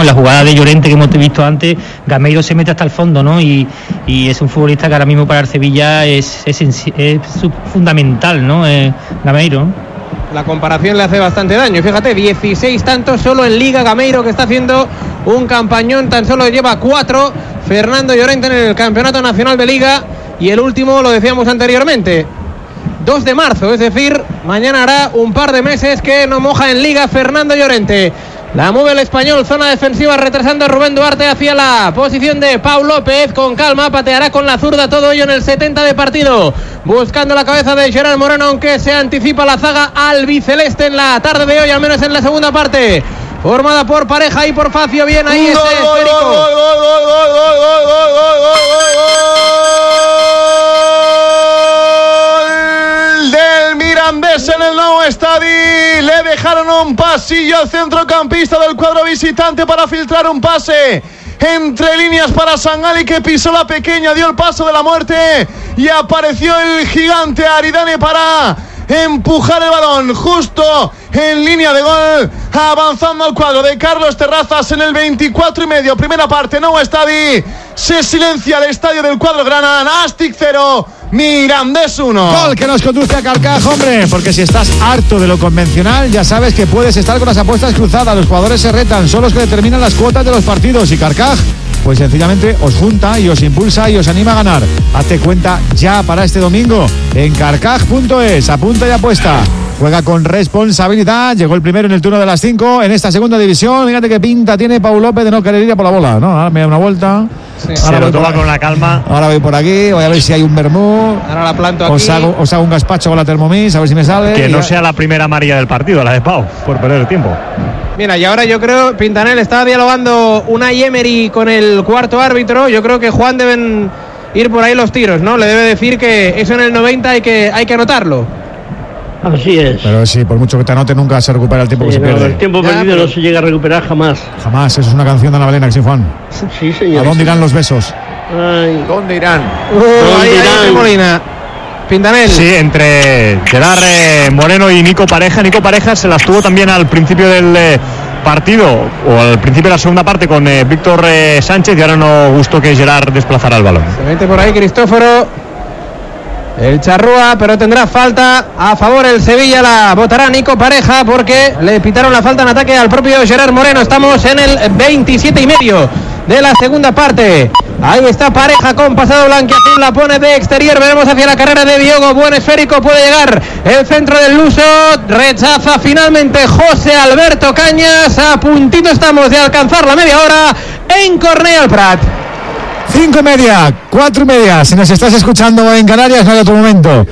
En la jugada de Llorente que hemos visto antes, Gameiro se mete hasta el fondo, ¿no? Y es un futbolista que ahora mismo para el Sevilla es fundamental, ¿no? Gameiro. La comparación le hace bastante daño. Fíjate, 16 tantos solo en Liga. Gameiro, que está haciendo un campañón, tan solo lleva 4. Fernando Llorente en el Campeonato Nacional de Liga. Y el último, lo decíamos anteriormente, 2 de marzo, es decir, mañana hará un par de meses que no moja en Liga Fernando Llorente. La mueve el español, zona defensiva, retrasando a Rubén Duarte hacia la posición de Pau López. Con calma, pateará con la zurda, todo ello en el 70 de partido. Buscando la cabeza de Gerard Moreno, aunque se anticipa la zaga albiceleste en la tarde de hoy, al menos en la segunda parte. Formada por Pareja y por Facio. Bien ahí ese esférico. Del Mirandés en el nuevo estadio. Le dejaron un pasillo al centrocampista del cuadro visitante para filtrar un pase entre líneas para Sangali, que pisó la pequeña, dio el paso de la muerte y apareció el gigante Aridane para empujar el balón justo en línea de gol, avanzando al cuadro de Carlos Terrazas en el 24,5, primera parte. Nuevo estadio, se silencia el estadio del cuadro grana. Nastic 0, Mirandés 1. Gol que nos conduce a Carcaja, hombre, porque si estás harto de lo convencional, ya sabes que puedes estar con las apuestas cruzadas. Los jugadores se retan, son los que determinan las cuotas de los partidos, y Carcaja pues sencillamente os junta y os impulsa y os anima a ganar. Hazte cuenta ya para este domingo en carcaj.es. Apunta y apuesta. Juega con responsabilidad. Llegó el primero en el turno de las 5 en esta segunda división. Fíjate qué pinta tiene Pau López de no querer ir por la bola, ¿no? Ahora me da una vuelta. Sí, se lo toma con la calma. Ahora voy por aquí, voy a ver si hay un vermú. Ahora la planto aquí. Os hago un gazpacho con la Thermomix, a ver si me sale. Que no sea la primera amarilla del partido, la de Pau, por perder el tiempo. Mira, y ahora yo creo, Pintanel está dialogando Unai Emery con el cuarto árbitro. Yo creo que Juan deben ir por ahí los tiros, ¿no? Le debe decir que eso en el 90 hay que anotarlo. Así es. Pero sí, por mucho que te anote, nunca se recupera el tiempo que se pierde. El tiempo perdido no se llega a recuperar jamás. Jamás, eso es una canción de Ana Belén, ¿sí, Juan? Sí, señor. ¿A dónde irán los besos? Ay. ¿Dónde irán? Ahí Molina. Pintanel. Sí, entre Gerard Moreno y Nico Pareja. Nico Pareja se las tuvo también al principio del partido, o al principio de la segunda parte, con Víctor Sánchez, y ahora no gustó que Gerard desplazara el balón. Se mete por ahí Cristóforo, el charrúa, pero tendrá falta a favor el Sevilla. La votará Nico Pareja porque le pitaron la falta en ataque al propio Gerard Moreno. Estamos en el 27,5 de la segunda parte. Ahí está Pareja con pasado blanquiazul, la pone de exterior. Veremos hacia la carrera de Diogo. Buen esférico, puede llegar el centro del luso. Rechaza finalmente José Alberto Cañas. A puntito estamos de alcanzar la media hora en Cornellà al Prat. 5:30, 4:30. Si nos estás escuchando en Canarias, no hay otro momento.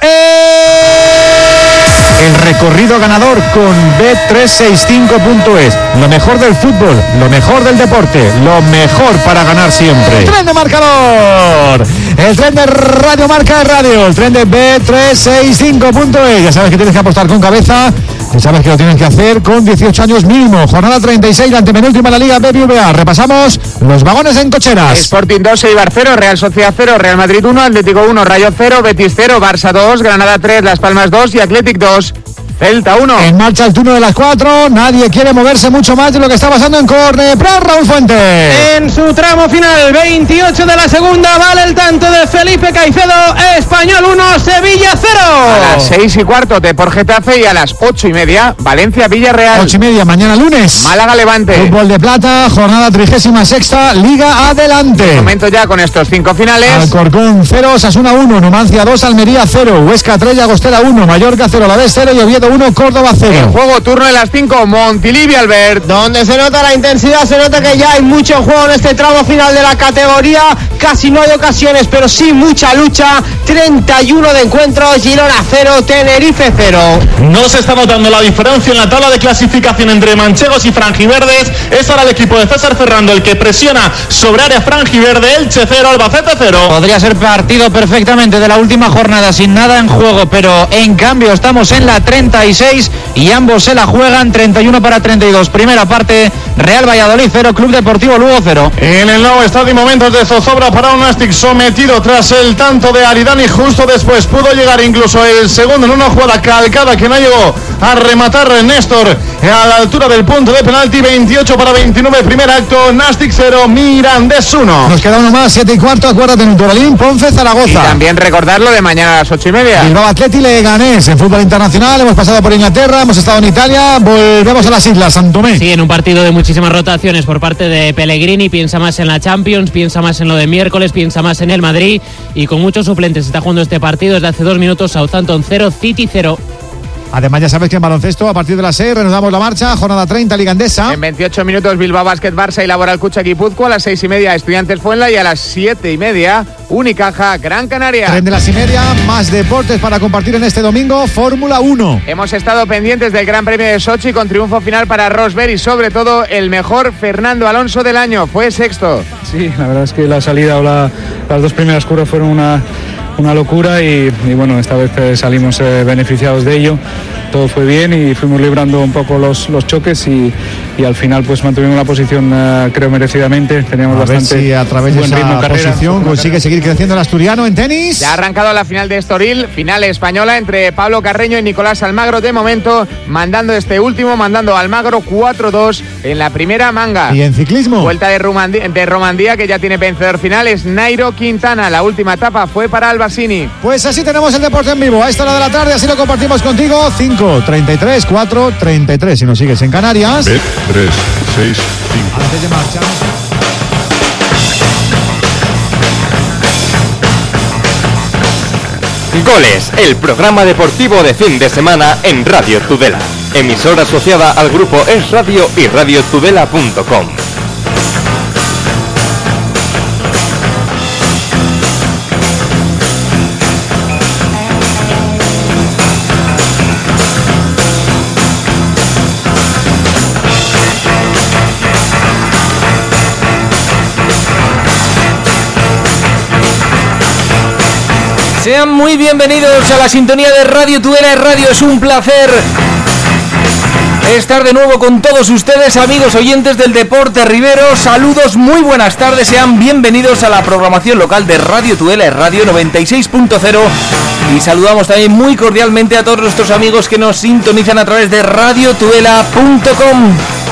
El recorrido ganador con Bet365.es. Lo mejor del fútbol, lo mejor del deporte, lo mejor para ganar siempre. Tren de marcador. El tren de Radio Marca Radio. El tren de Bet365.es. Ya sabes que tienes que apostar con cabeza. Ya sabes que lo tienes que hacer con 18 años mínimo. Jornada 36, la antepenúltima en la Liga BBVA. Repasamos los vagones en cocheras. Sporting 2, Eibar 0, Real Sociedad 0, Real Madrid 1, Atlético 1, Rayo 0, Betis 0, Barça 2, Granada 3, Las Palmas 2 y Athletic 2. Celta 1. En marcha el turno de las 4. Nadie quiere moverse mucho más de lo que está pasando en Cornellà. Raúl Fuentes. En su tramo final, 28 de la segunda, vale el tanto de Felipe Caicedo. Español 1, Sevilla 0. A las 6:15, Depor Getafe, y a las 8:30, Valencia Villarreal. 8:30, mañana lunes. Málaga Levante. Fútbol de plata, jornada 36ª, Liga Adelante. Momento ya con estos 5 finales. Alcorcón 0, Osasuna 1, Numancia 2, Almería 0, Huesca 3, Llagostera 1, Mallorca 0, Alavés 0 y Oviedo 1, Córdoba 0. En juego turno de las 5, Montilivi Albert. Donde se nota la intensidad, se nota que ya hay mucho juego en este tramo final de la categoría. Casi no hay ocasiones, pero sí mucha lucha. 31 de encuentros, Girona 0, Tenerife 0. No se está notando la diferencia en la tabla de clasificación entre manchegos y franjiverdes. Es ahora el equipo de César Ferrando el que presiona sobre área franjiverde. Elche 0, Albacete 0. Podría ser partido perfectamente de la última jornada sin nada en juego, pero en cambio estamos en la 30 36 y ambos se la juegan 31-32. Primera parte, Real Valladolid 0, Club Deportivo Lugo 0. En el nuevo estadio, momentos de zozobra para un Nastic sometido tras el tanto de Aridani. Justo después pudo llegar incluso el segundo en una jugada calcada que no llegó a rematar Néstor a la altura del punto de penalti. 28-29, primer acto, Nastic 0, Mirandés 1. Nos queda uno más, 7:15, acuérdate, en Toralín, Ponce, Zaragoza. Y también recordarlo de mañana a las 8:30. Bilbao Athletic, Leganés. En fútbol internacional hemos pasado por Inglaterra, hemos estado en Italia, volvemos a las islas, San Tomé. Sí, en un partido de muchísimas rotaciones por parte de Pellegrini, piensa más en la Champions, piensa más en lo de miércoles, piensa más en el Madrid y con muchos suplentes está jugando este partido desde hace 2 minutos. Southampton 0, City 0. Además, ya sabes que en baloncesto, a partir de las 6, reanudamos la marcha, jornada 30, Liga Endesa. En 28 minutos, Bilbao Basket Barça y Laboral Cucha Guipúzcoa. A las 6:30, Estudiantes Fuenla, y a las 7:30, Unicaja Gran Canaria. Tren de las 6:30, más deportes para compartir en este domingo, Fórmula 1. Hemos estado pendientes del Gran Premio de Sochi con triunfo final para Rosberg y sobre todo el mejor Fernando Alonso del año, fue sexto. Sí, la verdad es que la salida o las 2 primeras curvas fueron una locura y bueno, esta vez salimos beneficiados de ello. Todo fue bien y fuimos librando un poco los choques y al final pues mantuvimos la posición creo merecidamente. Teníamos bastante ver si a través de esa posición consigue seguir creciendo el asturiano en tenis. Ya ha arrancado la final de Estoril, final española entre Pablo Carreño y Nicolás Almagro. De momento mandando Almagro 4-2 en la primera manga. Y en ciclismo, vuelta de Romandía, que ya tiene vencedor final, es Nairo Quintana. La última etapa fue para Albasini. Pues así tenemos el deporte en vivo a esta hora de la tarde, así lo compartimos contigo. 5:33, 4:33 si nos sigues en Canarias. 3, 6, 5. Antes de marchar. Goles, el programa deportivo de fin de semana en Radio Tudela. Emisora asociada al grupo Es Radio y radiotudela.com. Sean muy bienvenidos a la sintonía de Radio Tudela. Radio, es un placer estar de nuevo con todos ustedes, amigos oyentes del deporte ribero. Saludos, muy buenas tardes, sean bienvenidos a la programación local de Radio Tudela, Radio 96.0. Y saludamos también muy cordialmente a todos nuestros amigos que nos sintonizan a través de radiotudela.com.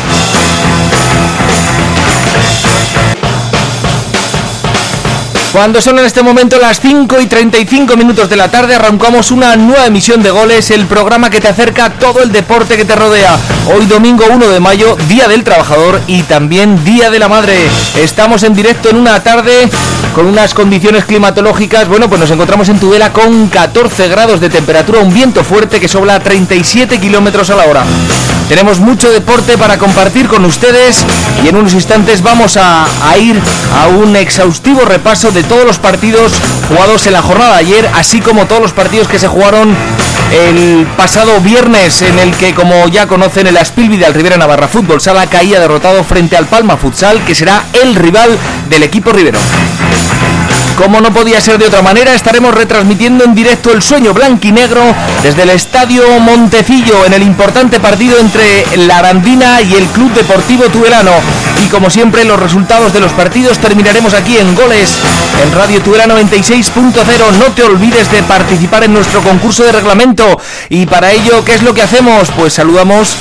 Cuando son en este momento las 5:35 de la tarde, arrancamos una nueva emisión de Goles, el programa que te acerca a todo el deporte que te rodea. Hoy domingo 1 de mayo, Día del Trabajador y también Día de la Madre. Estamos en directo en una tarde con unas condiciones climatológicas. Bueno, pues nos encontramos en Tudela con 14 grados de temperatura, un viento fuerte que sopla a 37 kilómetros a la hora. Tenemos mucho deporte para compartir con ustedes y en unos instantes vamos a ir a un exhaustivo repaso de todos los partidos jugados en la jornada de ayer, así como todos los partidos que se jugaron el pasado viernes, en el que, como ya conocen, el Aspilvi al Rivera Navarra Fútbol Sala caía derrotado frente al Palma Futsal, que será el rival del equipo ribero. Como no podía ser de otra manera, estaremos retransmitiendo en directo el sueño blanquinegro desde el Estadio Montecillo en el importante partido entre la Arandina y el Club Deportivo Tudelano. Y como siempre, los resultados de los partidos terminaremos aquí en Goles, en Radio Tudela 96.0. No te olvides de participar en nuestro concurso de reglamento. Y para ello, ¿qué es lo que hacemos? Pues saludamos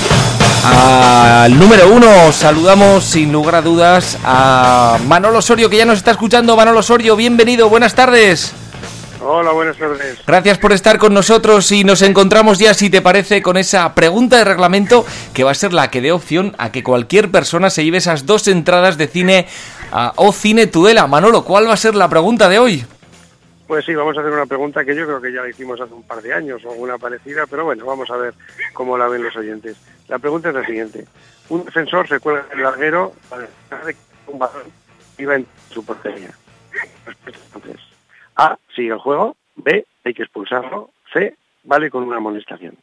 al número 1, saludamos sin lugar a dudas a Manolo Osorio, que ya nos está escuchando. Manolo Osorio, bienvenido, buenas tardes. Hola, buenas tardes. Gracias por estar con nosotros y nos encontramos ya, si te parece, con esa pregunta de reglamento que va a ser la que dé opción a que cualquier persona se lleve esas 2 entradas de cine o Cine Tudela. Manolo, ¿cuál va a ser la pregunta de hoy? Pues sí, vamos a hacer una pregunta que yo creo que ya la hicimos hace un par de años o alguna parecida, pero bueno, vamos a ver cómo la ven los oyentes. La pregunta es la siguiente. Un defensor se cuelga en el larguero para dejar de que un balón iba en su portería. Entonces, A, sigue el juego. B, hay que expulsarlo. C, vale con una amonestación.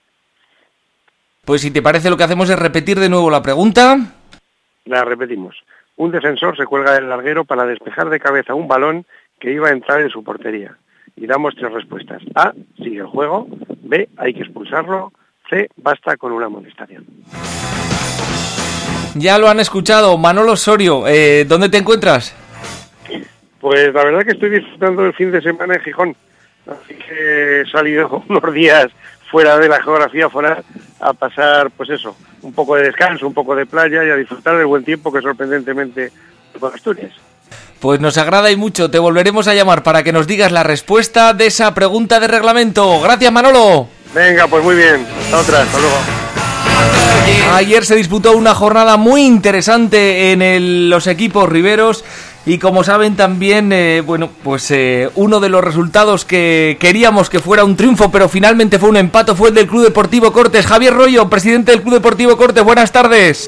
Pues si te parece, lo que hacemos es repetir de nuevo la pregunta. La repetimos. Un defensor se cuelga del larguero para despejar de cabeza un balón que iba a entrar en su portería. Y damos 3 respuestas. A, sigue el juego. B, hay que expulsarlo. C, basta con una amonestación. Ya lo han escuchado, Manolo Osorio, ¿dónde te encuentras? Pues la verdad que estoy disfrutando el fin de semana en Gijón, así que he salido unos días fuera de la geografía foral a pasar, pues eso, un poco de descanso, un poco de playa y a disfrutar del buen tiempo que sorprendentemente por Asturias. Pues nos agrada y mucho, te volveremos a llamar para que nos digas la respuesta de esa pregunta de reglamento. Gracias, Manolo. Venga, pues muy bien, hasta otra, hasta luego. Ayer se disputó una jornada muy interesante en los equipos riberos y como saben también, uno de los resultados que queríamos que fuera un triunfo, pero finalmente fue un empate, fue el del Club Deportivo Cortes. Javier Royo, presidente del Club Deportivo Cortes, buenas tardes.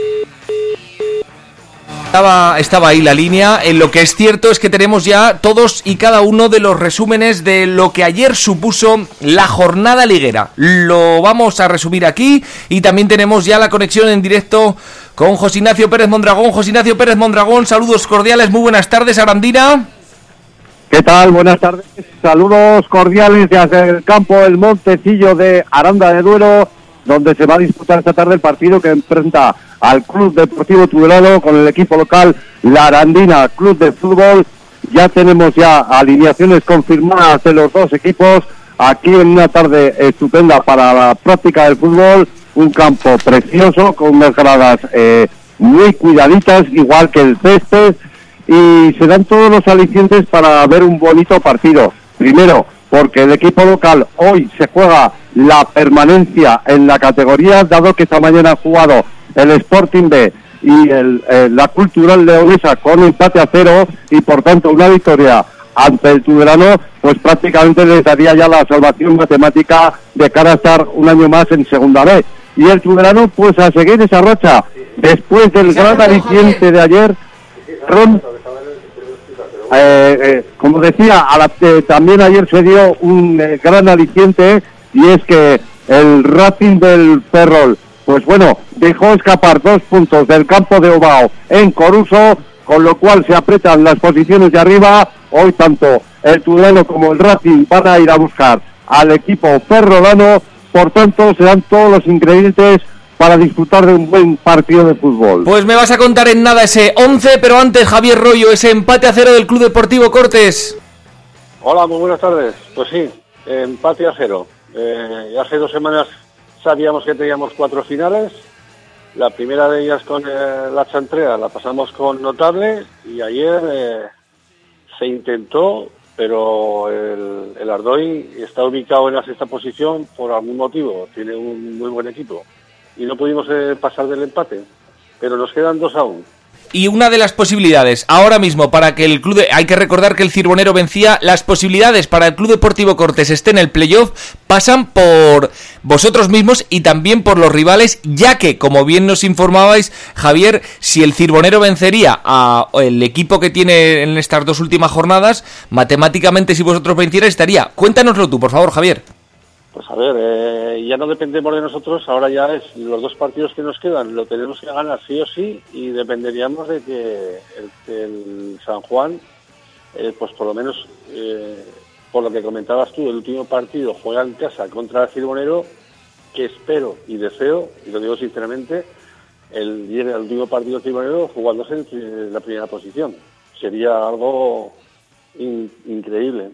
Estaba ahí la línea. Lo que es cierto es que tenemos ya todos y cada uno de los resúmenes de lo que ayer supuso la jornada liguera. Lo vamos a resumir aquí y también tenemos ya la conexión en directo con José Ignacio Pérez Mondragón. José Ignacio Pérez Mondragón, saludos cordiales, muy buenas tardes, Arandina. ¿Qué tal? Buenas tardes. Saludos cordiales desde el campo El Montecillo de Aranda de Duero, donde se va a disputar esta tarde el partido que enfrenta al Club Deportivo Tudelano con el equipo local, la Arandina Club de Fútbol. Ya tenemos alineaciones confirmadas de los dos equipos, aquí en una tarde estupenda para la práctica del fútbol, un campo precioso, con unas gradas muy cuidaditas, igual que el césped, y se dan todos los alicientes para ver un bonito partido. Primero, porque el equipo local hoy se juega la permanencia en la categoría, dado que esta mañana han jugado el Sporting B y la Cultural Leonesa con empate a 0 y por tanto una victoria ante el Tudelano, pues prácticamente les daría ya la salvación matemática de cara a estar un año más en Segunda B. Y el Tudelano pues a seguir esa racha después del gran aliciente de ayer. Como decía, también ayer se dio un gran aliciente, y es que el Racing del Ferrol, pues bueno, dejó escapar 2 puntos del campo de Ovao en Coruso, con lo cual se apretan las posiciones de arriba. Hoy tanto el Tudelano como el Racing van a ir a buscar al equipo ferrolano, por tanto se dan todos los ingredientes para disfrutar de un buen partido de fútbol. Pues me vas a contar en nada ese 11, pero antes, Javier Royo, ese empate a 0 del Club Deportivo Cortes. Hola, muy buenas tardes. Pues sí, empate a 0. Hace 2 semanas sabíamos que teníamos 4 finales. La primera de ellas con la Chantrea la pasamos con notable, y ayer se intentó, pero el Ardoy está ubicado en la 6ª posición por algún motivo, tiene un muy buen equipo y no pudimos pasar del empate, pero nos quedan 2 aún. Y una de las posibilidades ahora mismo para que el club hay que recordar que el Cirbonero vencía, las posibilidades para el Club Deportivo Cortes esté en el playoff pasan por vosotros mismos y también por los rivales, ya que, como bien nos informabais, Javier, si el Cirbonero vencería al equipo que tiene en estas 2 últimas jornadas, matemáticamente si vosotros vencierais estaría. Cuéntanoslo tú, por favor, Javier. Pues a ver, ya no dependemos de nosotros, ahora ya es los 2 partidos que nos quedan, lo tenemos que ganar sí o sí, y dependeríamos de que el San Juan, pues por lo menos, por lo que comentabas tú, el último partido juega en casa contra el Cirbonero, que espero y deseo, y lo digo sinceramente, el último partido Cirbonero jugándose en la primera posición. Sería algo increíble.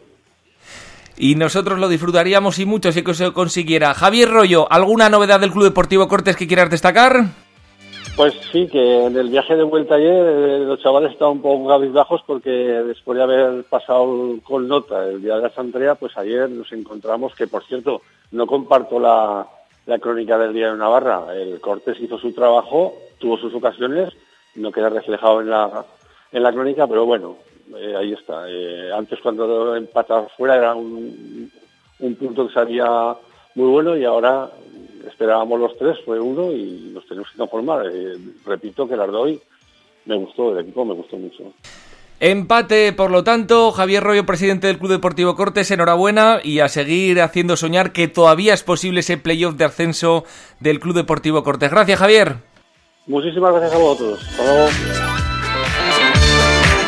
Y nosotros lo disfrutaríamos y mucho si se consiguiera. Javier Royo, ¿alguna novedad del Club Deportivo Cortes que quieras destacar? Pues sí, que en el viaje de vuelta ayer los chavales estaban un poco cabizbajos porque después de haber pasado con nota el día de la Chantrea, pues ayer nos encontramos, que por cierto no comparto la crónica del día de Navarra. El Cortes hizo su trabajo, tuvo sus ocasiones, no queda reflejado en la crónica, pero bueno, ahí está. Antes cuando empatar fuera era un punto que salía muy bueno, y ahora esperábamos los 3, fue 1 y nos tenemos que conformar. Repito que el Ardoy me gustó, el equipo me gustó mucho. Empate, por lo tanto. Javier Royo, presidente del Club Deportivo Cortes, enhorabuena, y a seguir haciendo soñar que todavía es posible ese playoff de ascenso del Club Deportivo Cortes. Gracias, Javier. Muchísimas gracias a vosotros. Hasta luego.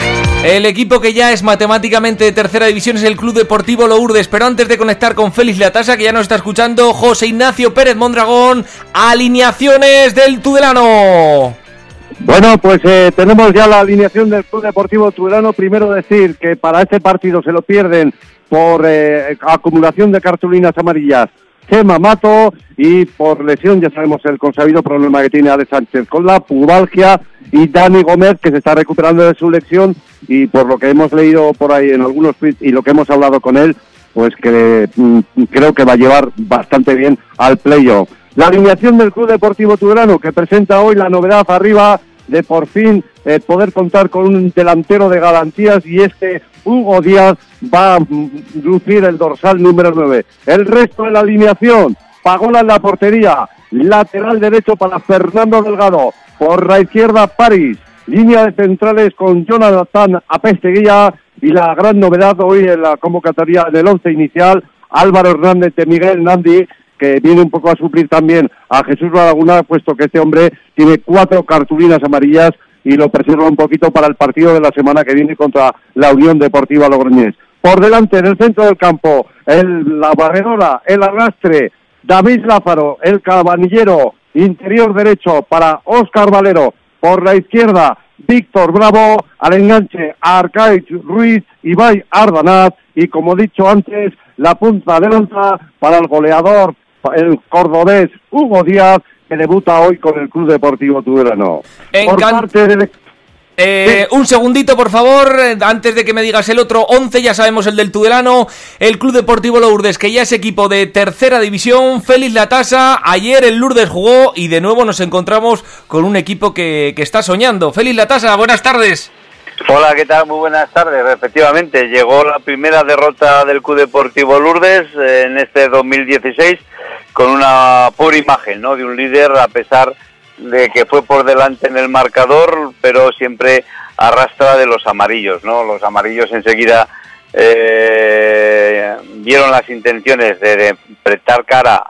El equipo que ya es matemáticamente de tercera división es el Club Deportivo Lourdes. Pero antes de conectar con Félix Latasa, que ya nos está escuchando, José Ignacio Pérez Mondragón, alineaciones del Tudelano. Bueno, pues tenemos ya la alineación del Club Deportivo Tudelano. Primero decir que para este partido se lo pierden por acumulación de cartulinas amarillas Chema Mato, y por lesión, ya sabemos el consabido problema que tiene Alex Sánchez con la pubalgia, y Dani Gómez, que se está recuperando de su lesión, y por lo que hemos leído por ahí en algunos tweets y lo que hemos hablado con él, pues que creo que va a llevar bastante bien al playoff. La alineación del Club Deportivo Tudelano, que presenta hoy la novedad arriba de por fin poder contar con un delantero de garantías, y Hugo Díaz va a lucir el dorsal número 9. El resto de la alineación: Pagola en la portería, lateral derecho para Fernando Delgado, por la izquierda París, línea de centrales con Jonathan Apesteguía, y la gran novedad hoy en la convocatoria del 11 inicial, Álvaro Hernández de Miguel Nandi, que viene un poco a suplir también a Jesús Laguna, puesto que este hombre tiene 4 cartulinas amarillas y lo preserva un poquito para el partido de la semana que viene contra la Unión Deportiva Logroñés. Por delante, en el centro del campo, la barredora, el arrastre, David Lázaro, el cabanillero, interior derecho para Óscar Valero. Por la izquierda, Víctor Bravo, al enganche Arcaiz Ruiz, Ibai Ardanaz, y como he dicho antes, la punta de lanza para el goleador, el cordobés Hugo Díaz, que debuta hoy con el Club Deportivo Tudelano. Por parte de... Un segundito, por favor, antes de que me digas el otro 11, ya sabemos el del Tudelano, el Club Deportivo Lourdes, que ya es equipo de tercera división. Félix Latasa, ayer el Lourdes jugó y de nuevo nos encontramos con un equipo que está soñando. Félix Latasa, buenas tardes. Hola, ¿qué tal? Muy buenas tardes. Efectivamente, llegó la primera derrota del Club Deportivo Lourdes en este 2016 con una pobre imagen, ¿no?, de un líder, a pesar de que fue por delante en el marcador, pero siempre arrastra de los amarillos, ¿no? Los amarillos enseguida vieron las intenciones de prestar cara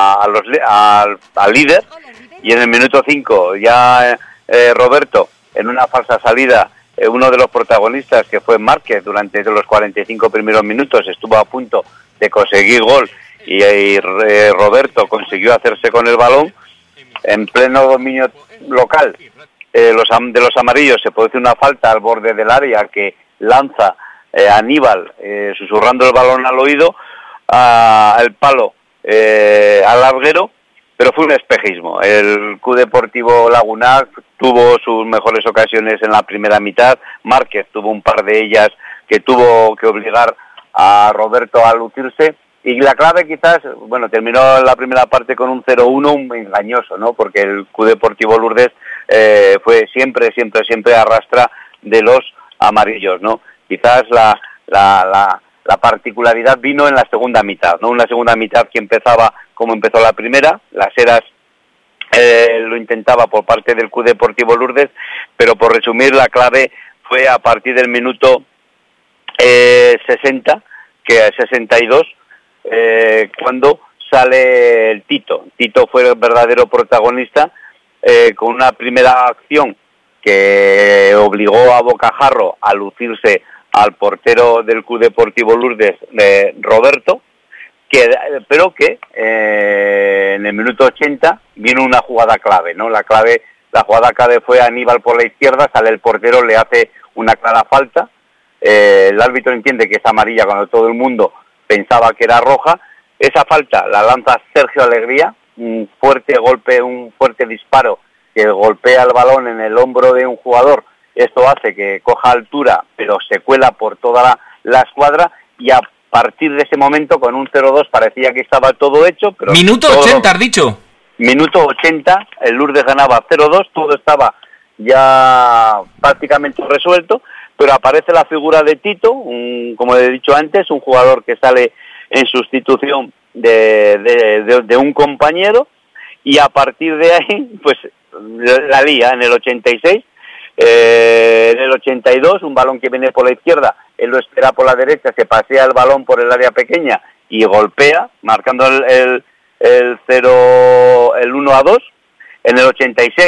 al líder, y en el minuto 5 ya Roberto, en una falsa salida, uno de los protagonistas, que fue Márquez, durante los 45 primeros minutos estuvo a punto de conseguir gol, y Roberto consiguió hacerse con el balón en pleno dominio local de los amarillos. Se produce una falta al borde del área que lanza Aníbal, susurrando el balón al oído, al palo, al larguero, pero fue un espejismo. El Club Deportivo Lagunar tuvo sus mejores ocasiones en la primera mitad. Márquez tuvo un par de ellas que tuvo que obligar a Roberto a lucirse. Y la clave quizás, bueno, terminó la primera parte con un 0-1 un engañoso, ¿no? Porque el Club Deportivo Lourdes fue siempre arrastra de los amarillos, ¿no? Quizás la particularidad vino en la segunda mitad, ¿no? Una segunda mitad que empezaba como empezó la primera. Las Heras lo intentaba por parte del Club Deportivo Lourdes, pero por resumir, la clave fue a partir del minuto 62, cuando sale el Tito. Tito fue el verdadero protagonista, con una primera acción que obligó a Bocajarro a lucirse al portero del Club Deportivo Lourdes, Roberto, pero que en el minuto 80 vino una jugada clave, ¿no? La jugada clave fue Aníbal por la izquierda, sale el portero, le hace una clara falta, el árbitro entiende que es amarilla cuando todo el mundo pensaba que era roja. Esa falta la lanza Sergio Alegría, un fuerte golpe, un fuerte disparo que golpea el balón en el hombro de un jugador. Esto hace que coja altura, pero se cuela por toda la escuadra, y a partir de ese momento, con un 0-2, parecía que estaba todo hecho. Pero minuto 80, has dicho. Minuto 80, el Lourdes ganaba 0-2, todo estaba ya prácticamente resuelto, pero aparece la figura de Tito, como he dicho antes, un jugador que sale en sustitución de un compañero, y a partir de ahí, pues la lía en el 86, en el 82, un balón que viene por la izquierda, él lo espera por la derecha, se pasea el balón por el área pequeña y golpea, marcando el 1-2. En el 86,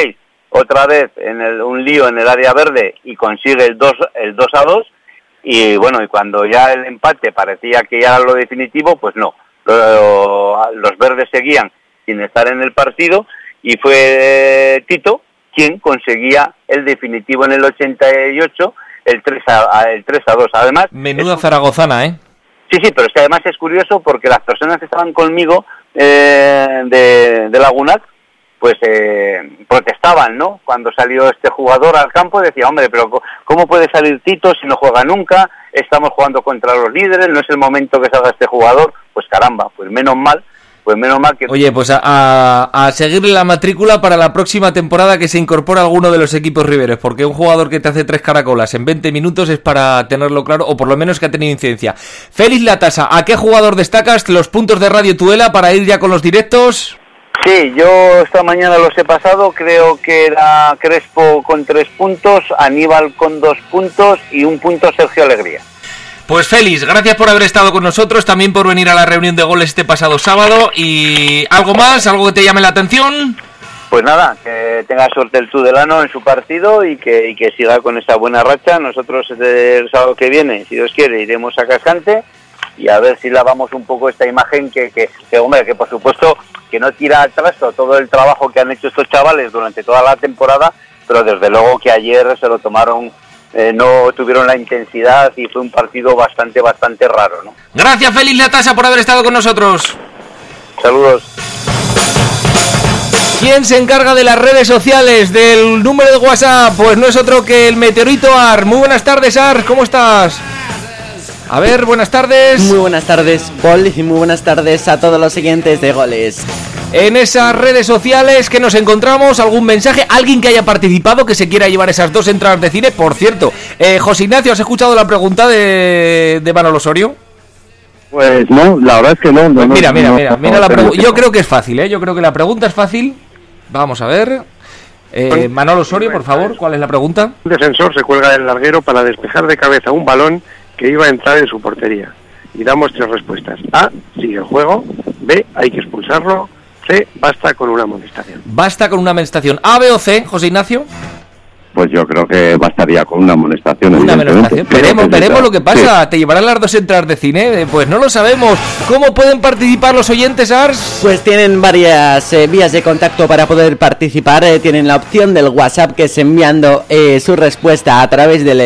otra vez un lío en el área verde y consigue el 2-2, y bueno, y cuando ya el empate parecía que ya era lo definitivo, pues no, los verdes seguían sin estar en el partido, y fue Tito quien conseguía el definitivo en el 88, el 3-2. Además, menuda zaragozana, ¿eh? Sí, pero es que además es curioso porque las personas que estaban conmigo de Lagunac, pues protestaban, ¿no? Cuando salió este jugador al campo, decía, hombre, pero ¿cómo puede salir Tito si no juega nunca? Estamos jugando contra los líderes, no es el momento que salga este jugador. Pues caramba, pues menos mal que... Oye, pues a seguirle la matrícula para la próxima temporada que se incorpora a alguno de los equipos riberos, porque un jugador que te hace 3 caracolas en 20 minutos es para tenerlo claro, o por lo menos que ha tenido incidencia. Félix Latasa, ¿a qué jugador destacas los puntos de Radio Tudela para ir ya con los directos? Sí, yo esta mañana los he pasado, creo que era Crespo con 3 puntos, Aníbal con 2 puntos y 1 punto Sergio Alegría. Pues Félix, gracias por haber estado con nosotros, también por venir a la reunión de goles este pasado sábado. ¿Y algo más? ¿Algo que te llame la atención? Pues nada, que tenga suerte el tudelano en su partido y que siga con esa buena racha. Nosotros el sábado que viene, si Dios quiere, iremos a Cascante y a ver si lavamos un poco esta imagen que hombre, que por supuesto que no tira al trasto todo el trabajo que han hecho estos chavales durante toda la temporada, pero desde luego que ayer se lo tomaron... no tuvieron la intensidad y fue un partido bastante raro, ¿no? Gracias, Félix Latasa, por haber estado con nosotros. Saludos. ¿Quién se encarga de las redes sociales, del número de WhatsApp? Pues no es otro que el Meteorito Ar. Muy buenas tardes, Ar, ¿cómo estás? A ver, buenas tardes. Muy buenas tardes, Paul, y muy buenas tardes a todos los siguientes de goles. En esas redes sociales que nos encontramos, algún mensaje, alguien que haya participado, que se quiera llevar esas 2 entradas de cine. Por cierto, José Ignacio, ¿has escuchado la pregunta de Manolo Osorio? Pues no, la verdad es que no. Pues mira la pregunta. Yo creo que es fácil, yo creo que la pregunta es fácil. Vamos a ver. Manolo Osorio, por favor, ¿cuál es la pregunta? Un defensor se cuelga del larguero para despejar de cabeza un balón que iba a entrar en su portería. Y damos 3 respuestas. A, sigue el juego. B, hay que expulsarlo. C, basta con una amonestación. Basta con una amonestación. ¿A, B o C, José Ignacio? Pues yo creo que bastaría con una amonestación. Una amonestación. Veremos lo que pasa. Sí. ¿Te llevarán las 2 entradas de cine? Pues no lo sabemos. ¿Cómo pueden participar los oyentes, Ars? Pues tienen varias vías de contacto para poder participar. Tienen la opción del WhatsApp, que es enviando su respuesta a través del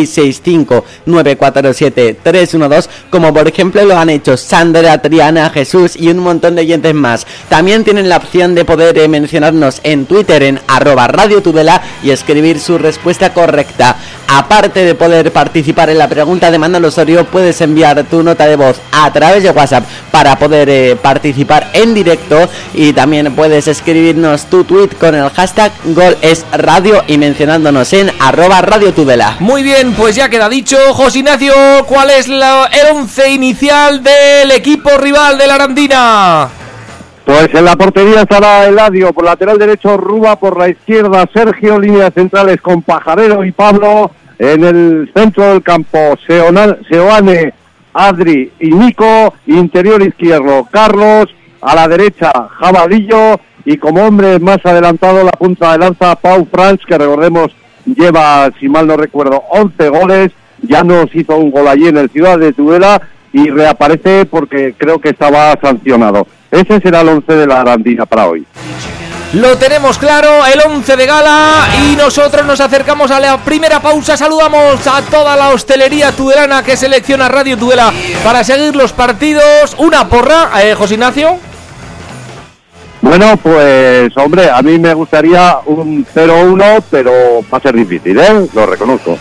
665-947-312, como por ejemplo lo han hecho Sandra, Triana, Jesús y un montón de oyentes más. También tienen la opción de poder mencionarnos en Twitter en @RadioTudela y escribir su respuesta correcta. Aparte de poder participar en la pregunta de Manolo Osorio, puedes enviar tu nota de voz a través de WhatsApp para poder participar en directo, y también puedes escribirnos tu tweet con el hashtag GolEsRadio y mencionándonos en @RadioTudela. Muy bien, pues ya queda dicho. José Ignacio, ¿cuál es el 11 inicial del equipo rival de la Arandina? Pues en la portería estará Eladio, por lateral derecho Ruba, por la izquierda Sergio, líneas centrales con Pajarero y Pablo, en el centro del campo Seoane, Adri y Nico, interior izquierdo Carlos, a la derecha Jabalillo, y como hombre más adelantado la punta de lanza Pau Franch, que recordemos lleva, si mal no recuerdo, 11 goles, ya nos hizo un gol allí en el Ciudad de Tudela y reaparece porque creo que estaba sancionado. Ese será el 11 de la Arandina para hoy. Lo tenemos claro, el 11 de gala, y nosotros nos acercamos a la primera pausa. Saludamos a toda la hostelería tudelana que selecciona Radio Tudela para seguir los partidos. Una porra, José Ignacio. Bueno, pues hombre, a mí me gustaría un 0-1, pero va a ser difícil, lo reconozco.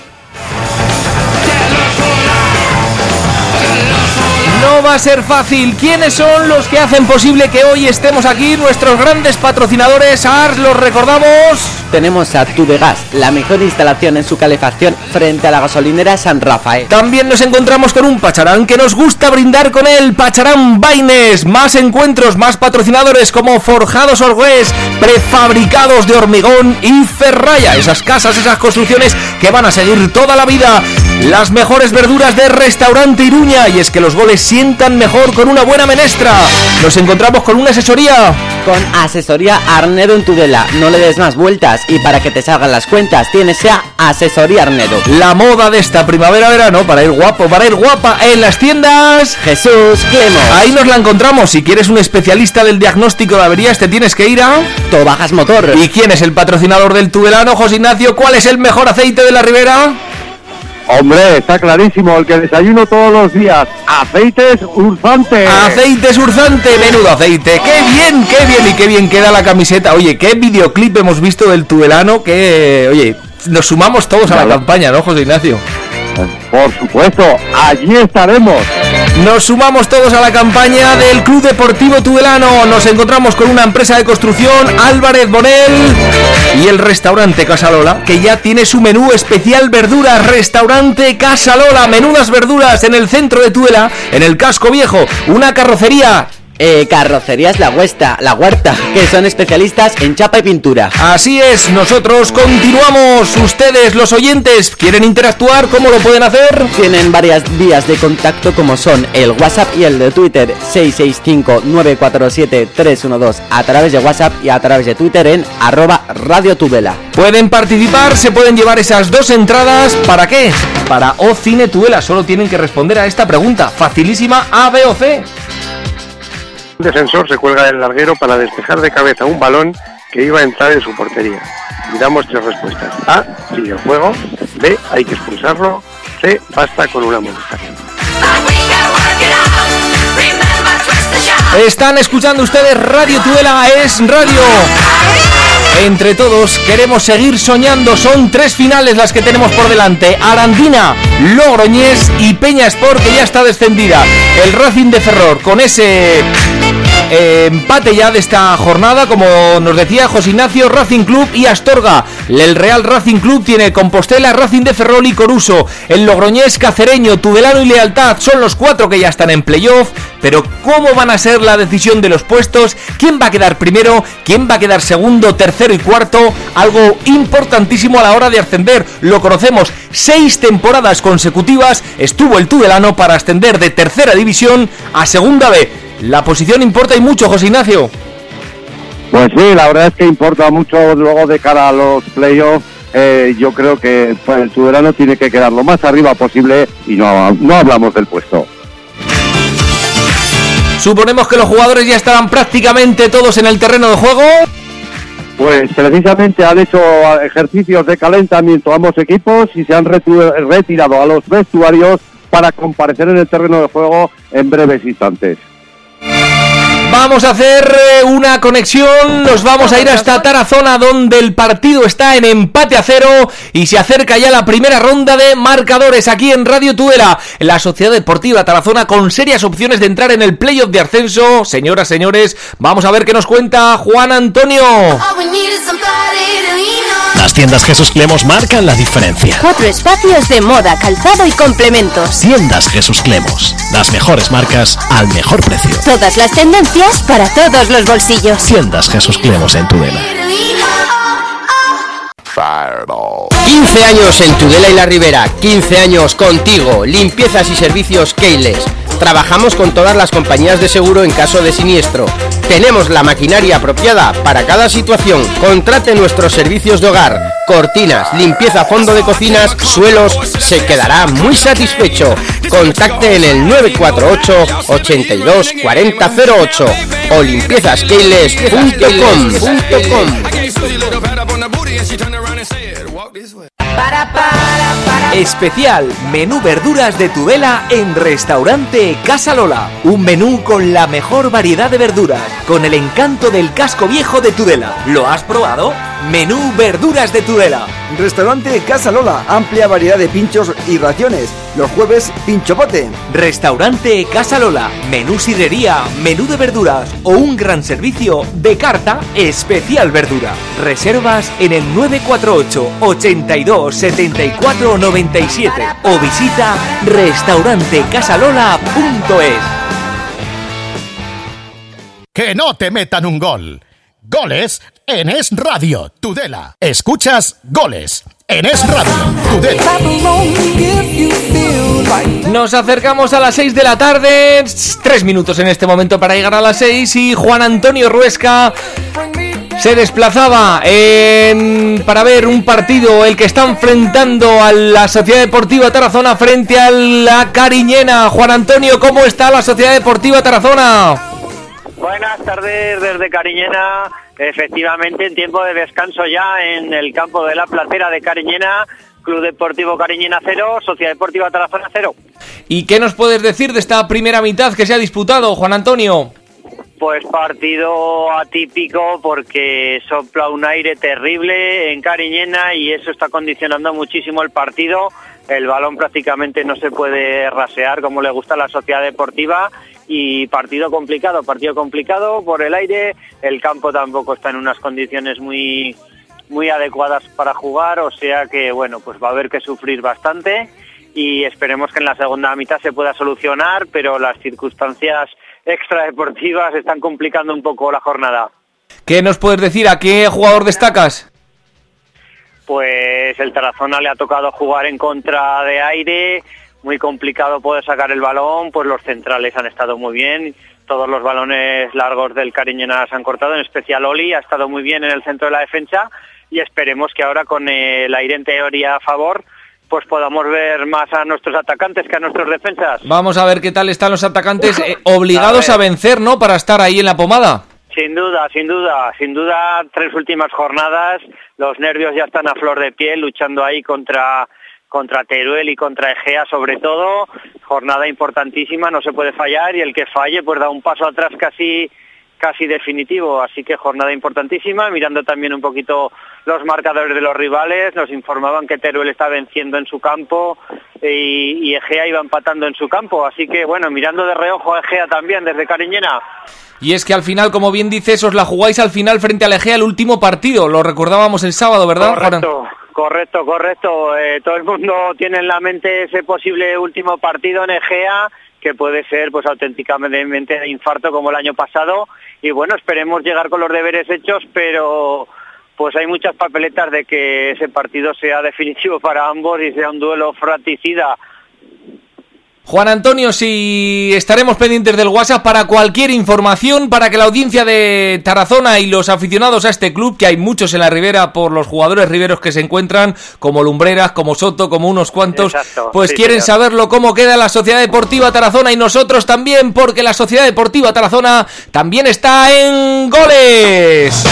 No va a ser fácil. ¿Quiénes son los que hacen posible que hoy estemos aquí? Nuestros grandes patrocinadores, Ars, los recordamos. Tenemos a Tudegas, la mejor instalación en su calefacción frente a la gasolinera San Rafael. También nos encontramos con un Pacharán que nos gusta brindar con él, Pacharán Baines. Más encuentros, más patrocinadores como Forjados Orgués, prefabricados de hormigón y Ferraya. Esas casas, esas construcciones que van a seguir toda la vida. Las mejores verduras de Restaurante Iruña, y es que los goles sientan mejor con una buena menestra. Nos encontramos con una asesoría. Con Asesoría Arnedo en Tudela. No le des más vueltas y para que te salgan las cuentas tienes ya Asesoría Arnedo. La moda de esta primavera-verano para ir guapo, para ir guapa en las tiendas Jesús Clemos. Ahí nos la encontramos. Si quieres un especialista del diagnóstico de averías, te tienes que ir a Tobajas Motor. ¿Y quién es el patrocinador del tudelano, José Ignacio? ¿Cuál es el mejor aceite de la Ribera? Hombre, está clarísimo, el que desayuno todos los días. Aceites Urzante. Aceites Urzante, menudo aceite. ¡Qué bien, qué bien y qué bien queda la camiseta! Oye, qué videoclip hemos visto del tudelano, que... Oye, nos sumamos todos a la campaña, ¿no, José Ignacio? Por supuesto, allí estaremos. Nos sumamos todos a la campaña del Club Deportivo Tudelano. Nos encontramos con una empresa de construcción, Álvarez Bonel, y el restaurante Casalola, que ya tiene su menú especial verduras. Restaurante Casalola, menudas verduras en el centro de Tudela, en el casco viejo. Una carrocería. Carrocerías La Huerta, que son especialistas en chapa y pintura. Así es, nosotros continuamos. Ustedes, los oyentes, ¿quieren interactuar? ¿Cómo lo pueden hacer? Tienen varias vías de contacto, como son el WhatsApp y el de Twitter, 665-947-312, a través de WhatsApp y a través de Twitter en @Radio Tudela. Pueden participar, se pueden llevar esas 2 entradas. ¿Para qué? Para O Cine Tudela. Solo tienen que responder a esta pregunta facilísima: A, B o C. Un defensor se cuelga del larguero para despejar de cabeza un balón que iba a entrar en su portería. Y damos 3 respuestas. A, sigue el juego. B, hay que expulsarlo. C, basta con una amonestación. Están escuchando ustedes Radio Tudela, es radio. Entre todos queremos seguir soñando. Son 3 finales las que tenemos por delante: Arandina, Logroñés y Peña Sport, que ya está descendida. El Racing de Ferrol con ese empate ya de esta jornada, como nos decía José Ignacio, Racing Club y Astorga. El Real Racing Club tiene Compostela, Racing de Ferrol y Coruso. El Logroñés, Cacereño, Tudelano y Lealtad son los 4 que ya están en playoff. Pero ¿cómo van a ser la decisión de los puestos? ¿Quién va a quedar primero? ¿Quién va a quedar segundo, tercero y cuarto? Algo importantísimo a la hora de ascender. Lo conocemos, 6 temporadas consecutivas estuvo el Tudelano para ascender de tercera división a segunda B. La posición importa y mucho, José Ignacio. Pues sí, la verdad es que importa mucho luego de cara a los playoffs. Yo creo que el Tudelano tiene que quedar lo más arriba posible y no hablamos del puesto. Suponemos que los jugadores ya estarán prácticamente todos en el terreno de juego. Pues precisamente han hecho ejercicios de calentamiento ambos equipos y se han retirado a los vestuarios para comparecer en el terreno de juego en breves instantes. Vamos a hacer una conexión, nos vamos a ir hasta Tarazona, donde el partido está en empate a 0 y se acerca ya la primera ronda de marcadores aquí en Radio Tudela. La Sociedad Deportiva Tarazona con serias opciones de entrar en el playoff de ascenso. Señoras, señores, vamos a ver qué nos cuenta Juan Antonio. Las tiendas Jesús Clemos marcan la diferencia. 4 espacios de moda, calzado y complementos. Tiendas Jesús Clemos, las mejores marcas al mejor precio. Todas las tendencias para todos los bolsillos. Tiendas Jesús Clemos en Tudela. 15 años en Tudela y la Ribera, 15 años contigo. Limpiezas y servicios Keiles. Trabajamos con todas las compañías de seguro en caso de siniestro. Tenemos la maquinaria apropiada para cada situación. Contrate nuestros servicios de hogar, cortinas, limpieza a fondo de cocinas, suelos. Se quedará muy satisfecho. Contacte en el 948 82 40 08 o limpiezasKeiles.com. Especial menú verduras de Tudela en Restaurante Casalola. Un menú con la mejor variedad de verduras, con el encanto del casco viejo de Tudela. ¿Lo has probado? Menú verduras de Tudela. Restaurante Casalola, amplia variedad de pinchos y raciones. Los jueves, pinchopote. Restaurante Casalola, menú sidrería, menú de verduras o un gran servicio de carta especial verdura. Reservas en el 948 82 74 97 o visita restaurantecasalola.es. Que no te metan un gol. Goles en Es Radio Tudela. Escuchas Goles en Es Radio Tudela. Nos acercamos a las 6 de la tarde, 3 minutos en este momento para llegar a las 6 y Juan Antonio Ruesca se desplazaba para ver un partido, el que está enfrentando a la Sociedad Deportiva Tarazona frente a la Cariñena. Juan Antonio, ¿cómo está la Sociedad Deportiva Tarazona? Buenas tardes desde Cariñena, efectivamente en tiempo de descanso ya en el campo de la Platera de Cariñena, Club Deportivo Cariñena 0, Sociedad Deportiva Tarazona 0. ¿Y qué nos puedes decir de esta primera mitad que se ha disputado, Juan Antonio? Pues partido atípico porque sopla un aire terrible en Cariñena y eso está condicionando muchísimo el partido. El balón prácticamente no se puede rasear como le gusta a la Sociedad Deportiva y partido complicado por el aire. El campo tampoco está en unas condiciones muy adecuadas para jugar, o sea que bueno, pues va a haber que sufrir bastante y esperemos que en la segunda mitad se pueda solucionar, pero las circunstancias extradeportivas están complicando un poco la jornada. ¿Qué nos puedes decir? ¿A qué jugador destacas? Pues el Tarazona le ha tocado jugar en contra de aire, muy complicado poder sacar el balón, pues los centrales han estado muy bien, todos los balones largos del Cariñena se han cortado, en especial Oli ha estado muy bien en el centro de la defensa y esperemos que ahora con el aire en teoría a favor pues podamos ver más a nuestros atacantes que a nuestros defensas. Vamos a ver qué tal están los atacantes, obligados a vencer, ¿no?, para estar ahí en la pomada. Sin duda, 3 últimas jornadas, los nervios ya están a flor de piel, luchando ahí contra Teruel y contra Egea sobre todo, jornada importantísima, no se puede fallar y el que falle pues da un paso atrás casi definitivo, así que jornada importantísima, mirando también un poquito los marcadores de los rivales, nos informaban que Teruel está venciendo en su campo y Egea iba empatando en su campo, así que bueno, mirando de reojo a Egea también desde Cariñena. Y es que al final, como bien dices, os la jugáis al final frente al Egea el último partido, lo recordábamos el sábado, ¿verdad? Correcto. Todo el mundo tiene en la mente ese posible último partido en Egea, que puede ser pues auténticamente de infarto como el año pasado, y bueno, esperemos llegar con los deberes hechos, pero pues hay muchas papeletas de que ese partido sea definitivo para ambos y sea un duelo fratricida. Juan Antonio, si estaremos pendientes del WhatsApp para cualquier información, para que la audiencia de Tarazona y los aficionados a este club, que hay muchos en la Ribera por los jugadores riberos que se encuentran, como Lumbreras, como Soto, como unos cuantos, pues sí, quieren saberlo cómo queda la Sociedad Deportiva Tarazona y nosotros también, porque la Sociedad Deportiva Tarazona también está en goles.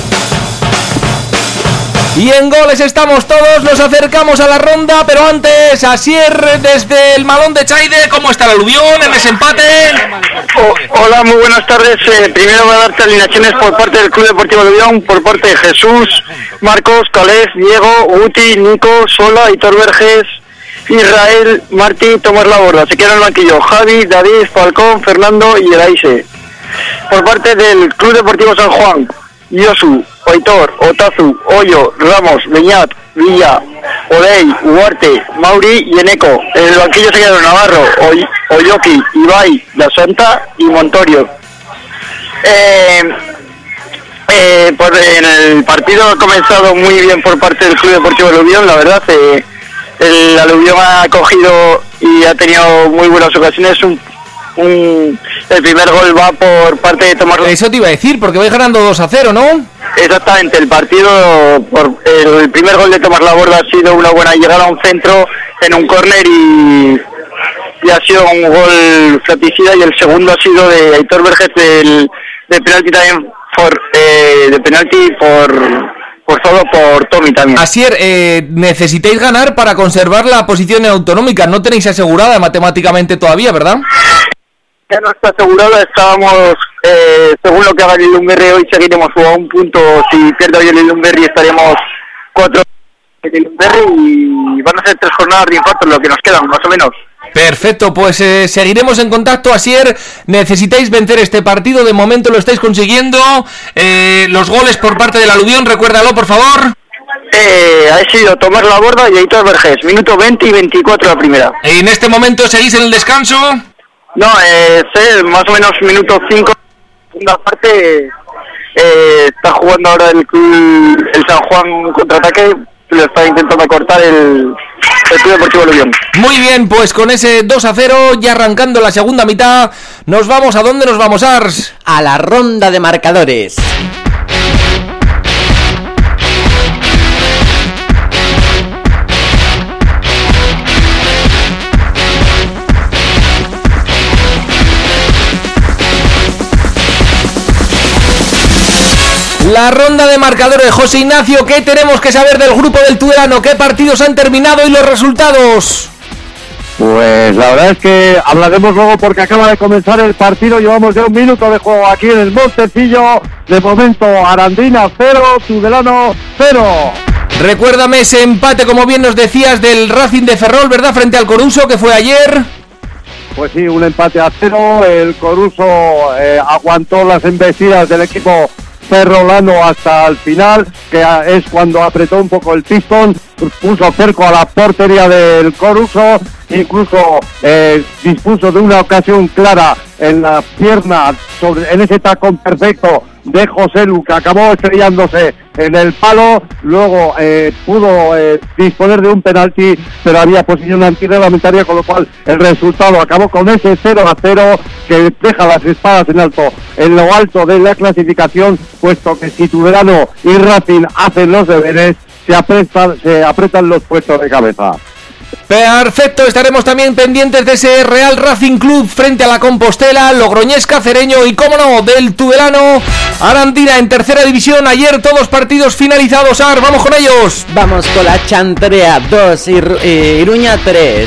Y en goles estamos todos, nos acercamos a la ronda, pero antes, Asier desde el Malón de Chaide, ¿cómo está el aluvión en ese empate? Hola, muy buenas tardes. Primero voy a darte alineaciones por parte del Club Deportivo Aluvión, por parte de Jesús, Marcos, Calés, Diego, Uti, Nico, Sola, Hitor Verges, Israel, Martí, Tomás Laborda. Se queda en el banquillo Javi, David, Falcón, Fernando y Elaise. Por parte del Club Deportivo San Juan, Yosu, Oitor, Otazu, Hoyo, Ramos, Beñat, Villa, Oley, Huarte, Mauri y Eneco. En el banquillo se quedaron Navarro, Oyoki, Ibai, La Santa y Montorio. Pues en el partido ha comenzado muy bien por parte del Club Deportivo Aluvión, la verdad. El Aluvión ha cogido y ha tenido muy buenas ocasiones. El primer gol va por parte de Tomás. Eso te iba a decir, porque vais ganando 2-0, ¿no? Exactamente, el primer gol de Tomás Laborda ha sido una buena llegada a un centro en un córner y ha sido un gol fratricida, y el segundo ha sido de Aitor Verges de penalti también forzado por Tommy también. Asier, necesitáis ganar para conservar la posición autonómica, no tenéis asegurada matemáticamente todavía, ¿verdad? Ya no está asegurada, estábamos, según lo que haga el Ilumberri hoy, seguiremos a un punto. Si pierde hoy el Ilumberri estaremos 4 en el Ilumberri y van a ser 3 jornadas de infarto lo que nos quedan, más o menos. Perfecto, pues seguiremos en contacto, Asier. Necesitáis vencer este partido, de momento lo estáis consiguiendo. Los goles por parte del Aluvión, recuérdalo por favor. Ha sido Tomás Laborda y Aitor Verges, minuto 20 y 24 la primera. ¿En este momento seguís en el descanso? No, más o menos minuto 5, segunda parte. Está jugando ahora el San Juan contraataque, lo está intentando cortar el Club Deportivo Lubión. Muy bien, pues con ese 2-0, ya arrancando la segunda mitad, nos vamos. ¿A dónde nos vamos, Ars? A la ronda de marcadores. La ronda de marcadores, José Ignacio, ¿qué tenemos que saber del grupo del Tudelano? ¿Qué partidos han terminado y los resultados? Pues la verdad es que hablaremos luego porque acaba de comenzar el partido. Llevamos ya 1 minuto de juego aquí en el Montecillo. De momento, Arandina 0, Tudelano 0. Recuérdame ese empate, como bien nos decías, del Racing de Ferrol, ¿verdad? Frente al Coruso, que fue ayer. Pues sí, un empate a 0. El Coruso aguantó las embestidas del equipo ferrolano hasta el final, que es cuando apretó un poco el pistón, puso cerco a la portería del Coruso, incluso dispuso de una ocasión clara en la pierna, en ese tacón perfecto de José Lu, que acabó estrellándose en el palo. Luego pudo disponer de un penalti, pero había posición antirreglamentaria, con lo cual el resultado acabó con ese 0-0 que deja las espadas en lo alto de la clasificación, puesto que si Tudelano y Racing hacen los deberes, se apretan los puestos de cabeza. Perfecto, estaremos también pendientes de ese Real Racing Club frente a la Compostela, Logroñés Cacereño y, cómo no, del Tudelano Arandina en tercera división. Ayer todos partidos finalizados. Vamos con ellos. Vamos con la Chantrea 2 y Iruña 3.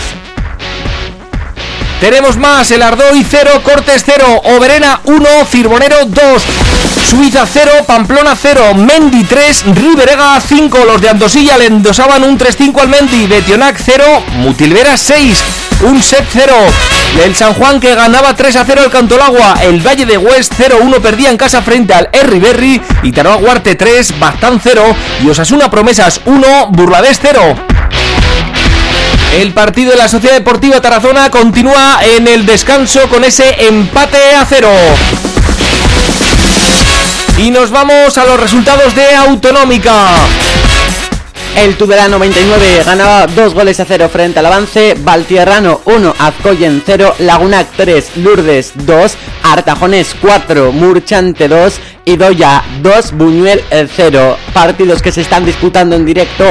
Tenemos más, el Ardoy 0, Cortes 0, Oberena 1, Cirbonero 2, Suiza 0, Pamplona 0, Mendi 3, Riberega 5. Los de Andosilla le endosaban un 3-5 al Mendi. Betionac 0, Mutilvera 6, un set 0. El San Juan, que ganaba 3-0 al Cantolagua. El Valle de Huest 0-1 perdía en casa frente al Herriberri. Y Taroa Guarte 3, Baztán 0 y Osasuna Promesas 1, Burladés 0. El partido de la Sociedad Deportiva Tarazona continúa en el descanso con ese empate a 0. Y nos vamos a los resultados de Autonómica. El Tudelano 99 ganaba 2-0 frente al Avance, Valtierrano 1, Azcoyen 0, Lagunac 3, Lourdes 2, Artajones 4, Murchante 2, Idoya 2, Buñuel 0. Partidos que se están disputando en directo: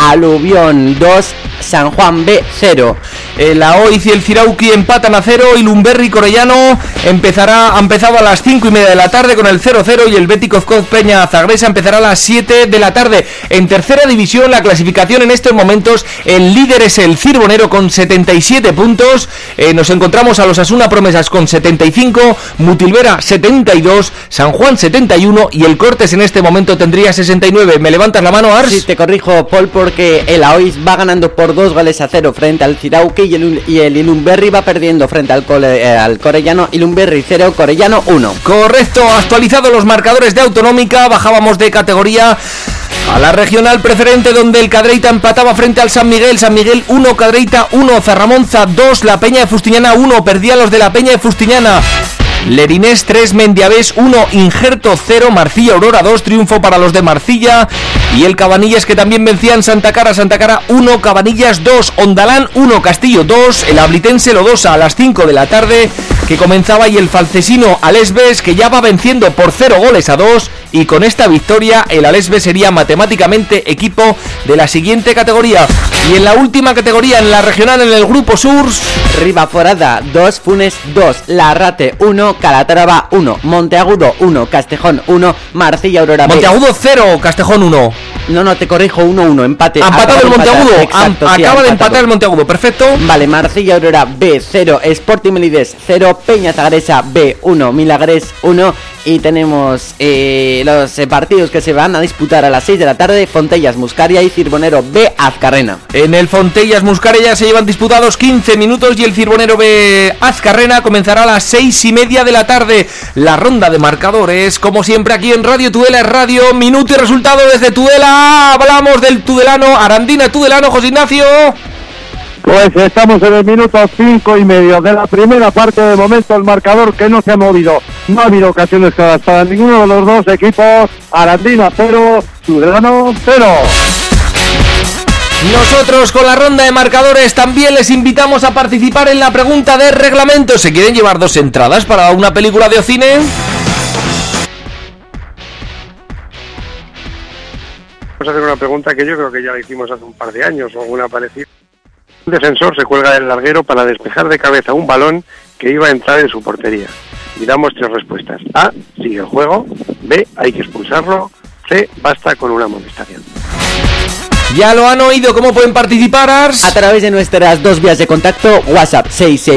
Aluvión 2, San Juan B 0. La Oiz y el Cirauqui empatan a 0 y Lumberri Corellano ha empezado a las 5:30 de la tarde con el 0-0 y el Bético Peña Zagresa empezará a las 7 de la tarde. En tercera división, la clasificación en estos momentos, el líder es el Cirbonero con 77 puntos. Nos encontramos a los Osasuna Promesas con 75, Mutilvera 72, San Juan 71 y el Cortes en este momento tendría 69. ¿Me levantas la mano, Ars? Sí, te corrijo, Paul, porque el Aoiz va ganando por 2-0 frente al Cirauqui y el Ilumberri va perdiendo frente al Corellano. Ilumberri 0, Corellano 1. Correcto, actualizado los marcadores de Autonómica, bajábamos de categoría a la regional preferente, donde el Cadreita empataba frente al San Miguel. San Miguel 1, Cadreita 1, Zarramonza 2, La Peña de Fustiñana 1, perdía los de La Peña de Fustiñana. Lerinés 3, Mendiavés 1, Injerto 0, Marcilla Aurora 2, triunfo para los de Marcilla. Y el Cabanillas, que también vencía en Santa Cara 1, Cabanillas 2, Ondalán 1, Castillo 2, el Ablitense Lodosa a las 5 de la tarde que comenzaba, y el Falcesino Alesbes, que ya va venciendo por 0-2, y con esta victoria el Alesbes sería matemáticamente equipo de la siguiente categoría. Y en la última categoría, en la regional, en el grupo sur, Ribaforada 2, Funes 2, Larrate 1, Calatrava 1, Monteagudo 1, Castejón 1, Marcilla Aurora B. Monteagudo 0, Castejón 1. No, te corrijo, 1-1, empate. Empatado el Monteagudo. Exacto, acaba de empatar el Monteagudo, perfecto. Vale, Marcilla Aurora B 0, Sporting Melidés 0, Peña Zagresa B 1, Milagres 1. Y tenemos los partidos que se van a disputar a las 6 de la tarde: Fontellas Muscaria y Cirbonero B Azcarrena. En el Fontellas Muscaria ya se llevan disputados 15 minutos y el Cirbonero B Azcarrena comenzará a las 6:30 de la tarde. La ronda de marcadores, como siempre, aquí en Radio Tudela, Radio Minuto y Resultado desde Tudela. Hablamos del Tudelano, Arandina Tudelano, José Ignacio. Pues estamos en el minuto 5:30 de la primera parte. De momento el marcador que no se ha movido. No ha habido ocasiones claras para ninguno de los dos equipos. Arandina 0, Tudelano 0. Nosotros con la ronda de marcadores también les invitamos a participar en la pregunta de reglamento. ¿Se quieren llevar 2 entradas para una película de cine? Vamos a hacer una pregunta que yo creo que ya la hicimos hace un par de años o alguna parecida. Un defensor se cuelga del larguero para despejar de cabeza un balón que iba a entrar en su portería. Y damos 3 respuestas. A, sigue el juego. B, hay que expulsarlo. C, basta con una amonestación. Ya lo han oído, ¿cómo pueden participar, Ars? A través de nuestras 2 vías de contacto, WhatsApp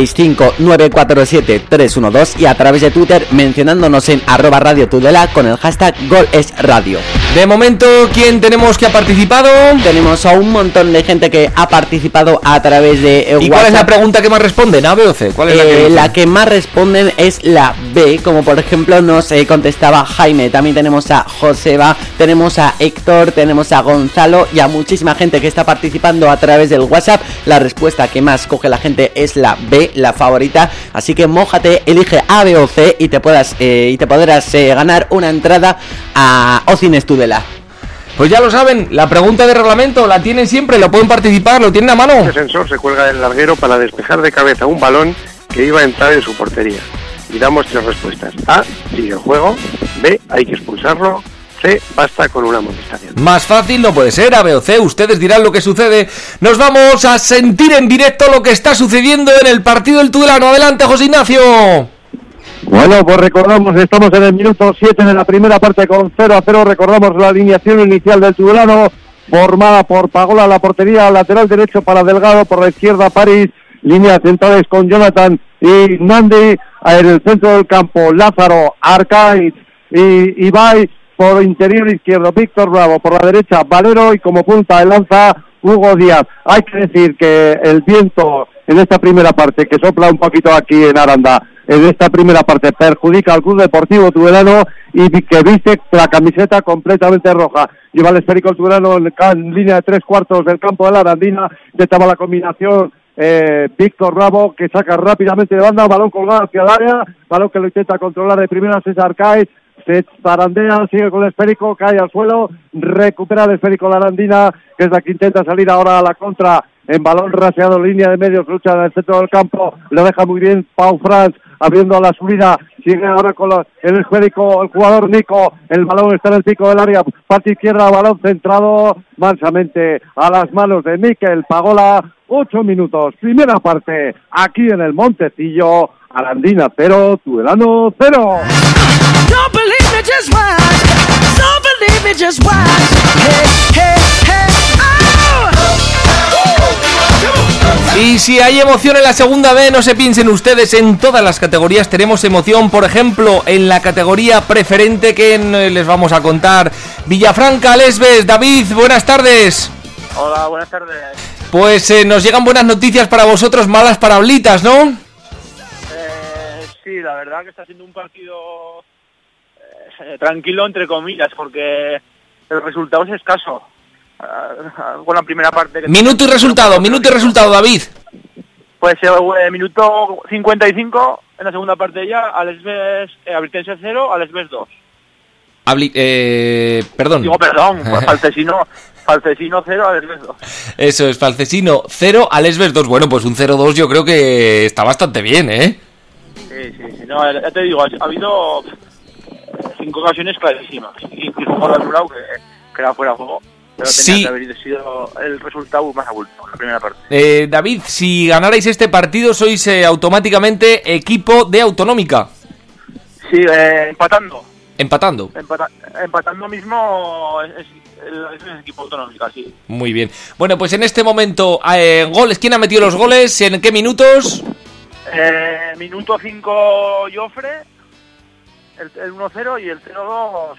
665-947-312 y a través de Twitter mencionándonos en @radiotudela con el hashtag #golesradio. De momento, ¿quién tenemos que ha participado? Tenemos a un montón de gente que ha participado a través de WhatsApp. ¿Y cuál es la pregunta que más responden? ¿A, B o C? ¿Cuál es la que más responden es la B, como por ejemplo nos contestaba Jaime. También tenemos a Joseba, tenemos a Héctor, tenemos a Gonzalo y a muchísima gente que está participando a través del WhatsApp. La respuesta que más coge la gente es la B, la favorita. Así que mójate, elige A, B o C y te podrás ganar una entrada a Ocines Tudela. Pues ya lo saben, la pregunta de reglamento la tienen siempre, lo pueden participar, lo tienen a mano. El defensor se cuelga del larguero para despejar de cabeza un balón que iba a entrar en su portería. Y damos 3 respuestas. A, sigue el juego. B, hay que expulsarlo. C, basta con una amonestación. Más fácil no puede ser, A, B o C, ustedes dirán lo que sucede. Nos vamos a sentir en directo lo que está sucediendo en el partido del Tudelano. Adelante, José Ignacio. Bueno, pues recordamos, estamos en el minuto 7 de la primera parte con 0-0. Recordamos la alineación inicial del Tudelano, formada por Pagola, la portería, lateral derecho para Delgado, por la izquierda París, líneas centrales con Jonathan y Nandi, en el centro del campo Lázaro, Arcaiz y Ibai, por interior izquierdo Víctor Bravo, por la derecha Valero y como punta de lanza Hugo Díaz. Hay que decir que el viento en esta primera parte, que sopla un poquito aquí en Aranda, en esta primera parte perjudica al Club Deportivo Tudelano y que viste la camiseta completamente roja. Lleva el esférico el Tudelano en línea de 3/4 del campo de la Arandina, estaba la combinación Víctor Bravo, que saca rápidamente de banda, balón colgado hacia el área, balón que lo intenta controlar de primera César Cáez, se zarandea, sigue con el esférico, cae al suelo, recupera el esférico la Arandina, que es la que intenta salir ahora a la contra, en balón raseado, línea de medios, lucha en el centro del campo, lo deja muy bien Pau Franz, abriendo la subida, sigue ahora con el esférico el jugador Nico, el balón está en el pico del área, parte izquierda, balón centrado mansamente a las manos de Mikel Pagola. 8 minutos, primera parte, aquí en el Montecillo, Arandina 0, Tudelano 0. Don't believe me, just watch. Don't believe me, just watch. Hey, hey, hey, Y si hay emoción en la segunda B, no se piensen ustedes, en todas las categorías tenemos emoción. Por ejemplo, en la categoría preferente que les vamos a contar, Villafranca, Lesbes. David, buenas tardes. Hola, buenas tardes. Pues nos llegan buenas noticias para vosotros, malas para Blitas, ¿no? Sí, la verdad que está siendo un partido tranquilo, entre comillas, porque el resultado es escaso. Con la primera parte... Minuto y resultado, David. Pues minuto 55, en la segunda parte ya, Alesbes, Abritense 0, Alesbes 2. Perdón. Digo, perdón, Falcesino 0, Alesbes 2. Eso es, Falcesino 0, Alesbes 2. Bueno, pues un 0-2 yo creo que está bastante bien, ¿eh? Sí. No, ya te digo, ha habido 5 ocasiones clarísimas. Incluso un gol anulado que era fuera de juego. Pero tenía que haber sido el resultado más abulto en la primera parte. David, si ganarais este partido, sois automáticamente equipo de Autonómica. Sí, empatando. Empatando mismo es equipo Autonómica, sí. Muy bien. Bueno, pues en este momento, goles. ¿Quién ha metido los goles? ¿En qué minutos? Minuto 5 Jofre, el 1-0 y el 0-2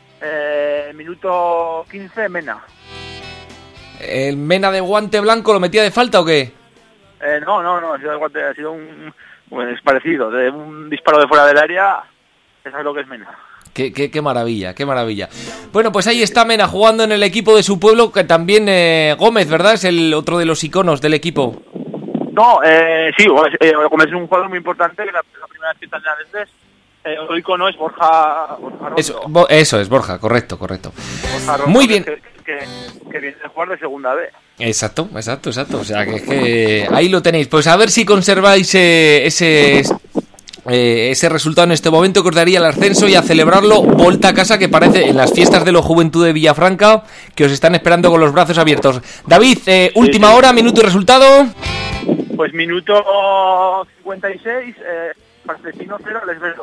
minuto 15 Mena. ¿El Mena de guante blanco lo metía de falta o qué? No, ha sido de guante, ha sido es parecido, de un disparo de fuera del área, eso es lo que es Mena. Qué maravilla, qué maravilla. Bueno, pues ahí está Mena jugando en el equipo de su pueblo, que también Gómez, ¿verdad? Es el otro de los iconos del equipo. No, sí, Gómez es un jugador muy importante, que la primera vez que está en la Lesbes. El icono es Borja Rondo. Eso es, Borja, correcto. Borja Rondo, muy bien. Que que viene de jugar de segunda B. Exacto. O sea, que ahí lo tenéis. Pues a ver si conserváis ese resultado en este momento, que os daría el ascenso, y a celebrarlo vuelta a casa, que parece en las fiestas de la juventud de Villafranca, que os están esperando con los brazos abiertos. David, última hora, minuto y resultado. Pues minuto 56, Martesino 0, Lesbos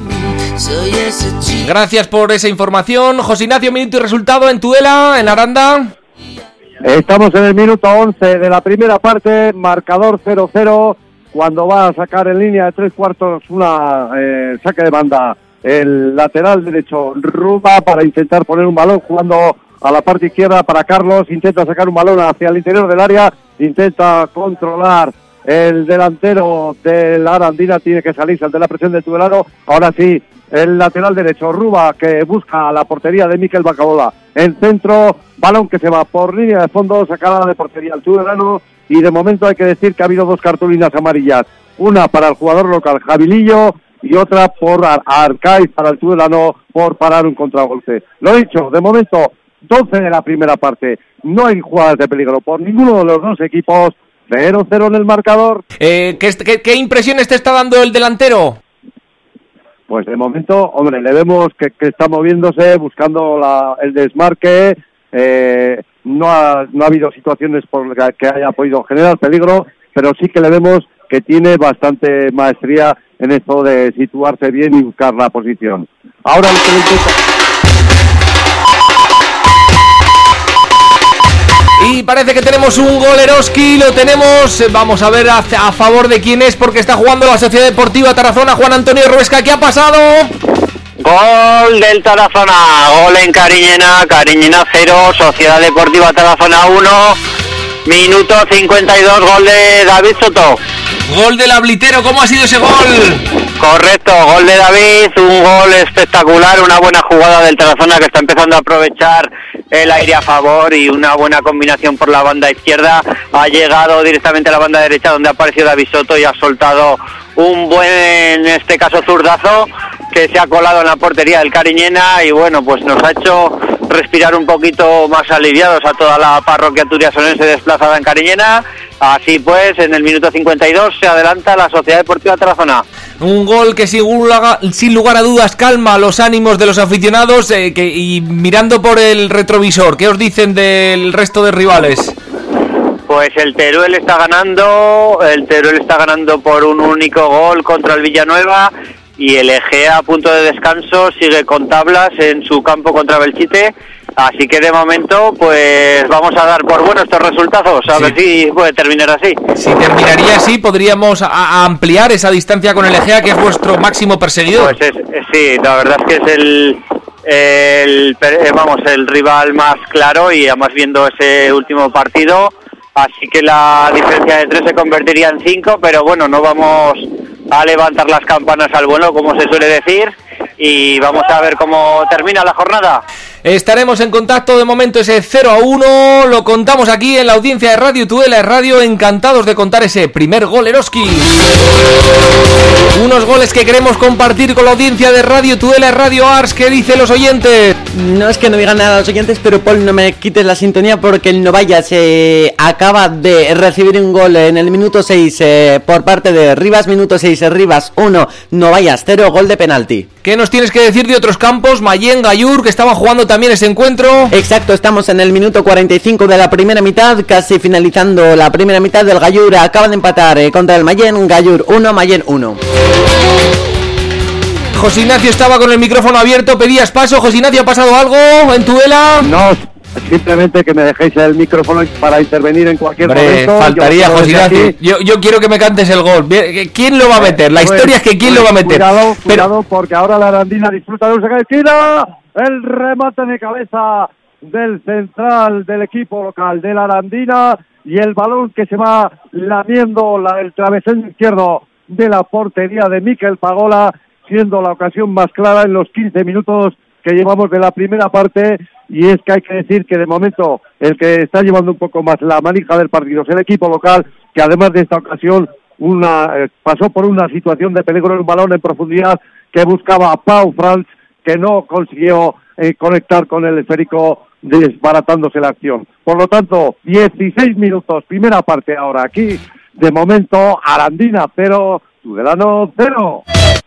2. Gracias por esa información. José Ignacio, minuto y resultado en Tudela, en Aranda. Estamos en el minuto 11 de la primera parte, marcador 0-0, cuando va a sacar en línea de 3/4 una saque de banda el lateral derecho Ruba para intentar poner un balón jugando a la parte izquierda para Carlos, intenta sacar un balón hacia el interior del área, intenta controlar el delantero de la Arandina, tiene que salirse ante la presión del tudelano. Ahora sí, el lateral derecho Ruba, que busca la portería de Miquel Bacabola en centro, balón que se va por línea de fondo, sacada de portería al tudelano, y de momento hay que decir que ha habido 2 cartulinas amarillas, una para el jugador local Javilillo y otra por Arcaiz para el tudelano por parar un contragolpe. Lo dicho, de momento 12 de la primera parte, no hay jugadas de peligro por ninguno de los dos equipos, 0-0 en el marcador. ¿Qué impresiones te está dando el delantero? Pues de momento, hombre, le vemos que está moviéndose, buscando el desmarque, no ha habido situaciones por las que haya podido generar peligro, pero sí que le vemos que tiene bastante maestría en esto de situarse bien y buscar la posición. Ahora el que le intenta... Y parece que tenemos un gol Eroski, lo tenemos, vamos a ver a favor de quién es, porque está jugando la Sociedad Deportiva Tarazona. Juan Antonio Ruesca, ¿qué ha pasado? Gol del Tarazona, gol en Cariñena 0, Sociedad Deportiva Tarazona 1, minuto 52, gol de David Soto. Gol del Ablitero, ¿cómo ha sido ese gol? Correcto, gol de David, un gol espectacular, una buena jugada del Tarazona que está empezando a aprovechar el aire a favor y una buena combinación por la banda izquierda. Ha llegado directamente a la banda derecha donde ha aparecido David Soto y ha soltado un buen, en este caso, zurdazo que se ha colado en la portería del Cariñena y bueno, pues nos ha hecho respirar un poquito más aliviados a toda la parroquia turiasonense desplazada en Cariñena. Así pues, en el minuto 52 se adelanta la Sociedad Deportiva Tarazona. Un gol que sin lugar a dudas calma los ánimos de los aficionados y mirando por el retrovisor, ¿qué os dicen del resto de rivales? Pues el Teruel está ganando por un único gol contra el Villanueva y el Egea a punto de descanso sigue con tablas en su campo contra Belchite. Así que de momento pues vamos a dar por buenos estos resultados, a ver si puede terminar así. Si terminaría así, podríamos ampliar esa distancia con el Egea, que es vuestro máximo perseguidor. Pues sí, la verdad es que es el rival más claro y además viendo ese último partido, así que la diferencia de 3 se convertiría en 5, pero bueno, no vamos a levantar las campanas al vuelo, como se suele decir, y vamos a ver cómo termina la jornada. Estaremos en contacto, de momento ese 0-1, lo contamos aquí en la audiencia de Radio Tudela Radio, encantados de contar ese primer gol Eroski. Unos goles que queremos compartir con la audiencia de Radio Tudela Radio Ars. ¿Qué dicen los oyentes? No es que no digan nada los oyentes, pero Paul, no me quites la sintonía porque el Novaya se acaba de recibir un gol en el minuto 6 por parte de Rivas, minuto 6, Rivas 1, Novayas 0, gol de penalti. ¿Qué nos tienes que decir de otros campos? Mayén, Gallur, que estaban jugando también ese encuentro. Exacto, estamos en el minuto 45 de la primera mitad, casi finalizando la primera mitad. Del Gallur acaba de empatar contra el Mayén, Gallur 1, Mayén 1. José Ignacio estaba con el micrófono abierto, pedías paso. José Ignacio, ¿ha pasado algo en Tudela? No, simplemente que me dejéis el micrófono para intervenir en cualquier momento. Faltaría, José Ignacio. Yo quiero que me cantes el gol. ¿Quién lo va a meter? La historia es que quién lo va a meter. Cuidado, porque ahora la Arandina disfruta de un saque de esquina. El remate de cabeza del central del equipo local de la Arandina y el balón que se va lamiendo el travesaño izquierdo de la portería de Miquel Pagola, siendo la ocasión más clara en los 15 minutos que llevamos de la primera parte. Y es que hay que decir que de momento el que está llevando un poco más la manija del partido es el equipo local, que además de esta ocasión pasó por una situación de peligro en un balón en profundidad que buscaba a Pau Franz, que no consiguió conectar con el esférico desbaratándose la acción. Por lo tanto, 16 minutos, primera parte ahora aquí. De momento, Arandina 0, Tudelano 0.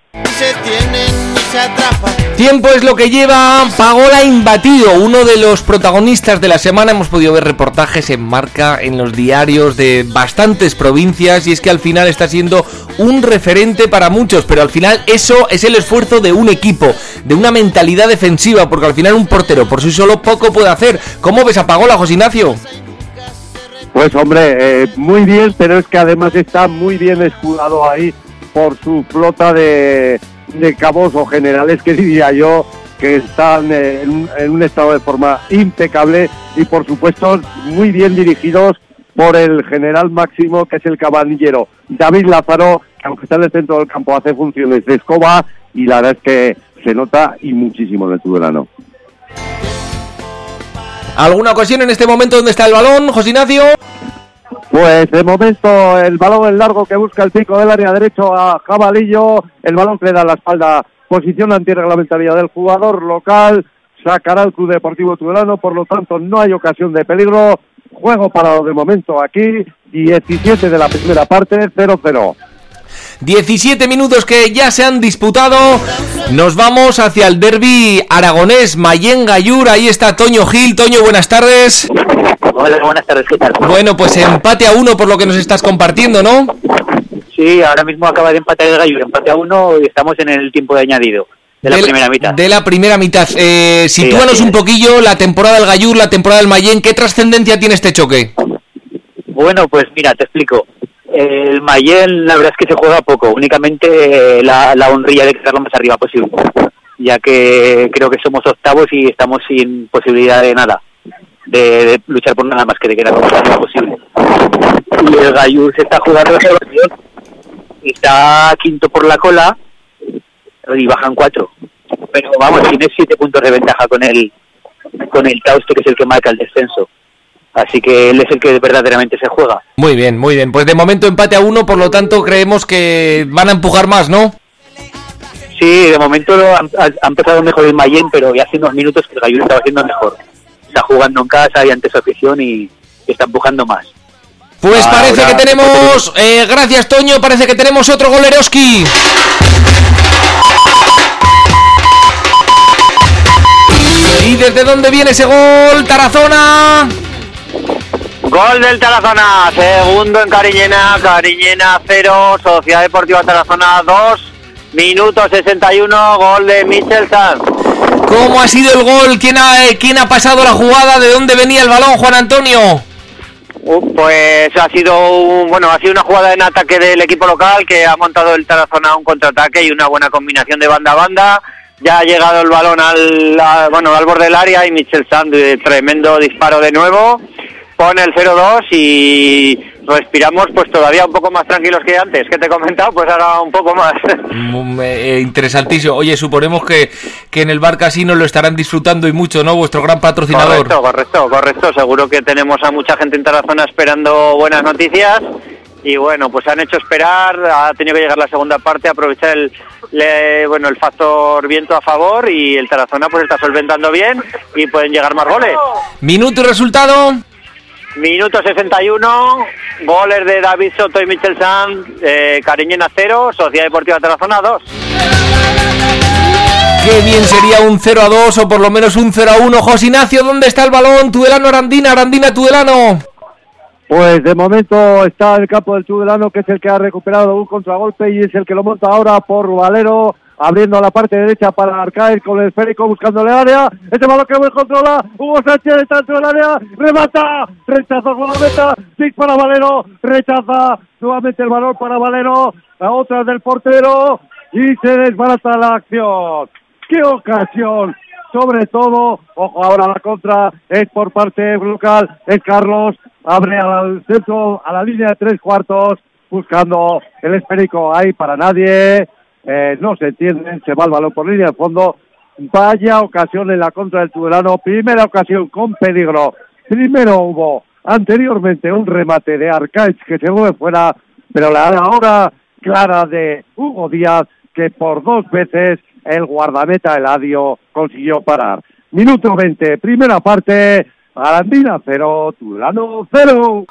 Tiempo es lo que lleva Pagola imbatido, uno de los protagonistas de la semana. Hemos podido ver reportajes en Marca, en los diarios de bastantes provincias, y es que al final está siendo un referente para muchos, pero al final eso es el esfuerzo de un equipo, de una mentalidad defensiva, porque al final un portero por sí solo poco puede hacer. ¿Cómo ves a Pagola, José Ignacio? Pues hombre, muy bien, pero es que además está muy bien escudado ahí por su flota de cabos o generales, que diría yo, que están en un estado de forma impecable, y por supuesto muy bien dirigidos por el general máximo, que es el cabanillero David Lázaro, que aunque está en el centro del campo hace funciones de escoba, y la verdad es que se nota y muchísimo en el Tudelano. ¿Alguna ocasión en este momento donde está el balón, José Ignacio? Pues de momento el balón en largo que busca el pico del área derecho a Jabalillo, el balón que le da la espalda, posición antirreglamentaria del jugador local, sacará el Club Deportivo Tudelano, por lo tanto no hay ocasión de peligro, juego parado de momento aquí, 17 de la primera parte, 0-0. 17 minutos que ya se han disputado. Nos vamos hacia el derbi aragonés, Mayén-Gallur. Ahí está Toño Gil. Toño, buenas tardes. Hola, buenas tardes, ¿qué tal? Bueno, pues empate a 1 por lo que nos estás compartiendo, ¿no? Sí, ahora mismo acaba de empatar el Gallur, empate a 1, y estamos en el tiempo de añadido de la primera mitad. De la primera mitad. Sitúanos sí, un poquillo la temporada del Gallur, la temporada del Mayén. ¿Qué trascendencia tiene este choque? Bueno, pues mira, te explico. El Mayén, la verdad es que se juega poco, únicamente la honrilla de quedar lo más arriba posible, ya que creo que somos octavos y estamos sin posibilidad de nada, de luchar por nada más que de quedar lo más arriba posible. Y el Gallur se está jugando la salvación, está quinto por la cola y bajan 4, pero vamos, tiene 7 puntos de ventaja con el Tauste, que es el que marca el descenso. Así que él es el que verdaderamente se juega. Muy bien, muy bien. Pues de momento empate a 1, por lo tanto creemos que van a empujar más, ¿no? Sí, de momento ha empezado mejor el Mayén, pero ya hace unos minutos que el Gallur estaba haciendo mejor. Está jugando en casa y ante su afición y está empujando más. Pues parece que tenemos... gracias, Toño. Parece que tenemos otro gol, Eroski. ¿Y desde dónde viene ese gol, Tarazona? Gol del Tarazona, segundo en Cariñena, Cariñena 0, Sociedad Deportiva Tarazona 2, minuto 61, gol de Michel Sanz. ¿Cómo ha sido el gol? ¿Quién ha pasado la jugada? ¿De dónde venía el balón, Juan Antonio? Pues ha sido una jugada en ataque del equipo local, que ha montado el Tarazona un contraataque y una buena combinación de banda a banda. Ya ha llegado el balón al borde del área, y Michel Sanz, tremendo disparo de nuevo, pone el 0-2 y respiramos pues todavía un poco más tranquilos que antes, que te he comentado, pues ahora un poco más. Interesantísimo. Oye, suponemos que en el Bar Casino lo estarán disfrutando y mucho, ¿no? Vuestro gran patrocinador. Correcto. Seguro que tenemos a mucha gente en Tarazona esperando buenas noticias. Y bueno, pues han hecho esperar, ha tenido que llegar la segunda parte, aprovechar el factor viento a favor, y el Tarazona pues está solventando bien y pueden llegar más goles. Minuto y resultado. Minuto 61, goles de David Soto y Michel Sanz, Cariñena 0, Sociedad Deportiva Tarazona 2. Qué bien sería un 0-2 o por lo menos un 0-1. José Ignacio, ¿dónde está el balón? Tudelano, Arandina, Tudelano. Pues de momento está en el campo del Tudelano, que es el que ha recuperado un contragolpe y es el que lo monta ahora por Valero, abriendo a la parte derecha para Arcaez con el esférico buscando el área. Este balón que controla Hugo Sánchez, está dentro del área, remata, rechaza con la meta, dispara Valero, rechaza nuevamente el balón para Valero, la otra del portero y se desbarata la acción. ¡Qué ocasión! Sobre todo, ojo, ahora la contra es por parte local, es Carlos, abre al centro, a la línea de 3/4, buscando el esférico ahí para nadie, no se entienden, se va el balón por línea de fondo. Vaya ocasión en la contra del Tudelano, primera ocasión con peligro. Primero hubo anteriormente un remate de Arcaich que se mueve fuera, pero la hora clara de Hugo Díaz, que por 2 veces el guardameta Eladio consiguió parar. Minuto 20, primera parte, Arandina 0, Tudelano 0.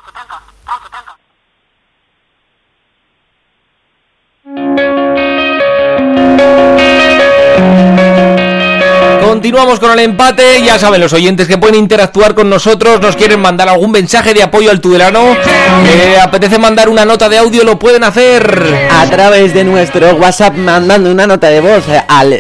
Continuamos con el empate. Ya saben los oyentes que pueden interactuar con nosotros. Nos quieren mandar algún mensaje de apoyo al Tudelano, apetece mandar una nota de audio, lo pueden hacer a través de nuestro WhatsApp, mandando una nota de voz al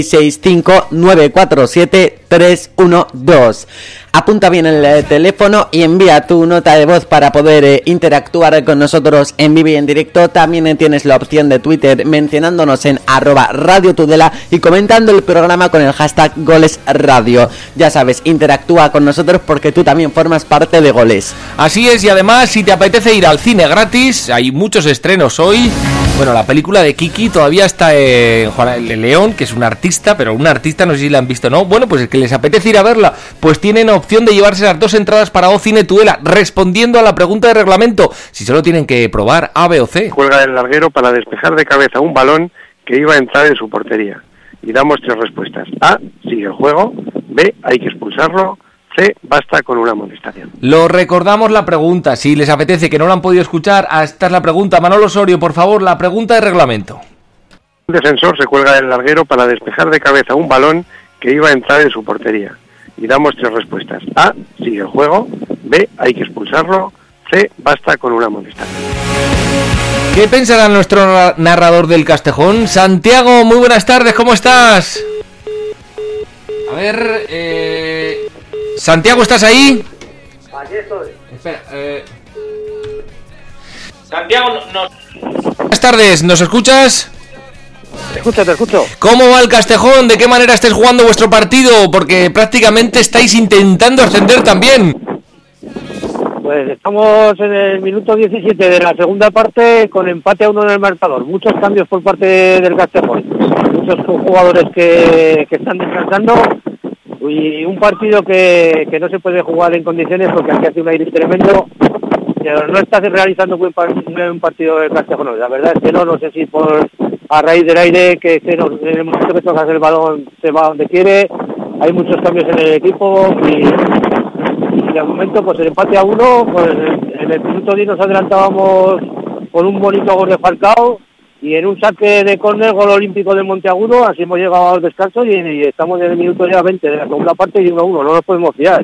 665-947-312. Apunta bien el teléfono y envía tu nota de voz para poder interactuar con nosotros en vivo y en directo. También tienes la opción de Twitter mencionándonos en @Radio Tudela y comentando el programa con el hashtag GolesRadio. Ya sabes, interactúa con nosotros porque tú también formas parte de Goles. Así es, y además si te apetece ir al cine gratis, hay muchos estrenos hoy. Bueno, la película de Kiki todavía está en Juan León, que es un artista, pero un artista, no sé si la han visto o no. Bueno, pues el que les apetece ir a verla, pues tienen opción de llevarse las 2 entradas para O Cine Tudela, respondiendo a la pregunta de reglamento, si solo tienen que probar A, B o C. Cuelga del larguero para despejar de cabeza un balón que iba a entrar en su portería. Y damos 3 respuestas. A, sigue el juego. B, hay que expulsarlo. C, basta con una amonestación. Lo recordamos la pregunta, si les apetece, que no lo han podido escuchar, esta es la pregunta. Manolo Osorio, por favor, la pregunta de reglamento. Un defensor se cuelga del larguero para despejar de cabeza un balón que iba a entrar en su portería. Y damos 3 respuestas. A, sigue el juego. B, hay que expulsarlo. C, basta con una amonestación. ¿Qué pensará nuestro narrador del Castejón? Santiago, muy buenas tardes, ¿cómo estás? A ver, Santiago, ¿estás ahí? Aquí estoy. Espera, Santiago, Buenas tardes, ¿nos escuchas? Te escucho. ¿Cómo va el Castejón? ¿De qué manera estáis jugando vuestro partido? Porque prácticamente estáis intentando ascender también. Pues estamos en el minuto 17 de la segunda parte con empate a 1 en el marcador. Muchos cambios por parte del Castejón. Muchos jugadores que están descansando. Y un partido que no se puede jugar en condiciones porque aquí hace un aire tremendo, pero no está realizando un partido del Castejón. La verdad es que no sé si a raíz del aire, que en el momento que tocas el balón se va donde quiere, hay muchos cambios en el equipo y de momento pues el empate a 1, pues en el minuto 10 nos adelantábamos con un bonito gol de Falcao. Y en un saque de córner, gol olímpico del Monteagudo, así hemos llegado al descanso y estamos en el minuto ya 20 de la segunda parte y 1-1, no nos podemos fiar.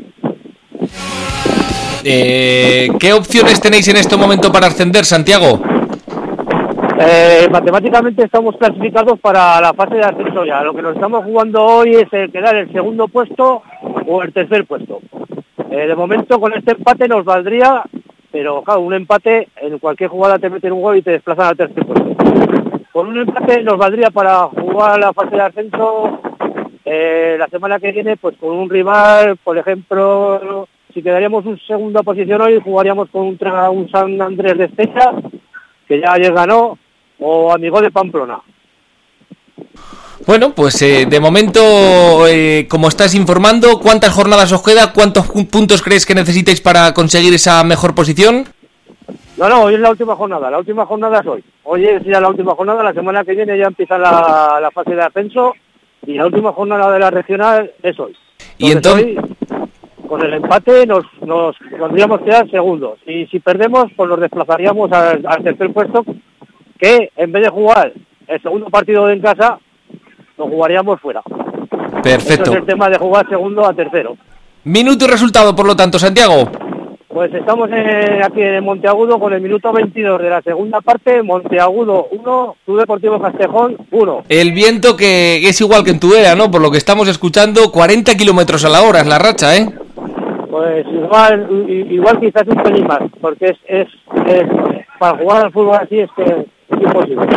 ¿Qué opciones tenéis en este momento para ascender, Santiago? Matemáticamente estamos clasificados para la fase de ascenso ya. Lo que nos estamos jugando hoy es el quedar el segundo puesto o el tercer puesto. De momento con este empate nos valdría, pero claro, un empate en cualquier jugada te meten un gol y te desplazan al tercer puesto. Con un empate nos valdría para jugar la fase de ascenso la semana que viene, pues con un rival, por ejemplo, si quedaríamos en segunda posición hoy, jugaríamos contra un San Andrés de Estella, que ya ayer ganó, o Amigo de Pamplona. Bueno, pues de momento, como estás informando, ¿cuántas jornadas os queda? ¿Cuántos puntos crees que necesitáis para conseguir esa mejor posición? No, hoy es la última jornada es hoy. Hoy es ya la última jornada, la semana que viene ya empieza la fase de ascenso y la última jornada de la regional es hoy. Y entonces hoy, con el empate nos podríamos quedar segundos y si perdemos pues nos desplazaríamos al tercer puesto, que en vez de jugar el segundo partido en casa, lo jugaríamos fuera. Perfecto. Eso es el tema de jugar segundo a tercero. Minuto y resultado, por lo tanto, Santiago. Pues estamos aquí en Monteagudo con el minuto 22 de la segunda parte. Monteagudo 1, Club Deportivo Castejón 1. El viento que es igual que en Tudela, ¿no? Por lo que estamos escuchando, 40 kilómetros a la hora es la racha, ¿eh? Pues igual quizás un pelín más, porque es para jugar al fútbol así es que es imposible.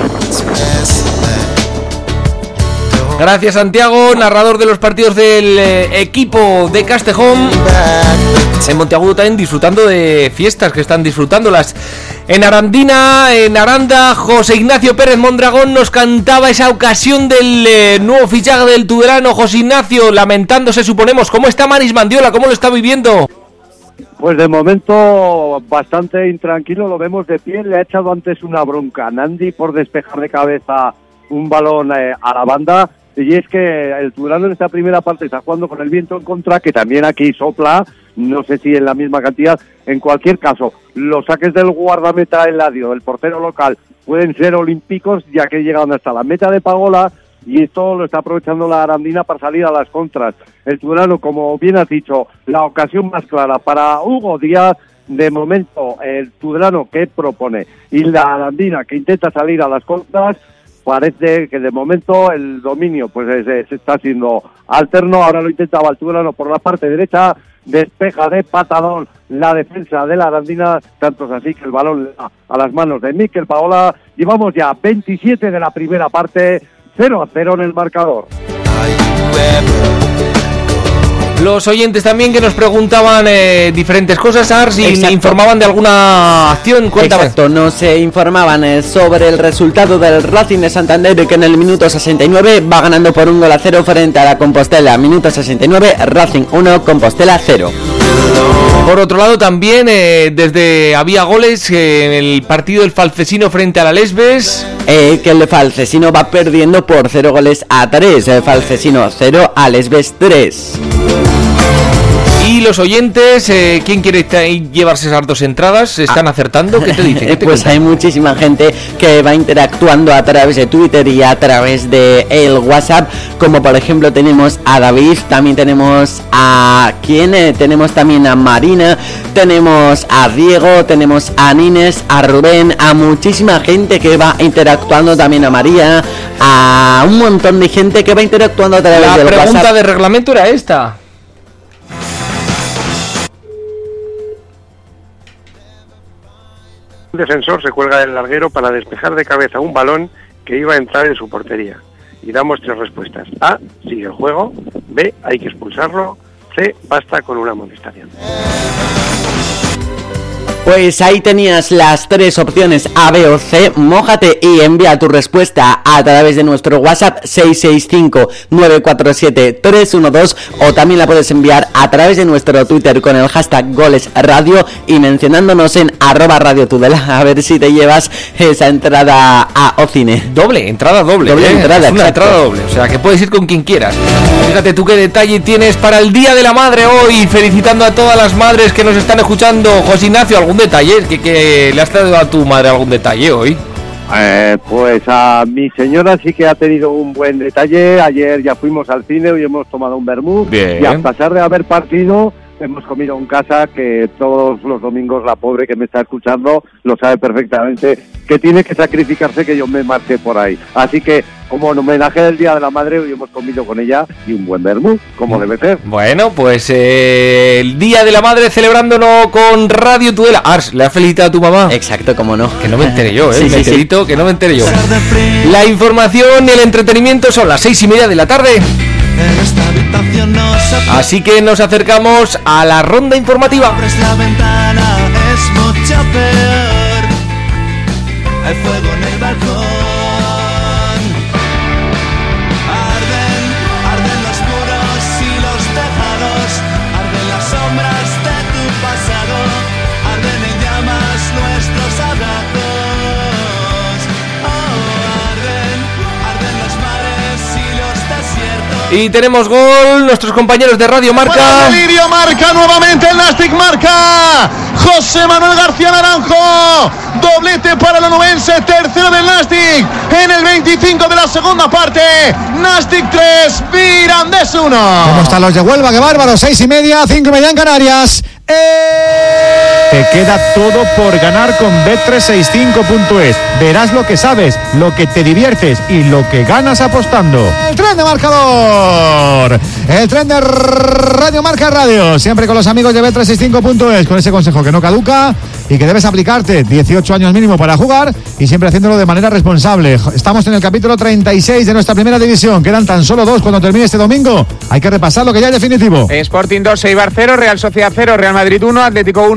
Gracias, Santiago, narrador de los partidos del equipo de Castejón. En Monteagudo también disfrutando de fiestas, que están disfrutándolas. En Arandina, en Aranda, José Ignacio Pérez Mondragón nos cantaba esa ocasión del nuevo fichaje del Tudelano. José Ignacio, lamentándose, suponemos. ¿Cómo está Maris Mandiola? ¿Cómo lo está viviendo? Pues de momento bastante intranquilo, lo vemos de pie, le ha echado antes una bronca a Nandi por despejar de cabeza un balón a la banda. y es que el Tudelano en esta primera parte está jugando con el viento en contra, que también aquí sopla, no sé si en la misma cantidad. En cualquier caso, los saques del guardameta Eladio, del portero local, pueden ser olímpicos, ya que llegan hasta la meta de Pagola, y esto lo está aprovechando la Arandina para salir a las contras. El Tudelano, como bien has dicho, la ocasión más clara para Hugo Díaz. De momento, el Tudelano que propone y la Arandina que intenta salir a las contras, parece que de momento el dominio pues se está haciendo alterno. Ahora lo intentaba el Tudelano por la parte derecha, despeja de patadón la defensa de la Arandina, tanto es así que el balón le da a las manos de Mikel Pagola. Llevamos ya 27 de la primera parte, 0-0 en el marcador. Los oyentes también que nos preguntaban diferentes cosas, Ars, y informaban de alguna acción. Cuéntame. Exacto, nos informaban sobre el resultado del Racing de Santander, que en el minuto 69 va ganando por 1-0 frente a la Compostela. Minuto 69, Racing 1, Compostela 0. Por otro lado también había goles en el partido del Falcesino frente a la Lesbes. Que el Falcesino va perdiendo por 0-3. El Falcesino 0, a Lesbes 3. Y los oyentes, ¿quién quiere llevarse esas dos entradas? ¿Están acertando? ¿Qué te dice? ¿Qué te pues cuenta? Hay muchísima gente que va interactuando a través de Twitter y a través de el WhatsApp, como por ejemplo tenemos a David, también tenemos a tenemos también a Marina, tenemos a Diego, tenemos a Nines, a Rubén, a muchísima gente que va interactuando, también a María, a un montón de gente que va interactuando a través del WhatsApp. La pregunta de reglamento era esta. Un defensor se cuelga del larguero para despejar de cabeza un balón que iba a entrar en su portería. Y damos 3 respuestas. A, sigue el juego. B, hay que expulsarlo. C, basta con una amonestación. Pues ahí tenías las 3 opciones A, B o C. Mójate y envía tu respuesta a través de nuestro WhatsApp 665-947-312, o también la puedes enviar a través de nuestro Twitter con el hashtag GolesRadio y mencionándonos en @RadioTudela, a ver si te llevas esa entrada a Ocine. Entrada doble. Entrada, es una entrada doble, o sea que puedes ir con quien quieras. Fíjate tú qué detalle tienes para el Día de la Madre hoy, felicitando a todas las madres que nos están escuchando. José Ignacio, ¿algún detalle? ¿Que le has traído a tu madre algún detalle hoy? Pues a mi señora sí que ha tenido un buen detalle. Ayer ya fuimos al cine, hoy hemos tomado un vermut. Bien. Y a pesar de haber partido, hemos comido en casa, que todos los domingos la pobre que me está escuchando lo sabe perfectamente, que tiene que sacrificarse que yo me marche por ahí. Así que, como en homenaje del Día de la Madre, hoy hemos comido con ella y un buen vermut, como debe ser. Bueno, pues el Día de la Madre celebrándolo con Radio Tudela. Ars, ¿le has felicitado a tu mamá? Exacto, cómo no. Que no me enteré yo, Sí, que no me enteré yo. La información y el entretenimiento son las 6:30 de la tarde. Así que nos acercamos a la ronda informativa. Abres la ventana, es mucho peor. Hay fuego en el balcón. Arden los muros y los tejados. Arden las sombras de tu pasado. Arden en llamas nuestros abrazos. Arden los mares y los desiertos. Y tenemos gol, nuestros compañeros de Radio Marca. Lirio marca nuevamente, el Nastic marca. José Manuel García Naranjo, doblete para el onubense, tercero del Nastic en el 25 de la segunda parte. Nastic 3, Mirandés 1. ¿Cómo están los de Huelva? ¡Qué bárbaro! 6:30, 5:30 en Canarias. Te queda todo por ganar con Bet365.es. Verás lo que sabes, lo que te diviertes y lo que ganas apostando. El tren de marcador. El tren de Radio Marca Radio. Siempre con los amigos de Bet365.es. Con ese consejo que no caduca y que debes aplicarte. 18 años mínimo para jugar y siempre haciéndolo de manera responsable. Estamos en el capítulo 36 de nuestra primera división. Quedan tan solo 2 cuando termine este domingo. Hay que repasar lo que ya es definitivo. Sporting 2, Eibar 0, Real Sociedad 0, Real Madrid 1, Atlético 1, Rayo 0.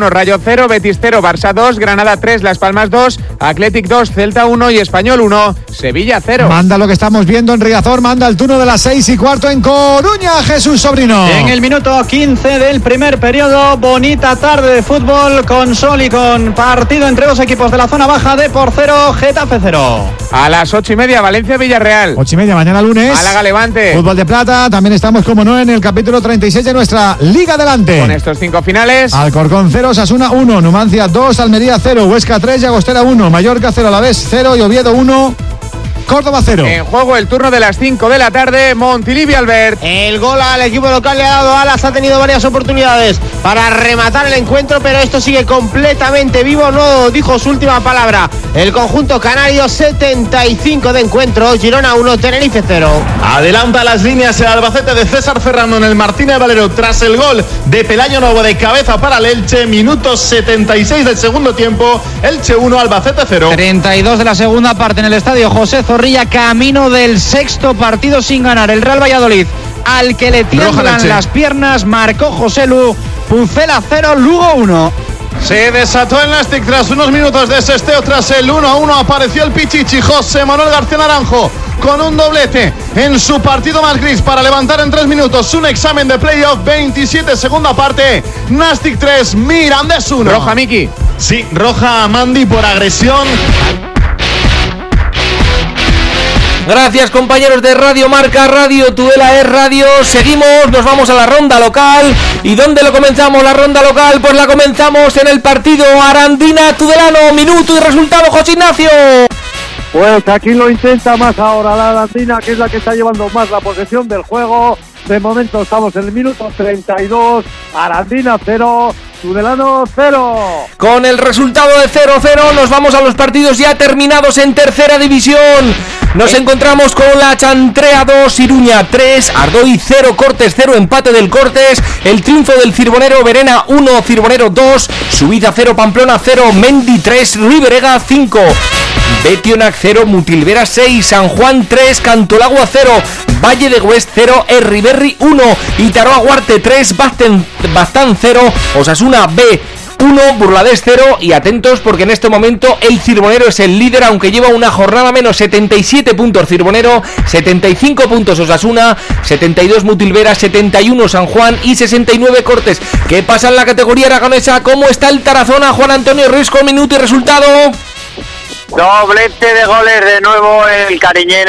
0, Betis 0, Barça 2, Granada 3, Las Palmas 2, Athletic 2, Celta 1 y Español 1, Sevilla 0. Manda lo que estamos viendo en Riazor, manda el turno de las 6:15 en Coruña, Jesús Sobrino. En el minuto 15 del primer periodo, bonita tarde de fútbol con sol y con partido entre dos equipos de la zona baja, Depor 0, Getafe 0. A las 8:30, Valencia-Villarreal. 8:30 mañana lunes. Málaga-Levante. Fútbol de plata, también estamos como no en el capítulo 36 de nuestra Liga Adelante. Con estos 5 finales. Alcorcón 0, Osasuna 1, Numancia 2, Almería 0, Huesca 3, Llagostera 1, Mallorca 0, Alavés 0 y Oviedo 1. Córdoba 0. En juego el turno de las 5 de la tarde, Montilivi Albert. El gol al equipo local le ha dado alas, ha tenido varias oportunidades para rematar el encuentro, pero esto sigue completamente vivo, no dijo su última palabra. El conjunto canario, 75 de encuentro, Girona 1, Tenerife 0. Adelanta las líneas el Albacete de César Ferrando en el Martínez Valero tras el gol de Pelayo Novo de cabeza para el Elche, minuto 76 del segundo tiempo, Elche 1, Albacete 0. 32 de la segunda parte en el estadio José Zorrilla, camino del sexto partido sin ganar. El Real Valladolid, al que le tiemblan las piernas, marcó Joselu. Pucela 0, Lugo 1. Se desató el Nastic tras unos minutos de sesteo. Tras el 1-1 apareció el Pichichi José Manuel García Naranjo con un doblete en su partido más gris para levantar en 3 minutos un examen de playoff. 27 segunda parte, Nastic 3, Mirandés 1. Roja, Miki. Sí, roja a Mandi por agresión. Gracias, compañeros de Radio Marca, Radio Tudela es Radio. Seguimos, nos vamos a la ronda local. ¿Y dónde lo comenzamos la ronda local? Pues la comenzamos en el partido Arandina-Tudelano. Minuto y resultado, José Ignacio. Pues aquí lo intenta más ahora la Arandina, que es la que está llevando más la posesión del juego. De momento estamos en el minuto 32, Arandina 0, Tudelano 0. Con el resultado de 0-0 nos vamos a los partidos ya terminados en tercera división. Nos encontramos con la Chantrea 2, Iruña 3, Ardoy 0, Cortes 0, empate del Cortes. El triunfo del Cirbonero, Verena 1, Cirbonero 2, Suiza 0, Pamplona 0, Mendi 3, Riberega 5. Betionac 0, Mutilvera 6, San Juan 3, Cantolagua 0, Valle de Huest 0, Erriberri 1, Itaroa Guarte 3, Baztán 0, Osasuna B 1, Burladés 0. Y atentos porque en este momento el Cirbonero es el líder, aunque lleva una jornada menos. 77 puntos Cirbonero, 75 puntos Osasuna, 72 Mutilvera, 71 San Juan y 69 Cortes. ¿Qué pasa en la categoría aragonesa? ¿Cómo está el Tarazona? Juan Antonio Ruiz con minuto y resultado. Doblete de goles de nuevo en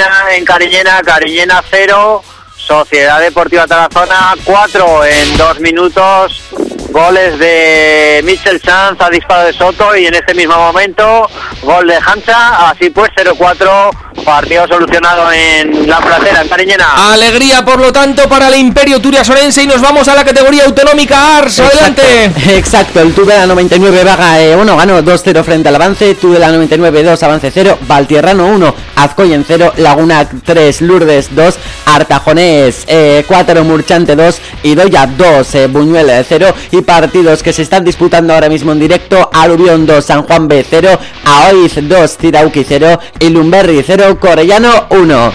Cariñena 0, Sociedad Deportiva Tarazona 4 en 2 minutos. Goles de Michel Sanz a disparo de Soto y en este mismo momento gol de Hancha. Así pues 0-4, partido solucionado en la Platera, en Cariñena. Alegría por lo tanto para el Imperio Turiasorense y nos vamos a la categoría autonómica. Ars, adelante. Exacto, el Tudela 99 Vaga 1 ganó 2-0 frente al Avance, Tudela 99 2, Avance 0, Valtierrano 1, Azcoyen 0, Laguna 3, Lourdes 2, Artajonés 4, Murchante 2, Idoya 2, Buñuel 0. Y partidos que se están disputando ahora mismo en directo: Alubión 2, San Juan B 0, Aoiz 2, Tirauqui 0 y Lumberri 0, Corellano 1.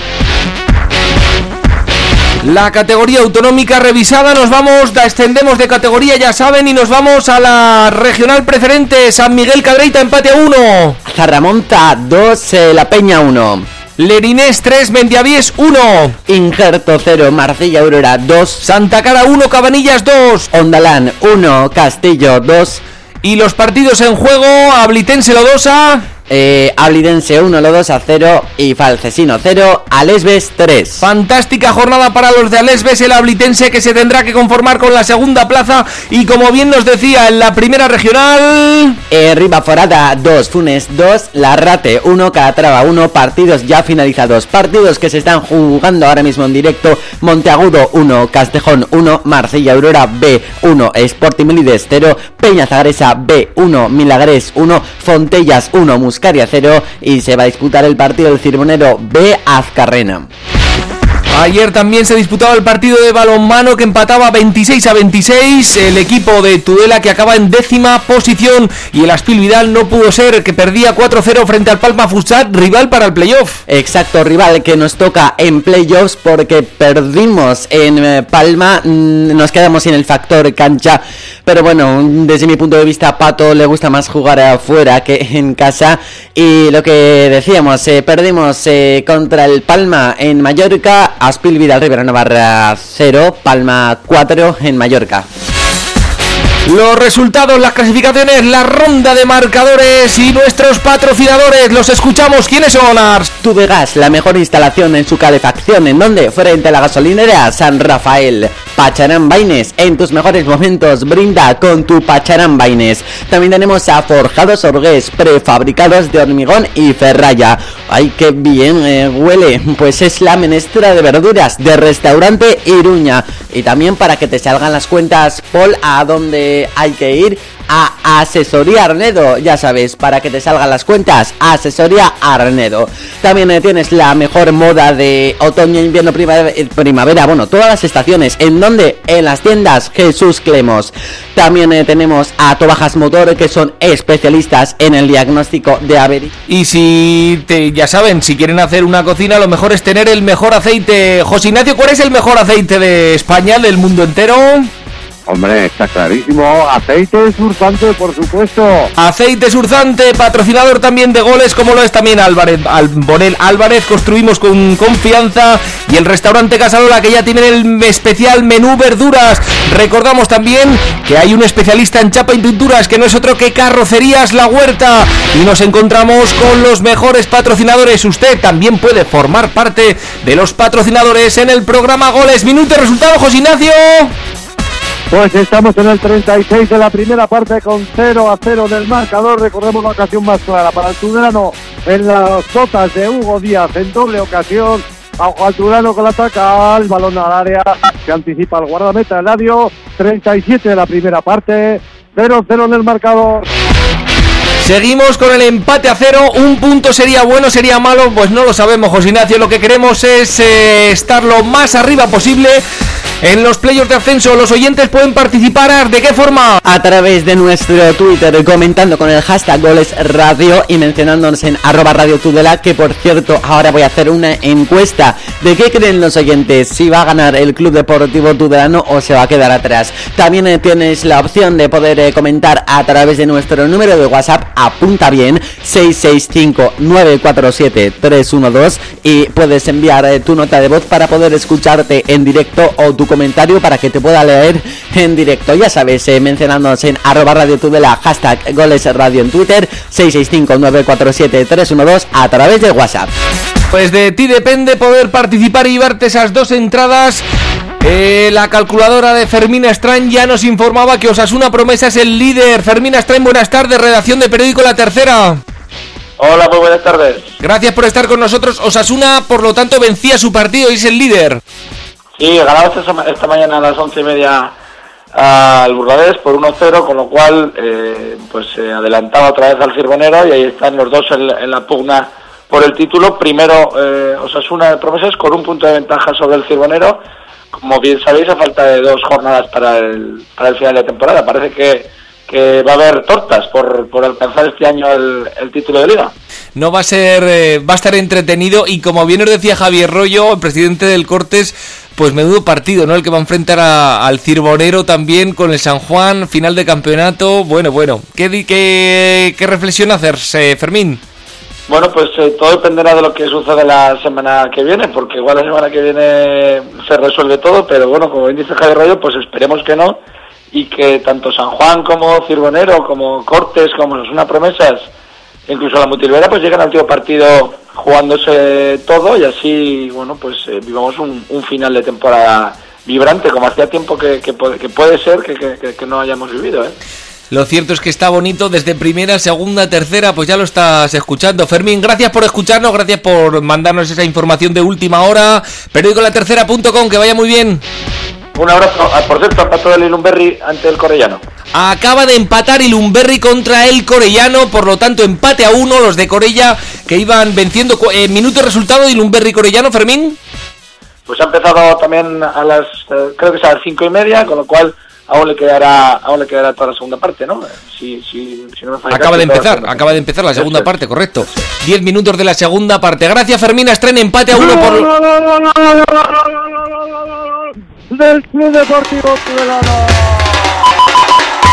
La categoría autonómica revisada, nos vamos, descendemos de categoría, ya saben, y nos vamos a la regional preferente. San Miguel Cadreita, empate a 1. Zarramonta 2, La Peña 1. Lerinés 3, Mendiavies 1. Injerto 0, Marcilla Aurora 2. Santa Cara 1, Cabanillas 2. Ondalán 1, Castillo 2. Y los partidos en juego: Ablitense Lodosa, Ablidense 1, Lodosa 0 y Falcesino 0, Alesbes 3. Fantástica jornada para los de Alesbes, el ablitense que se tendrá que conformar con la segunda plaza. Y como bien nos decía en la primera regional, Ribaforada 2, Funes 2, Larrate 1, Calatrava 1. Partidos ya finalizados, partidos que se están jugando ahora mismo en directo: Monteagudo 1, Castejón 1, Marsella Aurora B 1, Sporting Milides 0, Peña Zagresa B 1, Milagres 1, Fontellas 1, Muscaria 0. Y se va a disputar el partido del Cirbonero B Azcarrena. Ayer también se disputaba el partido de balonmano que empataba 26-26. El equipo de Tudela que acaba en 10ª posición, y el Aspil Vidal no pudo ser, que perdía 4-0 frente al Palma Futsal, rival para el playoff. Exacto, rival que nos toca en playoffs porque perdimos en Palma, nos quedamos sin el factor cancha pero bueno, desde mi punto de vista a Pato le gusta más jugar afuera que en casa. Y lo que decíamos, perdimos contra el Palma en Mallorca, Aspil Vidal Rivera Navarra 0, Palma 4 en Mallorca. Los resultados, las clasificaciones, la ronda de marcadores y nuestros patrocinadores, los escuchamos. ¿Quiénes son, Ars? Tubegas, la mejor instalación en su calefacción. ¿En dónde? Frente a la gasolinera San Rafael. Pacharán Baines, en tus mejores momentos brinda con tu Pacharán Baines. También tenemos a Forjados Orgués, prefabricados de hormigón y ferralla. ¡Ay, qué bien huele! Pues es la menestra de verduras de Restaurante Iruña. Y también para que te salgan las cuentas, Paul, ¿a dónde hay que ir? A Asesoría Arnedo, ya sabes, para que te salgan las cuentas, Asesoría Arnedo. También tienes la mejor moda de otoño, invierno, primavera, bueno, todas las estaciones. ¿En dónde? En las tiendas Jesús Clemos. También tenemos a Tobajas Motor, que son especialistas en el diagnóstico de averías. Y si ya saben, si quieren hacer una cocina, lo mejor es tener el mejor aceite. José Ignacio, ¿cuál es el mejor aceite de España, del mundo entero? Hombre, está clarísimo. Aceite Surzante, por supuesto. Aceite Surzante, patrocinador también de goles, como lo es también Bonel Álvarez. Construimos con confianza. Y el restaurante Casalola, que ya tienen el especial menú verduras. Recordamos también que hay un especialista en chapa y pinturas, que no es otro que Carrocerías La Huerta. Y nos encontramos con los mejores patrocinadores. Usted también puede formar parte de los patrocinadores en el programa Goles. Minuto y resultado, José Ignacio. Pues estamos en el 36 de la primera parte con 0-0 del marcador. Recordemos la ocasión más clara para el Tudelano en las botas de Hugo Díaz en doble ocasión. Ojo al Tudelano que la ataca, el balón al área, se anticipa el guardameta Eladio. 37 de la primera parte, 0-0 en el marcador. Seguimos con el empate a 0. Un punto sería bueno, sería malo, pues no lo sabemos, José Ignacio. Lo que queremos es estar lo más arriba posible en los playoffs de ascenso. Los oyentes pueden participar. ¿De qué forma? A través de nuestro Twitter, comentando con el hashtag Goles Radio y mencionándonos en @RadioTudela, que por cierto ahora voy a hacer una encuesta de qué creen los oyentes, si va a ganar el Club Deportivo Tudelano o se va a quedar atrás. También tienes la opción de poder comentar a través de nuestro número de WhatsApp. Apunta bien, 665-947-312, y puedes enviar tu nota de voz para poder escucharte en directo, o tu comentario para que te pueda leer en directo. Ya sabes, mencionándonos en @RadioTudela, hashtag Goles Radio en Twitter, 665-947-312 a través de WhatsApp. Pues de ti depende poder participar y llevarte esas dos entradas. La calculadora de Fermín Astrain ya nos informaba que Osasuna Promesa es el líder. Fermín Astrain, buenas tardes, redacción de Periódico La Tercera. Hola, muy buenas tardes. Gracias por estar con nosotros. Osasuna, por lo tanto, vencía su partido y es el líder. Sí, ganaba esta mañana a las 11:30 al Burgadés por 1-0, con lo cual pues se adelantaba otra vez al Cirbonero, y ahí están los dos en la pugna por el título. Primero Osasuna de Promesas con un punto de ventaja sobre el Cirbonero. Como bien sabéis, a falta de 2 jornadas para el final de temporada. Parece que va a haber tortas por alcanzar este año el título de Liga. No va a ser, va a estar entretenido, y como bien os decía Javier Rollo, el presidente del Cortes, pues menudo partido, ¿no? El que va a enfrentar al Cirbonero también con el San Juan, final de campeonato. Bueno, ¿qué reflexión hacerse, Fermín? Bueno, pues todo dependerá de lo que suceda la semana que viene, porque igual la semana que viene se resuelve todo, pero bueno, como bien dice Javier Rollo, pues esperemos que no, y que tanto San Juan como Cirbonero, como Cortes, como Osasuna Promesas, incluso la Mutilvera, pues lleguen al último partido jugándose todo, y así, bueno, pues vivamos un final de temporada vibrante, como hacía tiempo que puede ser que no hayamos vivido, ¿eh? Lo cierto es que está bonito desde primera, segunda, tercera, pues ya lo estás escuchando. Fermín, gracias por escucharnos, gracias por mandarnos esa información de última hora. Periodicolatercera.com, que vaya muy bien. Un abrazo. Por cierto, empató el Ilumberri ante el Corellano. Acaba de empatar Ilumberri contra el Corellano, por lo tanto empate a 1, los de Corella que iban venciendo. Minuto y resultado de Ilumberri Corellano, Fermín. Pues ha empezado también a las, creo que es a las 5:30, con lo cual aún le quedará toda la segunda parte, ¿no? Si no me falla, acaba de empezar la segunda parte, correcto. 10 minutos de la segunda parte. Gracias, Fermín Astrain, empate a 1 por del Club Deportivo Tudelano.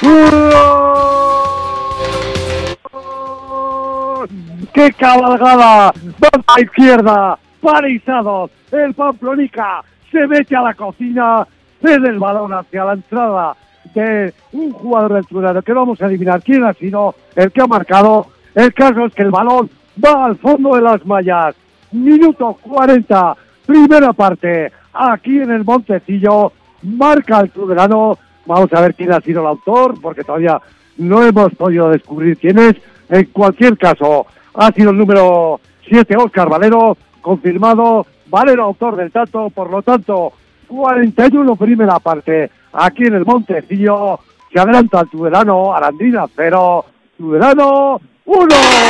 ¡Qué cabalgada! Banda izquierda, Parisados, el Pamplonica se mete a la cocina, cede el balón hacia la entrada de un jugador del Tudelano, que no vamos a adivinar quién ha sido el que ha marcado. El caso es que el balón va al fondo de las mallas. Minuto 40, primera parte, aquí en el Montecillo, marca el Tudelano. Vamos a ver quién ha sido el autor, porque todavía no hemos podido descubrir quién es. En cualquier caso, ha sido el número 7, Óscar Valero, confirmado. Valero, autor del tanto, por lo tanto, 41 primera parte, aquí en el Montecillo. Se adelanta el Tudelano, Arandina 0, Tudelano 1.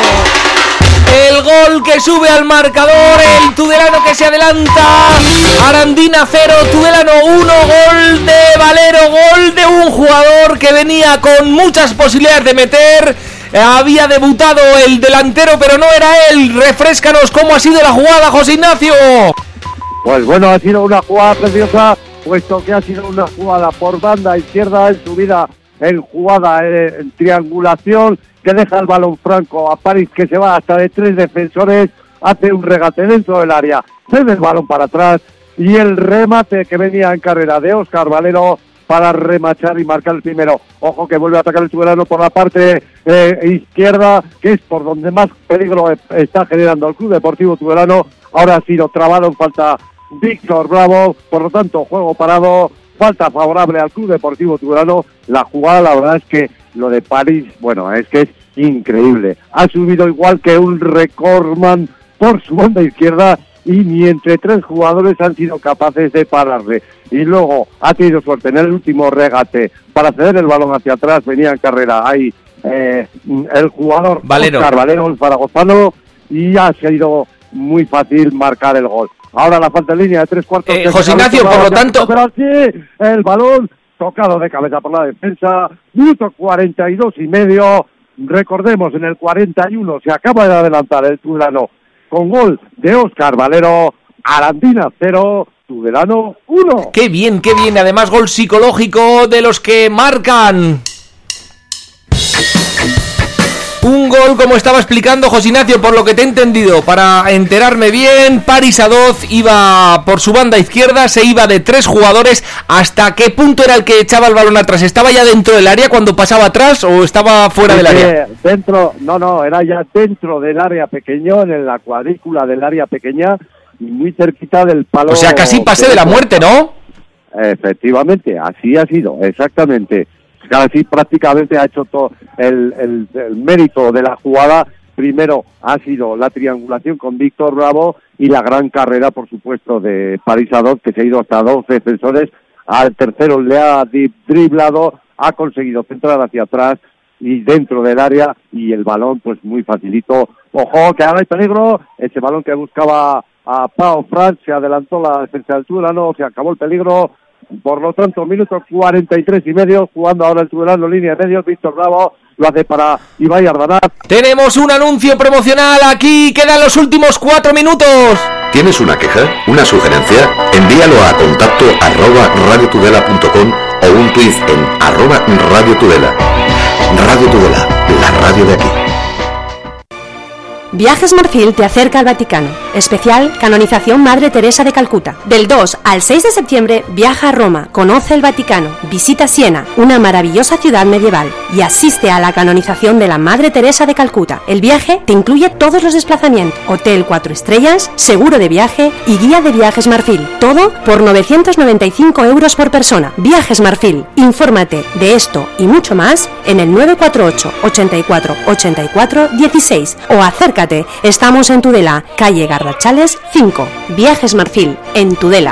El gol que sube al marcador, el Tudelano que se adelanta, Arandina 0, Tudelano 1, gol de Valero, gol de un jugador que venía con muchas posibilidades de meter. Había debutado el delantero, pero no era él. Refréscanos cómo ha sido la jugada, José Ignacio. Pues bueno, ha sido una jugada preciosa, puesto que ha sido una jugada por banda izquierda en subida, en jugada en triangulación, que deja el balón franco a París, que se va hasta de 3 defensores, hace un regate dentro del área, cede el balón para atrás, y el remate que venía en carrera de Óscar Valero para remachar y marcar el primero. Ojo que vuelve a atacar el Tudelano por la parte izquierda, que es por donde más peligro está generando el Club Deportivo Tudelano. Ahora ha sido trabado en falta Víctor Bravo, por lo tanto juego parado, falta favorable al Club Deportivo Tudelano. La jugada, la verdad es que lo de París, bueno, es que es increíble. Ha subido igual que un recordman por su banda izquierda, y ni entre 3 jugadores han sido capaces de pararle. Y luego ha tenido suerte en el último regate para ceder el balón hacia atrás. Venía en carrera ahí el jugador Valero, Óscar Valero, el zaragozano, y ha sido muy fácil marcar el gol. Ahora la falta en línea de 3/4. José Ignacio, por lo tanto, pero sí, el balón tocado de cabeza por la defensa. Minuto 42 y medio. Recordemos, en el 41 se acaba de adelantar el Tudelano con gol de Óscar Valero. Arandina 0, Tudelano 1. Qué bien, además gol psicológico de los que marcan. Un gol, como estaba explicando José Ignacio, por lo que te he entendido, para enterarme bien, Parisadoz iba por su banda izquierda, se iba de 3 jugadores. ¿Hasta qué punto era el que echaba el balón atrás? ¿Estaba ya dentro del área cuando pasaba atrás o estaba fuera del área? Dentro, no, era ya dentro del área pequeño, en la cuadrícula del área pequeña, y muy cerquita del palo. O sea, casi pase de la muerte, ¿no? Efectivamente, así ha sido, exactamente. Casi prácticamente ha hecho todo el mérito de la jugada. Primero ha sido la triangulación con Víctor Bravo y la gran carrera, por supuesto, de Parisadoz, que se ha ido hasta 2 defensores. Al tercero le ha driblado, ha conseguido centrar hacia atrás y dentro del área, y el balón pues muy facilito. Ojo, que ahora hay peligro. Ese balón que buscaba a Pau Franz, se adelantó la defensa del Tudelano, se acabó el peligro. Por lo tanto, minuto 43 y medio, jugando ahora el Tudelano, línea de medio. Víctor Bravo lo hace para Ibai Ardanaz. Tenemos un anuncio promocional aquí, quedan los últimos 4 minutos. ¿Tienes una queja? ¿Una sugerencia? Envíalo a contacto@radiotudela.com o un tuit en @radiotudela. Radio Tudela, la radio de aquí. Viajes Marfil te acerca al Vaticano. Especial Canonización Madre Teresa de Calcuta. Del 2 al 6 de septiembre viaja a Roma, conoce el Vaticano, visita Siena, una maravillosa ciudad medieval, y asiste a la canonización de la Madre Teresa de Calcuta. El viaje te incluye todos los desplazamientos, hotel 4 estrellas, seguro de viaje y guía de Viajes Marfil. Todo por 995 € por persona. Viajes Marfil. Infórmate de esto y mucho más en el 948 84 84 16 o acércate. Estamos en Tudela, calle Gardachales 5. Viajes Marfil, en Tudela.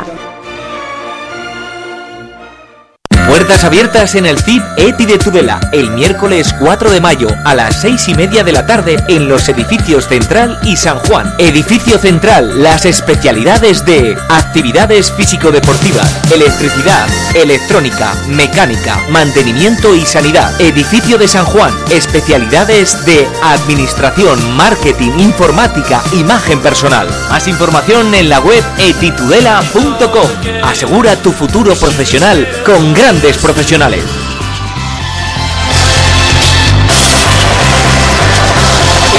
Puertas abiertas en el CIP ETI de Tudela, el miércoles 4 de mayo a las 6:30 de la tarde en los edificios Central y San Juan. Edificio Central, las especialidades de actividades físico-deportivas, electricidad, electrónica, mecánica, mantenimiento y sanidad. Edificio de San Juan, especialidades de administración, marketing, informática, imagen personal. Más información en la web etitudela.com. Asegura tu futuro profesional con grandes profesionales.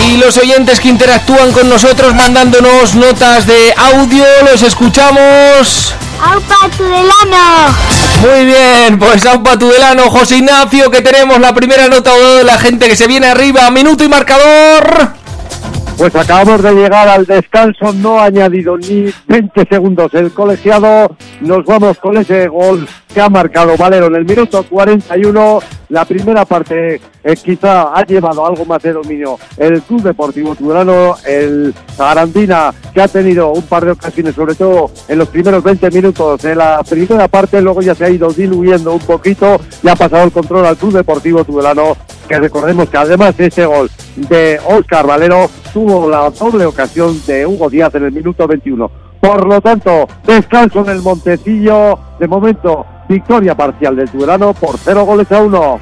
Y los oyentes que interactúan con nosotros mandándonos notas de audio, los escuchamos. ¡Aupa Tudelano! Muy bien, pues Aupa Tudelano, José Ignacio, que tenemos la primera nota de la gente que se viene arriba, minuto y marcador. Pues acabamos de llegar al descanso, no ha añadido ni 20 segundos el colegiado. Nos vamos con ese gol que ha marcado Valero en el minuto 41. La primera parte quizá ha llevado algo más de dominio el Club Deportivo Tudelano, el Garandina, que ha tenido un par de ocasiones, sobre todo en los primeros 20 minutos de la primera parte, luego ya se ha ido diluyendo un poquito y ha pasado el control al Club Deportivo Tudelano, que recordemos que además de ese gol de Óscar Valero, tuvo la doble ocasión de Hugo Díaz en el minuto 21. Por lo tanto, descanso en el Montecillo. De momento, victoria parcial del Tudelano por 0-1.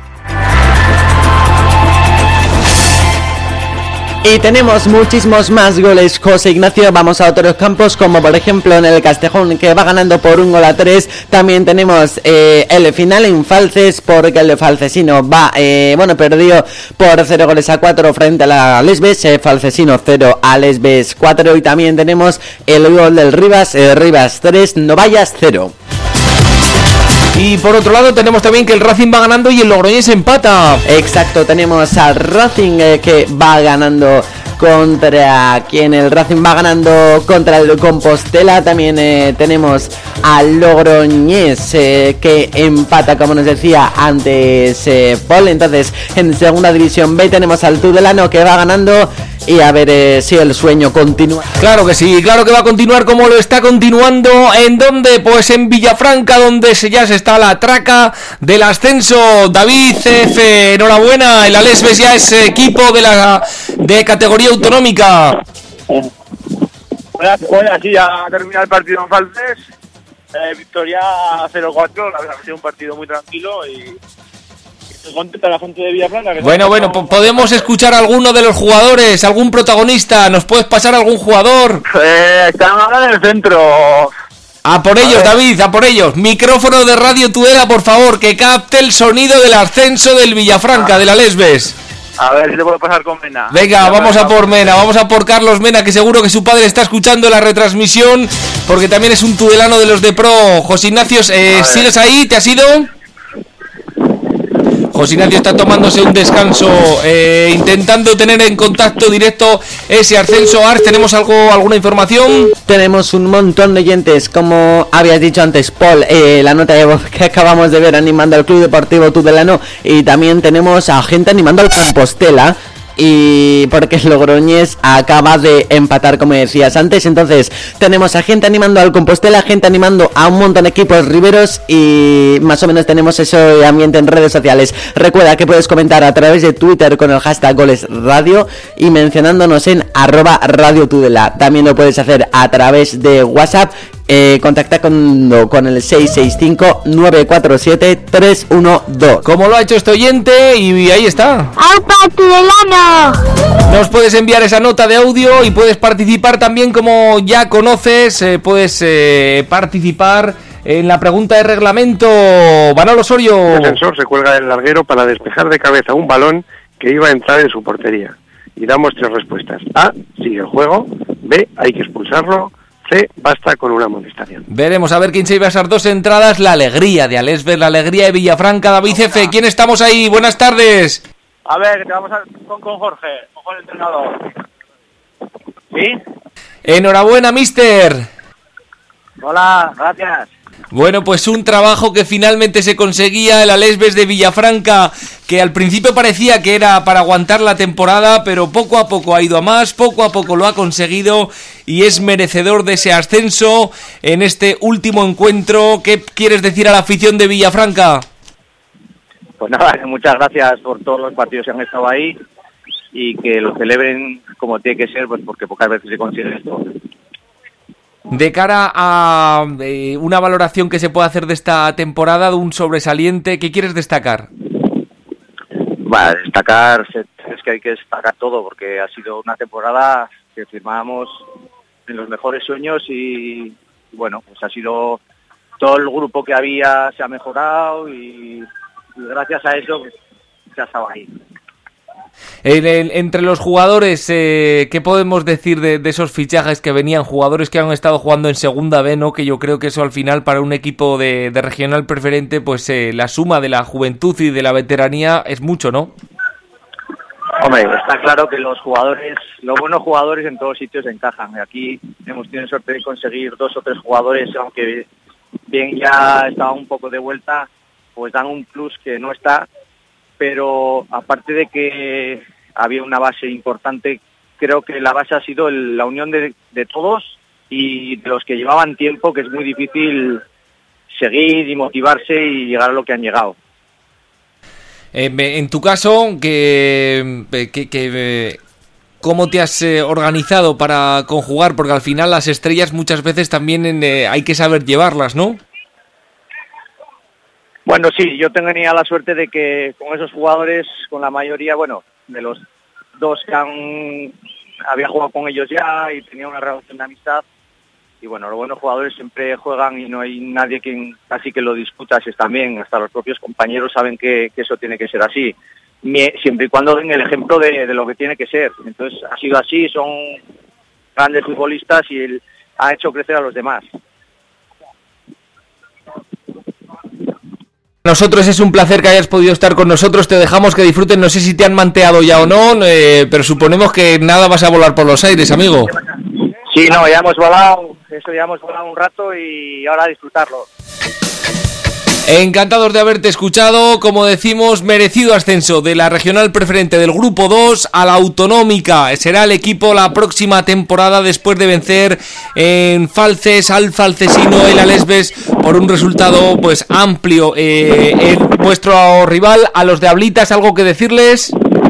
Y tenemos muchísimos más goles, José Ignacio. Vamos a otros campos, como por ejemplo en el Castejón, que va ganando por 1-3. También tenemos el final en Falces, porque el Falcesino va, perdió por 0-4 frente a la Lesbes. Falcesino 0, a Lesbes 4. Y también tenemos el gol del Rivas, Rivas 3, Novallas 0. Y por otro lado tenemos también que el Racing va ganando y el Logroñés empata. Exacto, tenemos al Racing que va ganando contra quien el Racing va ganando contra el Compostela. También tenemos al Logroñés que empata, como nos decía antes Paul. Entonces en segunda división B tenemos al Tudelano que va ganando. Y a ver si el sueño continúa. Claro que sí, claro que va a continuar como lo está continuando. ¿En dónde? Pues en Villafranca, donde ya se está la traca del ascenso. David F, enhorabuena, el Alesbes ya es equipo de categoría autonómica. Bueno, sí, ya termina el partido en Falces. Victoria 0-4, la verdad que ha sido un partido muy tranquilo y contenta la gente de Villafranca. Bueno, podemos escuchar a alguno de los jugadores, algún protagonista. ¿Nos puedes pasar algún jugador? Están ahora en el centro. A por ellos, David, a por ellos. Micrófono de Radio Tudela, por favor, que capte el sonido del ascenso del Villafranca, de la Lesbes. A ver si le puedo pasar con Mena. Venga, vamos a por Mena, vamos a por Carlos Mena, que seguro que su padre está escuchando la retransmisión, porque también es un tudelano de los de pro. José Ignacio, ¿sigues ahí? ¿Te has ido? José Ignacio está tomándose un descanso, intentando tener en contacto directo ese ascenso. Ars, ¿tenemos alguna información? Tenemos un montón de oyentes, como habías dicho antes, Paul, la nota de voz que acabamos de ver animando al Club Deportivo Tudelano, y también tenemos a gente animando al Compostela. Y porque el Logroñés acaba de empatar, como decías antes. Entonces tenemos a gente animando al Compostela, gente animando a un montón de equipos riberos, y más o menos tenemos ese ambiente en redes sociales. Recuerda que puedes comentar a través de Twitter con el hashtag GolesRadio y mencionándonos en @RadioTudela. También lo puedes hacer a través de WhatsApp. Contacta con el 665-947-312. Como lo ha hecho este oyente, y ahí está. ¡Aupa Tudelano! Nos puedes enviar esa nota de audio y puedes participar también, como ya conoces, puedes participar en la pregunta de reglamento. Manolo Osorio. El defensor se cuelga del larguero para despejar de cabeza un balón que iba a entrar en su portería. Y damos 3 respuestas. A, sigue el juego. B, hay que expulsarlo. C, basta con una amonestación. Veremos a ver quién se lleva esas 2 entradas. La alegría de Alesbes, la alegría de Villafranca. David F, ¿quién estamos ahí? Buenas tardes. A ver, que te vamos con Jorge, con el entrenador. ¿Sí? Enhorabuena, mister. Hola, gracias. Bueno, pues un trabajo que finalmente se conseguía, el Alesbes de Villafranca, que al principio parecía que era para aguantar la temporada, pero poco a poco ha ido a más, poco a poco lo ha conseguido y es merecedor de ese ascenso en este último encuentro. ¿Qué quieres decir a la afición de Villafranca? Pues nada, muchas gracias por todos los partidos que han estado ahí y que lo celebren como tiene que ser, pues porque pocas veces se consigue esto. De cara a una valoración que se puede hacer de esta temporada, de un sobresaliente, ¿qué quieres destacar? Bueno, destacar, es que hay que destacar todo, porque ha sido una temporada que firmábamos en los mejores sueños y bueno, pues ha sido todo el grupo que había se ha mejorado y gracias a eso pues, se ha estado ahí. Entre los jugadores, ¿qué podemos decir de esos fichajes que venían? Jugadores que han estado jugando en segunda B, ¿no? Que yo creo que eso al final para un equipo de regional preferente, pues la suma de la juventud y de la veteranía es mucho, ¿no? Hombre, está claro que los buenos jugadores en todos sitios encajan. Aquí hemos tenido suerte de conseguir 2 o 3 jugadores, aunque bien ya estaba un poco de vuelta, pues dan un plus que no está. Pero aparte de que había una base importante, creo que la base ha sido la unión de todos y de los que llevaban tiempo, que es muy difícil seguir y motivarse y llegar a lo que han llegado. En tu caso, ¿cómo te has organizado para conjugar? Porque al final las estrellas muchas veces también hay que saber llevarlas, ¿no? Bueno, sí, yo tenía la suerte de que con esos jugadores, con la mayoría, bueno, de los 2 que había jugado con ellos ya y tenía una relación de amistad. Y bueno, los buenos jugadores siempre juegan y no hay nadie casi que lo discuta si están bien. Hasta los propios compañeros saben que eso tiene que ser así. Siempre y cuando den el ejemplo de lo que tiene que ser. Entonces ha sido así, son grandes futbolistas y ha hecho crecer a los demás. Nosotros es un placer que hayas podido estar con nosotros, te dejamos que disfruten, no sé si te han manteado ya o no, pero suponemos que nada vas a volar por los aires, amigo. Sí, no, ya hemos volado un rato y ahora a disfrutarlo. Encantados de haberte escuchado, como decimos, merecido ascenso de la regional preferente del grupo 2 a la autonómica. Será el equipo la próxima temporada después de vencer en Falces al Falcesino, el Alesbes, por un resultado pues amplio. Vuestro rival, a los de Ablitas, ¿algo que decirles?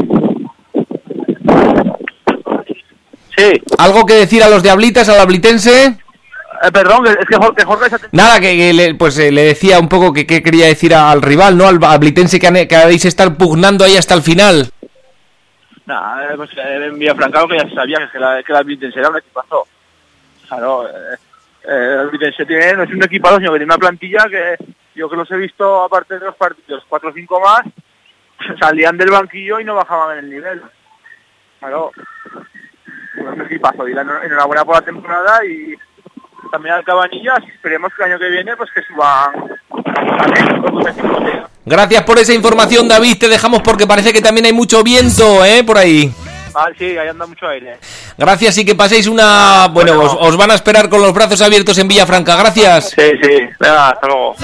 Sí. ¿Algo que decir a los de Ablitas, al ablitense? Perdón, es que Jorge... Nada, que le decía un poco que quería decir al rival, ¿no? Al ablitense que habéis estado pugnando ahí hasta el final. Nada, pues en Villafranca lo que ya se sabía, que el ablitense era un equipazo. Claro, el ablitense no es un equipazo, sino que tiene una plantilla que yo que los he visto, aparte de los partidos, 4 o 5 más, salían del banquillo y no bajaban en el nivel. Claro, un equipazo, y enhorabuena por la temporada y... también al Cabanillas, esperemos que el año que viene pues que suban también. Gracias por esa información, David, te dejamos porque parece que también hay mucho viento, por ahí. Sí, ahí anda mucho aire. Gracias y que paséis una... Bueno, os van a esperar con los brazos abiertos en Villafranca, gracias. Sí, venga, hasta luego.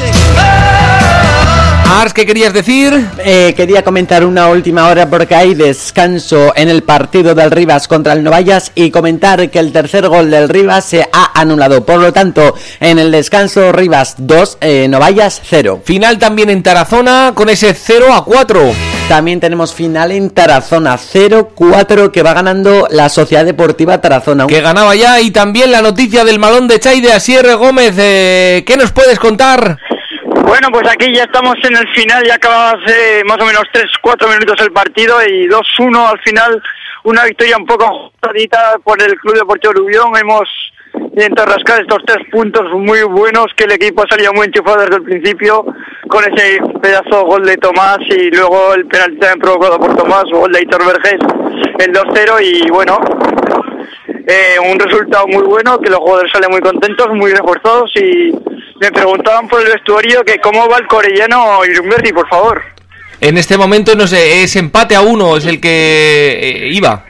Ars, ¿qué querías decir? Quería comentar una última hora porque hay descanso en el partido del Rivas contra el Novallas y comentar que el tercer gol del Rivas se ha anulado. Por lo tanto, en el descanso Rivas 2, Novallas 0. Final también en Tarazona con ese 0-4. También tenemos final en Tarazona 0-4 que va ganando la Sociedad Deportiva Tarazona. Que ganaba ya, y también la noticia del malón de Chay de Asier Gómez. ¿Qué nos puedes contar? Bueno, pues aquí ya estamos en el final, ya acabamos más o menos 3-4 minutos el partido y 2-1 al final, una victoria un poco ajustadita por el Club Deportivo Lubión. Hemos intentado rascar estos 3 puntos muy buenos, que el equipo ha salido muy enchufado desde el principio, con ese pedazo gol de Tomás y luego el penalti también provocado por Tomás, gol de Aitor Vergés, el 2-0 y bueno... un resultado muy bueno, que los jugadores salen muy contentos, muy reforzados y me preguntaban por el vestuario que cómo va el Corellano Irumberri, por favor. En este momento no sé, es empate a 1, es el que iba.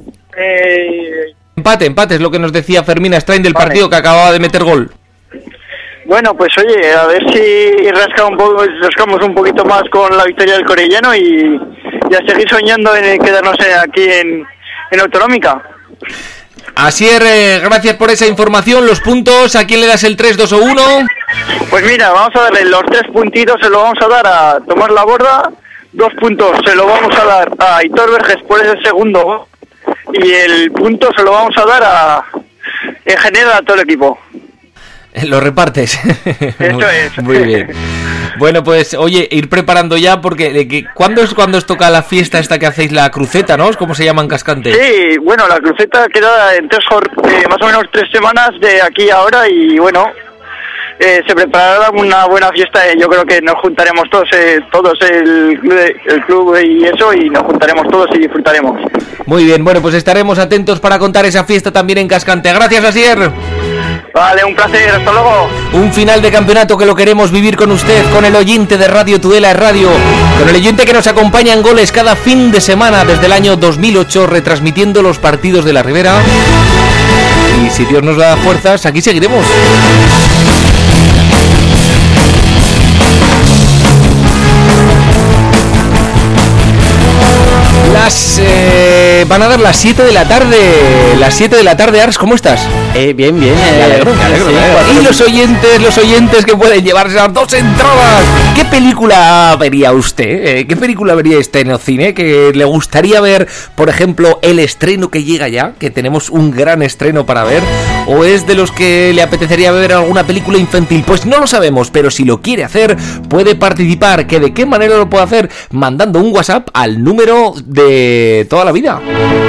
Empate es lo que nos decía Fermín Strain del partido que acababa de meter gol. Bueno, pues oye, a ver si rascamos un poquito más con la victoria del Corellano y a seguir soñando en quedarnos aquí en Autonómica. Asier, gracias por esa información. Los puntos, ¿a quién le das el 3, 2 o 1? Pues mira, vamos a darle los 3 puntitos, se lo vamos a dar a Tomás Laborda, 2 puntos se lo vamos a dar a Aitor Vergés por ese segundo y el punto se lo vamos a dar en general a todo el equipo. Lo repartes. Eso es. Muy bien. Bueno, pues oye, ir preparando ya porque ¿cuándo es cuando os toca la fiesta esta que hacéis, la cruceta, ¿no? ¿Cómo se llama en Cascante? Sí, bueno, la cruceta queda en más o menos 3 semanas de aquí a ahora y bueno, se preparará una buena fiesta. Yo creo que nos juntaremos todos el club y eso, y nos juntaremos todos y disfrutaremos. Muy bien, bueno, pues estaremos atentos para contar esa fiesta también en Cascante. Gracias, Asier. Vale, un placer, hasta luego. Un final de campeonato que lo queremos vivir con usted, con el oyente de Radio Tudela Radio, con el oyente que nos acompaña en Goles cada fin de semana desde el año 2008, retransmitiendo los partidos de la Ribera. Y si Dios nos da fuerzas, aquí seguiremos. Van a dar las 7 de la tarde. Las 7 de la tarde, Ars, ¿cómo estás? Bien. Me alegro. Y los oyentes que pueden llevarse las 2 entradas. ¿Qué película vería usted? ¿Qué película vería este en el cine? ¿Que le gustaría ver, por ejemplo, el estreno que llega ya? Que tenemos un gran estreno para ver. ¿O es de los que le apetecería ver alguna película infantil? Pues no lo sabemos, pero si lo quiere hacer, puede participar. ¿Que de qué manera lo puede hacer? Mandando un WhatsApp al número de toda la vida.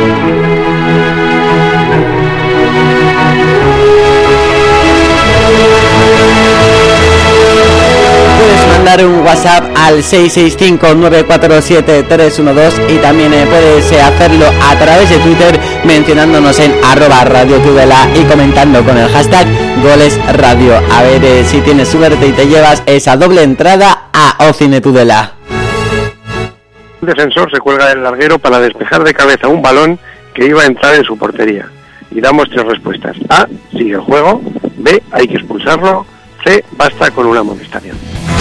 Puedes mandar un WhatsApp al 665-947-312 y también puedes hacerlo a través de Twitter mencionándonos en @Radio Tudela y comentando con el hashtag GolesRadio. A ver si tienes suerte y te llevas esa doble entrada a Ocine Tudela. Un defensor se cuelga del larguero para despejar de cabeza un balón que iba a entrar en su portería. Y damos 3 respuestas. A, sigue el juego. B, hay que expulsarlo. C, basta con una amonestación.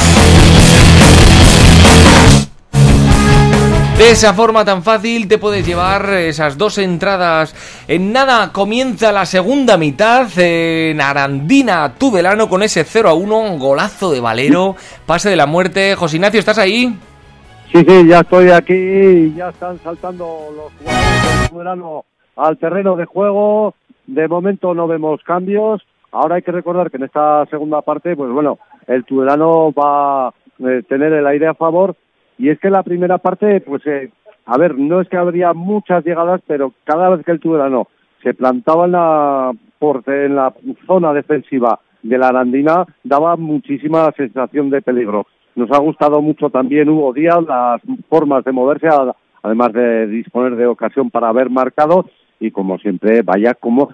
De esa forma tan fácil te puedes llevar esas 2 entradas. En nada comienza la segunda mitad en Arandina Tudelano con ese 0-1, golazo de Valero, pase de la muerte. José Ignacio, ¿estás ahí? Sí, ya estoy aquí y ya están saltando los jugadores del Tudelano al terreno de juego. De momento no vemos cambios. Ahora hay que recordar que en esta segunda parte, pues bueno, el Tudelano va a tener el aire a favor. Y es que la primera parte, pues, no es que habría muchas llegadas, pero cada vez que el Tudelano se plantaba en la zona defensiva de la Arandina, daba muchísima sensación de peligro. Nos ha gustado mucho también Hugo Díaz, las formas de moverse, además de disponer de ocasión para haber marcado. Y como siempre, vaya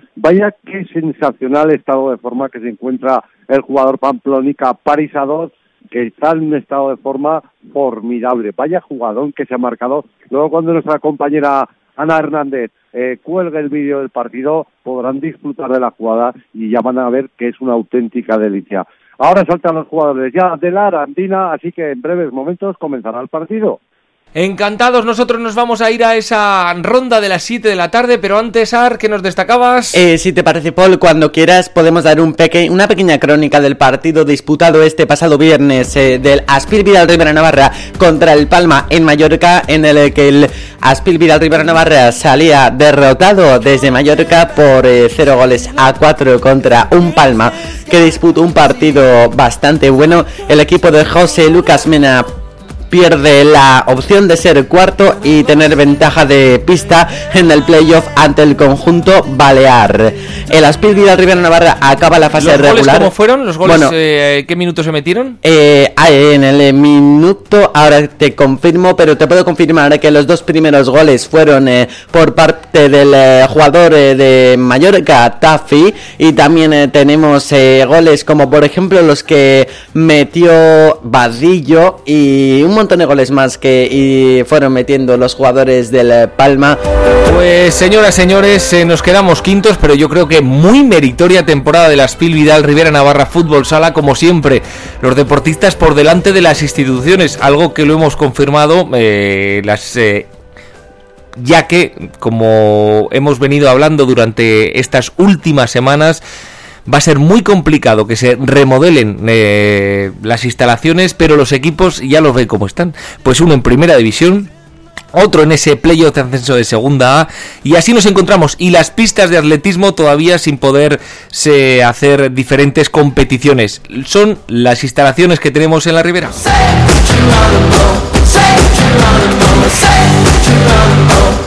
qué sensacional estado de forma que se encuentra el jugador pamplónica Parisador, que está en un estado de forma formidable. Vaya jugadón que se ha marcado. Luego cuando nuestra compañera Ana Hernández cuelgue el vídeo del partido, podrán disfrutar de la jugada y ya van a ver que es una auténtica delicia. Ahora saltan los jugadores ya de la Arandina, así que en breves momentos comenzará el partido. Encantados, nosotros nos vamos a ir a esa ronda de las 7 de la tarde, pero antes, Ar, ¿qué nos destacabas? Si te parece, Paul, cuando quieras podemos dar una pequeña crónica del partido disputado este pasado viernes del Aspil Vidal Ribera Navarra contra el Palma en Mallorca, en el que el Aspil Vidal Ribera Navarra salía derrotado desde Mallorca por 0-4 contra un Palma que disputó un partido bastante bueno. El equipo de José Lucas Mena pierde la opción de ser cuarto y tener ventaja de pista en el playoff ante el conjunto balear. El Aspil Vidal Ribera Navarra acaba la fase regular. ¿Los goles cómo fueron? ¿Los goles qué minutos se metieron? En el minuto, ahora te confirmo, pero te puedo confirmar que los 2 primeros goles fueron por parte del jugador de Mallorca, Tafi, y también tenemos goles como por ejemplo los que metió Vadillo y un montón de goles más que fueron metiendo los jugadores del Palma. Pues señoras, señores, nos quedamos quintos, pero yo creo que muy meritoria temporada de la Aspil Vidal Ribera Navarra Fútbol Sala, como siempre, los deportistas por delante de las instituciones, algo que lo hemos confirmado ya que, como hemos venido hablando durante estas últimas semanas, va a ser muy complicado que se remodelen las instalaciones, pero los equipos ya los ven como están. Pues uno en primera división, otro en ese playoff de ascenso de segunda A, y así nos encontramos. Y las pistas de atletismo todavía sin poderse hacer diferentes competiciones. Son las instalaciones que tenemos en la Ribera.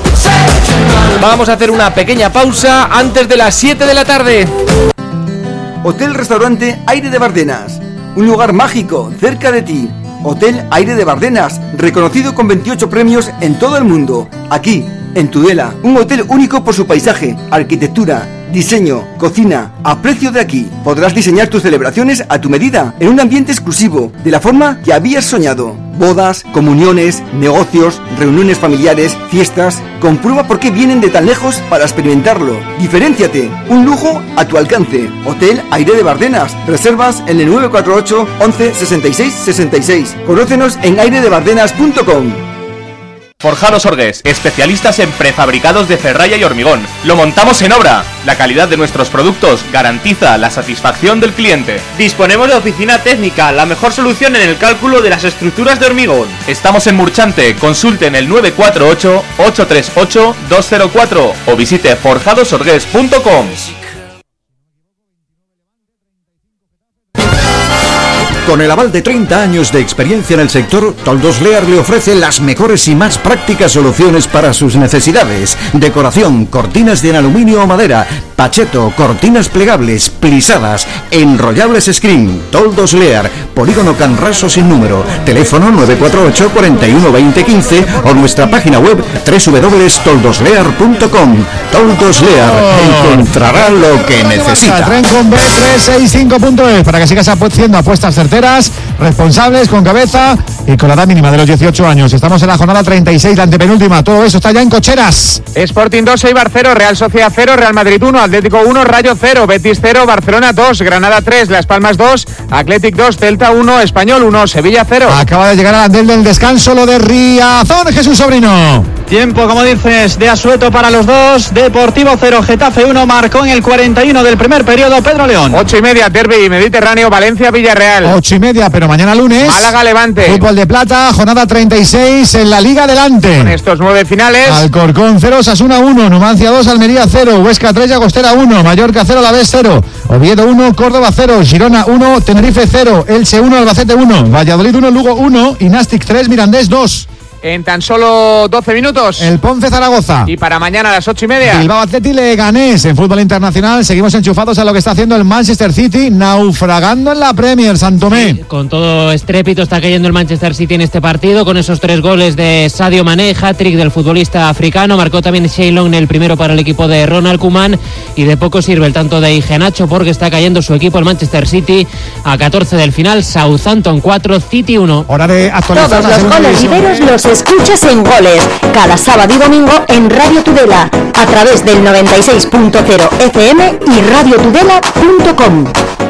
Vamos a hacer una pequeña pausa antes de las 7 de la tarde. Hotel-restaurante Aire de Bardenas, un lugar mágico cerca de ti. Hotel Aire de Bardenas, reconocido con 28 premios en todo el mundo. Aquí, en Tudela, un hotel único por su paisaje, arquitectura, diseño, cocina, a precio de aquí. Podrás diseñar tus celebraciones a tu medida, en un ambiente exclusivo, de la forma que habías soñado. Bodas, comuniones, negocios, reuniones familiares, fiestas. Comprueba por qué vienen de tan lejos para experimentarlo. Diferénciate, un lujo a tu alcance. Hotel Aire de Bardenas. Reservas en el 948 11 66 66. Conócenos en airedebardenas.com. Forjados Orgués, especialistas en prefabricados de ferralla y hormigón. Lo montamos en obra. La calidad de nuestros productos garantiza la satisfacción del cliente. Disponemos de oficina técnica, la mejor solución en el cálculo de las estructuras de hormigón. Estamos en Murchante, consulte en el 948 838 204 o visite forjadosorgués.com. Con el aval de 30 años de experiencia en el sector, Toldos Lear le ofrece las mejores y más prácticas soluciones para sus necesidades. Decoración, cortinas de aluminio o madera, pacheto, cortinas plegables, plisadas, enrollables screen. Toldos Lear, Polígono Canraso sin número, teléfono 948 41 20 15 o nuestra página web www.toldoslear.com. Toldos Lear, encontrará lo que necesita. Tren con B365.es para que sigas haciendo apuestas certeras, responsables, con cabeza y con la edad mínima de los 18 años. Estamos en la jornada 36, la antepenúltima. Todo eso está ya en Cocheras. Sporting 2, Eibar 0, Real Sociedad 0, Real Madrid 1, Atlético 1, Rayo 0, Betis 0, Barcelona 2, Granada 3, Las Palmas 2, Athletic 2, Celta 1, Español 1, Sevilla 0. Acaba de llegar al andén del descanso lo de Riazón, Jesús Sobrino. Tiempo, como dices, de asueto para los dos. Deportivo 0, Getafe 1, marcó en el 41 del primer periodo Pedro León. 8:30, derbi Mediterráneo, Valencia, Villarreal. 8:30, pero mañana lunes. Málaga, Levante. Fútbol de plata, jornada 36 en la Liga Adelante. Con estos 9 finales. Alcorcón 0, Osasuna 1, Numancia 2, Almería 0, Huesca 3, Llagostera 1, Mallorca 0, Alavés 0, Oviedo 1, Córdoba 0, Girona 1, Tenerife 0, Elche 1, Albacete 1, Valladolid 1, Lugo 1 y Nàstic 3, Mirandés 2. En tan solo 12 minutos. El Ponce Zaragoza. Y para mañana a las 8:30. Bilbao Athletic Leganés. En fútbol internacional seguimos enchufados a lo que está haciendo el Manchester City, naufragando en la Premier, Santomé. Sí, con todo estrépito está cayendo el Manchester City en este partido, con esos 3 goles de Sadio Mané, hat-trick del futbolista africano. Marcó también Sheilon el primero para el equipo de Ronald Koeman. Y de poco sirve el tanto de Iheanacho porque está cayendo su equipo, el Manchester City, a 14 del final. Southampton 4, City 1. Hora de actualizar. Todos los goles riberos los escuchas en Goles, cada sábado y domingo en Radio Tudela, a través del 96.0 FM y radiotudela.com.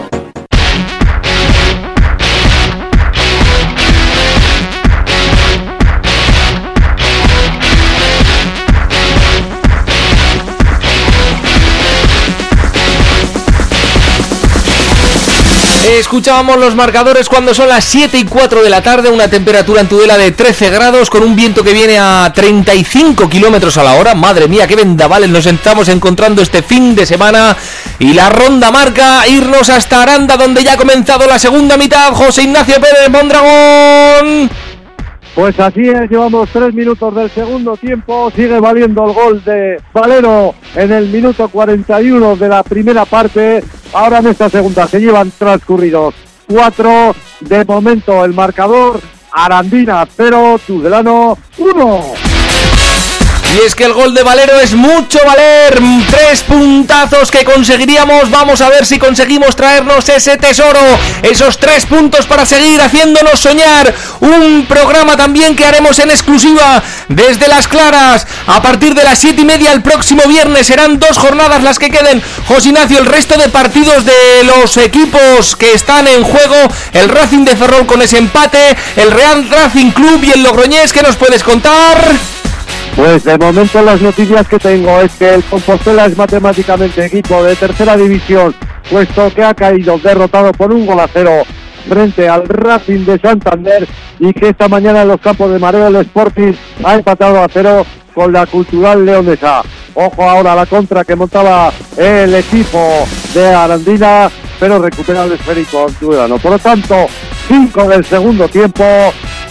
Escuchábamos los marcadores cuando son las 7:04 de la tarde, una temperatura en Tudela de 13 grados, con un viento que viene a 35 kilómetros a la hora. Madre mía, qué vendavales nos estamos encontrando este fin de semana. Y la ronda marca irnos hasta Aranda, donde ya ha comenzado la segunda mitad. José Ignacio Pérez Mondragón. Pues así es, llevamos 3 minutos del segundo tiempo, sigue valiendo el gol de Valero en el minuto 41 de la primera parte. Ahora en esta segunda se llevan transcurridos 4, de momento el marcador, Arandina 0, Tudelano 1. Y es que el gol de Valero es mucho valer. 3 puntazos que conseguiríamos. Vamos a ver si conseguimos traernos ese tesoro, esos 3 puntos para seguir haciéndonos soñar. Un programa también que haremos en exclusiva desde Las Claras a partir de las 7:30 el próximo viernes. Serán 2 jornadas las que queden. José Ignacio, el resto de partidos de los equipos que están en juego: el Racing de Ferrol con ese empate, el Real Racing Club y el Logroñés. ¿Qué nos puedes contar? Pues de momento las noticias que tengo es que el Compostela es matemáticamente equipo de tercera división, puesto que ha caído derrotado por 1-0 frente al Racing de Santander, y que esta mañana en los campos de Mareo el Sporting ha empatado a 0 con la Cultural Leonesa. Ojo ahora a la contra que montaba el equipo de Arandina, pero recupera el esférico Tudelano. Por lo tanto, 5 del segundo tiempo,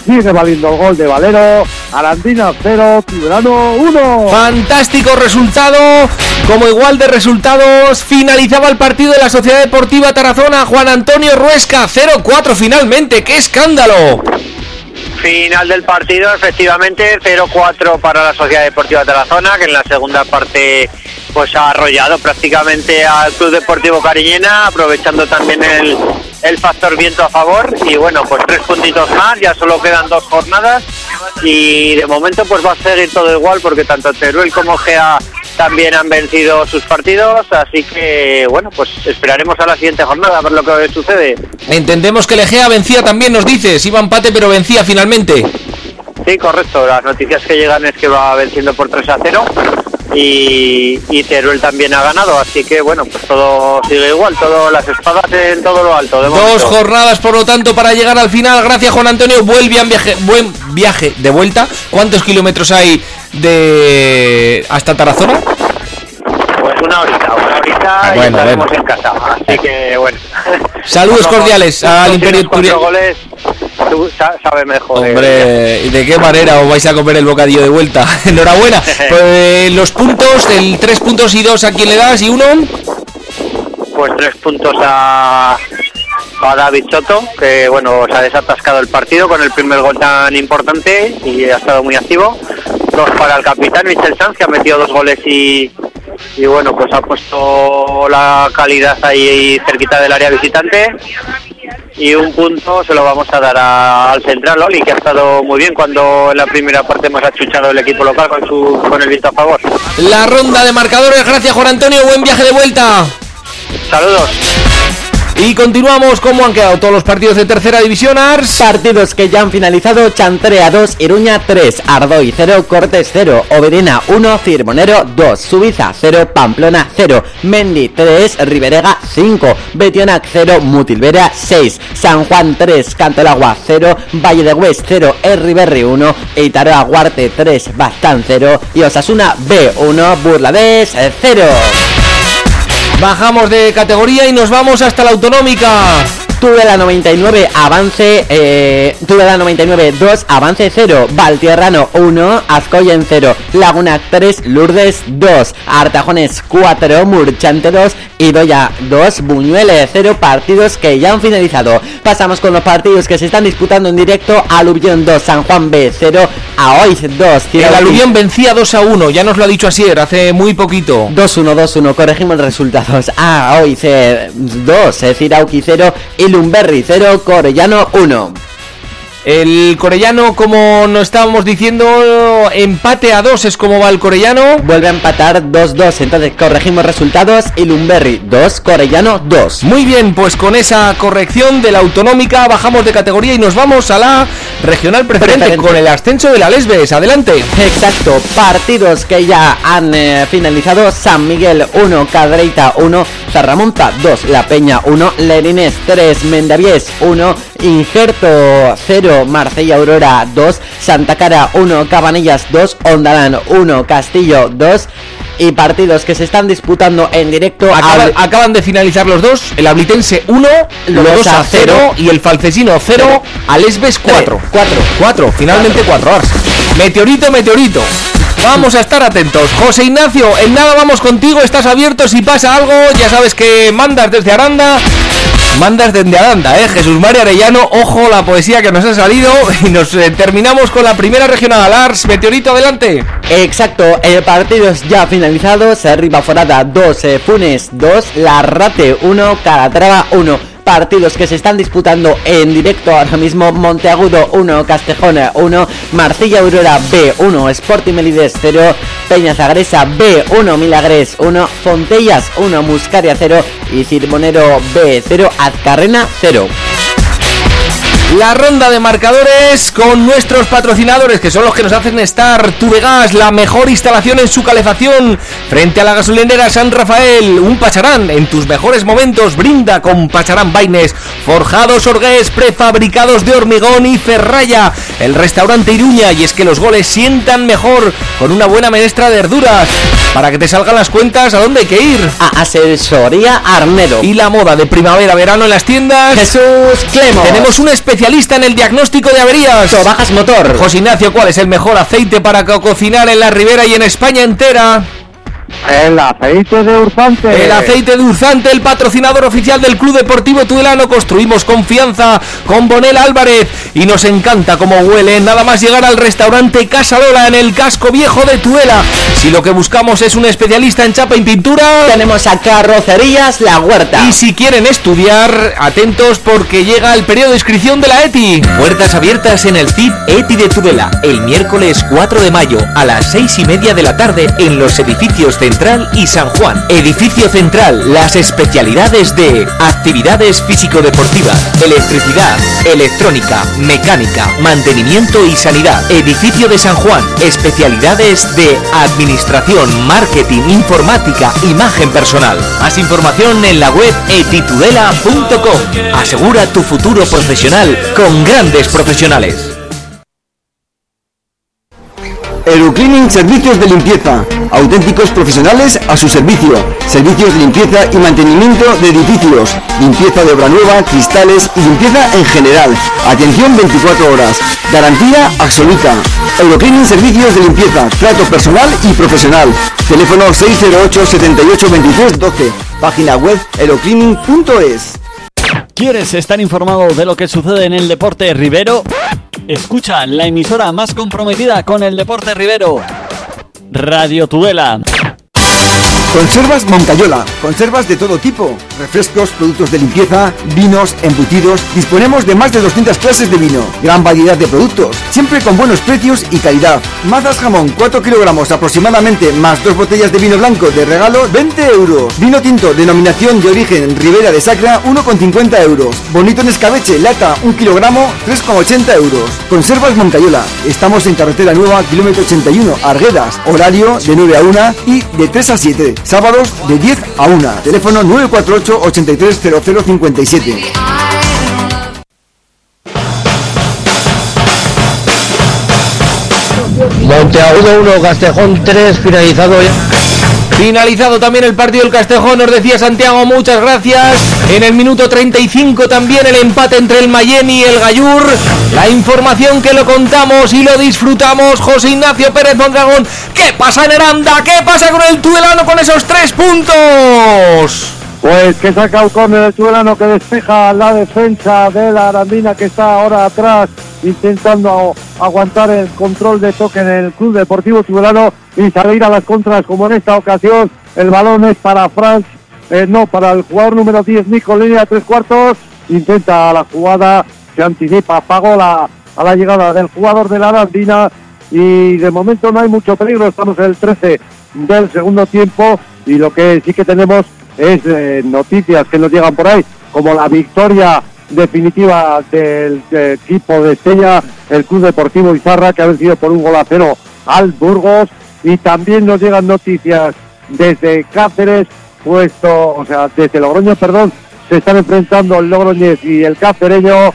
sigue valiendo el gol de Valero. Arandina 0, Tiburano 1. Fantástico resultado. Como igual de resultados finalizaba el partido de la Sociedad Deportiva Tarazona. Juan Antonio Ruesca 0-4 finalmente. ¡Qué escándalo! Final del partido, efectivamente, 0-4 para la Sociedad Deportiva Tarazona, que en la segunda parte pues ha arrollado prácticamente al Club Deportivo Cariñena, aprovechando también el factor viento a favor. Y bueno, pues 3 puntitos más, ya solo quedan 2 jornadas y de momento pues va a seguir todo igual, porque tanto Teruel como Gea también han vencido sus partidos, así que bueno, pues esperaremos a la siguiente jornada a ver lo que sucede. Entendemos que el Egea vencía también, nos dices, iba empate pero vencía finalmente. Sí, correcto, las noticias que llegan es que va venciendo por 3-0 y Teruel también ha ganado, así que bueno, pues todo sigue igual, todo las espadas en todo lo alto. 2 jornadas por lo tanto para llegar al final. Gracias, Juan Antonio, buen viaje de vuelta. ¿Cuántos kilómetros hay hasta Tarazona? Pues una horita y estaremos en casa, así que bueno. Saludos cordiales al Imperio Turiano. Goles, tú sabes mejor. Hombre, ¿y de qué manera os vais a comer el bocadillo de vuelta? Enhorabuena. Pues los puntos, 3 puntos y 2, ¿a quién le das? ¿Y 1? Pues 3 puntos a David Soto, que bueno, se ha desatascado el partido con el primer gol tan importante y ha estado muy activo. 2 para el capitán Michel Sanz, que ha metido 2 goles y bueno, pues ha puesto la calidad ahí cerquita del área visitante. Y 1 punto se lo vamos a dar al central Oli, que ha estado muy bien cuando en la primera parte hemos achuchado el equipo local con el visto a favor. La ronda de marcadores, gracias Juan Antonio, buen viaje de vuelta. Saludos. Y continuamos. ¿Cómo han quedado todos los partidos de tercera división, Ars? Partidos que ya han finalizado: Chantrea 2, Iruña 3, Ardoy 0, Cortes 0, Oberena 1, Cirmonero 2, Subiza 0, Pamplona 0, Mendi 3, Riberega 5, Betionac 0, Mutilvera 6, San Juan 3, Cantolagua 0, Valle de Hues 0, Erriberri 1, Eitaroa Guarte 3, Baztán 0 y Osasuna B1, Burladés 0. Bajamos de categoría y nos vamos hasta la autonómica. Tudela 99 avance Tudela 99 2 avance 0, Valtierrano 1, Azcoyen 0, Laguna 3, Lourdes 2, Artajones 4, Murchante 2 y Doya 2, Buñueles 0. Partidos que ya han finalizado. Pasamos con los partidos que se están disputando en directo. Aluvión 2, San Juan B 0, Aoiz 2. El Aluvión vencía 2-1, ya nos lo ha dicho Asier hace muy poquito. 2-1, corregimos resultados. Aoiz 2, Cirauqui 0 y Lumberri 0, Corellano 1. El Corellano, como nos estábamos diciendo, empate a 2 es como va el Corellano. Vuelve a empatar 2-2, entonces corregimos resultados. Y Lumberri 2, Corellano 2. Muy bien, pues con esa corrección de la autonómica bajamos de categoría y nos vamos a la regional preferente con el ascenso de la Lesbes. Adelante. Exacto, partidos que ya han finalizado. San Miguel 1, Cadreita 1, Zarramonta 2, La Peña 1, Lerinés 3, Mendavies 1, Injerto 0, Marsella Aurora 2, Santa Cara 1, Cabanillas 2, Ondalán 1, Castillo 2. Y partidos que se están disputando en directo. Acaban de finalizar los dos. El Ablitense 1, Lodosa 0 y el Falcesino 0, Alesbes 4. 4, finalmente 4. Meteorito. Vamos a estar atentos. José Ignacio, en nada vamos contigo. Estás abierto si pasa algo. Ya sabes que mandas desde Aranda. Jesús María Arellano, ojo la poesía que nos ha salido. Y nos terminamos con la primera regional. Ars, Meteorito, adelante. Exacto, partidos ya finalizados. Ribaforada 2, Funes 2, Larrate 1, Calatrava 1. Partidos que se están disputando en directo ahora mismo: Monteagudo 1, Castejón 1, Marsella Aurora B1, Sporting Melides 0, Peña Zagresa B1, Milagres 1, Fontellas 1, Muscaria 0 y Cirmonero B0, Azcarrena 0. La ronda de marcadores con nuestros patrocinadores, que son los que nos hacen estar. Tubegas, la mejor instalación en su calefacción frente a la gasolinera San Rafael. Un Pacharán en tus mejores momentos. Brinda con Pacharán Baines. Forjados Orgués, prefabricados de hormigón y ferralla. El restaurante Iruña, y es que los goles sientan mejor con una buena menestra de verduras. Para que te salgan las cuentas, ¿a dónde hay que ir? A Asesoría Arnedo. Y la moda de primavera-verano en las tiendas Jesús Clemo. Tenemos un especial especialista en el diagnóstico de averías. Tobajas Motor. José Ignacio, ¿cuál es el mejor aceite para cocinar en la Ribera y en España entera? El aceite de Urzante. El aceite de Urzante, el patrocinador oficial del Club Deportivo Tudelano. Construimos confianza con Bonel Álvarez y nos encanta cómo huele. Nada más llegar al restaurante Casa Lola en el casco viejo de Tudela. Si lo que buscamos es un especialista en chapa y pintura, tenemos a Carrocerías La Huerta. Y si quieren estudiar, atentos porque llega el periodo de inscripción de la ETI. Puertas abiertas en el CIP ETI de Tudela el miércoles 4 de mayo a las 6:30 de la tarde en los edificios Central y San Juan. Edificio Central, las especialidades de actividades físico-deportivas, electricidad, electrónica, mecánica, mantenimiento y sanidad. Edificio de San Juan, especialidades de administración, marketing, informática, imagen personal. Más información en la web etitudela.com. Asegura tu futuro profesional con grandes profesionales. Eurocleaning Servicios de Limpieza, auténticos profesionales a su servicio, servicios de limpieza y mantenimiento de edificios, limpieza de obra nueva, cristales y limpieza en general, atención 24 horas, garantía absoluta. Eurocleaning Servicios de Limpieza, trato personal y profesional, teléfono 608 78 23 12, página web eurocleaning.es. ¿Quieres estar informado de lo que sucede en el deporte ribero? Escucha la emisora más comprometida con el deporte ribero, Radio Tudela. Conservas Moncayola, conservas de todo tipo, refrescos, productos de limpieza, vinos, embutidos. Disponemos de más de 200 clases de vino, gran variedad de productos, siempre con buenos precios y calidad. Mazas jamón, 4 kilogramos aproximadamente, más 2 botellas de vino blanco de regalo, 20 euros. Vino tinto, denominación de origen Ribera de Sacra, 1,50 euros. Bonito en escabeche, lata, 1 kilogramo, 3,80 euros. Conservas Moncayola, estamos en Carretera Nueva, kilómetro 81, Arguedas, horario de 9 a 1 y de 3 a 7. Sábados de 10 a 1. Teléfono 948 830057. Monteagudo 1, Castejón 3, finalizado ya. Finalizado también el partido del Castejón, nos decía Santiago, muchas gracias. En el minuto 35 también el empate entre el Mayén y el Gallur. La información que lo contamos y lo disfrutamos, José Ignacio Pérez Mondragón. ¿Qué pasa en Aranda? ¿Qué pasa con el Tudelano con esos 3 puntos? Pues que saca un córner el Tudelano que despeja la defensa de la Arandina, que está ahora atrás intentando aguantar el control de toque en el Club Deportivo Tudelano y salir a las contras, como en esta ocasión. El balón es para para el jugador número 10, Nico, línea de 3/4, intenta la jugada, se anticipa, pagó a la llegada del jugador de la Arandina y de momento no hay mucho peligro. Estamos en el 13 del segundo tiempo y lo que sí que tenemos es noticias que nos llegan por ahí, como la victoria definitiva del equipo de Estella, el Club Deportivo Izarra, que ha vencido por 1-0 al Burgos, y también nos llegan noticias desde Cáceres, desde Logroño, se están enfrentando el logroñés y el cacereño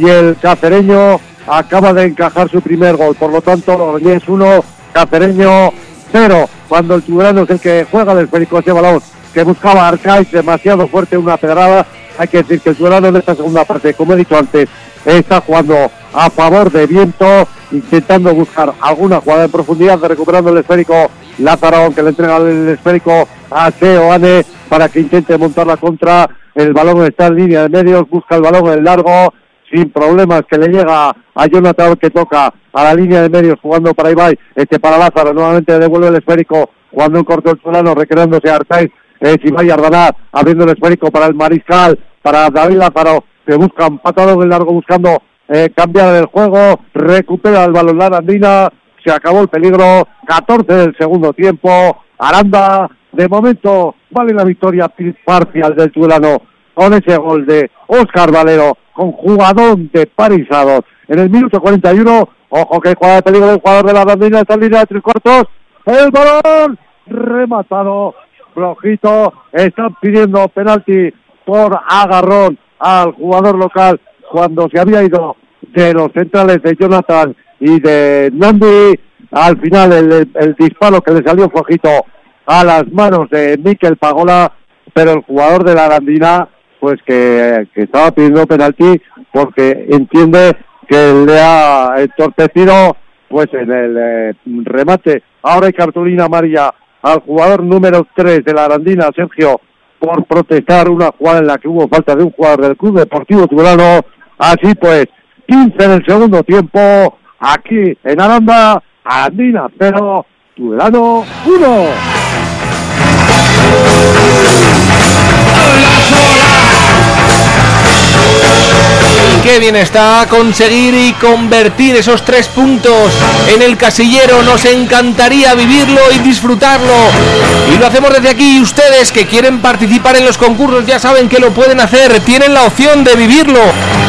acaba de encajar su primer gol, por lo tanto Logroñés 1, Cacereño 0, cuando el Tudelano es el que juega del esférico ese balón que buscaba Arcaiz, demasiado fuerte, una pedrada. Hay que decir que el Tudelano en esta segunda parte, como he dicho antes, está jugando a favor de viento, intentando buscar alguna jugada en profundidad, recuperando el esférico Lázaro, que le entrega el esférico a Seoane para que intente montar la contra. El balón está en línea de medios, busca el balón en largo, sin problemas, que le llega a Jonathan, que toca a la línea de medios, jugando para Ibai, para Lázaro, nuevamente devuelve el esférico, jugando en corto el Tudelano, recreándose a Arcaiz. Ibai Ardanaz abriendo el esférico para el Mariscal, para David Lázaro, que busca un patado en largo, buscando cambiar el juego, recupera el balón la Arandina, se acabó el peligro, 14 del segundo tiempo. Aranda, de momento, vale la victoria parcial del Tudelano, con ese gol de Óscar Valero, con jugadón de Parisado. En el minuto 41, ojo que jugada de peligro del jugador de la Arandina, está en línea de 3/4, el balón rematado, flojito, están pidiendo penalti por agarrón al jugador local cuando se había ido de los centrales de Jonathan y de Nandi. Al final el disparo que le salió flojito a las manos de Mikel Pagola, pero el jugador de la Arandina pues que estaba pidiendo penalti porque entiende que le ha entorpecido pues en el remate. Ahora hay cartulina amarilla al jugador número 3 de la Arandina, Sergio, por protestar una jugada en la que hubo falta de un jugador del Club Deportivo Tudelano. Así pues, 15 en el segundo tiempo, aquí en Aranda, Arandina 0, Tudelano 1. Qué bien está conseguir y convertir esos 3 puntos en el casillero. Nos encantaría vivirlo y disfrutarlo. Y lo hacemos desde aquí. Y ustedes que quieren participar en los concursos ya saben que lo pueden hacer. Tienen la opción de vivirlo.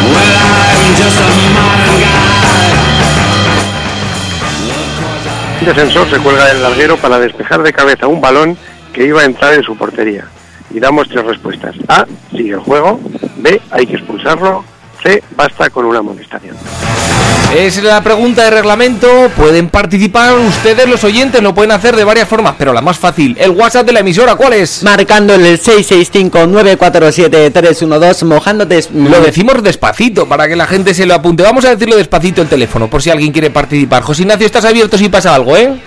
Un defensor se cuelga del larguero para despejar de cabeza un balón que iba a entrar en su portería. Y damos 3 respuestas. A, sigue el juego. B, hay que expulsarlo. C, basta con una amonestación. Es la pregunta de reglamento. Pueden participar ustedes, los oyentes, lo pueden hacer de varias formas, pero la más fácil, el WhatsApp de la emisora, ¿cuál es? Marcando el 665-947-312, mojándote. Lo decimos despacito para que la gente se lo apunte. Vamos a decirlo despacito el teléfono, por si alguien quiere participar. José Ignacio, estás abierto si pasa algo, ¿eh?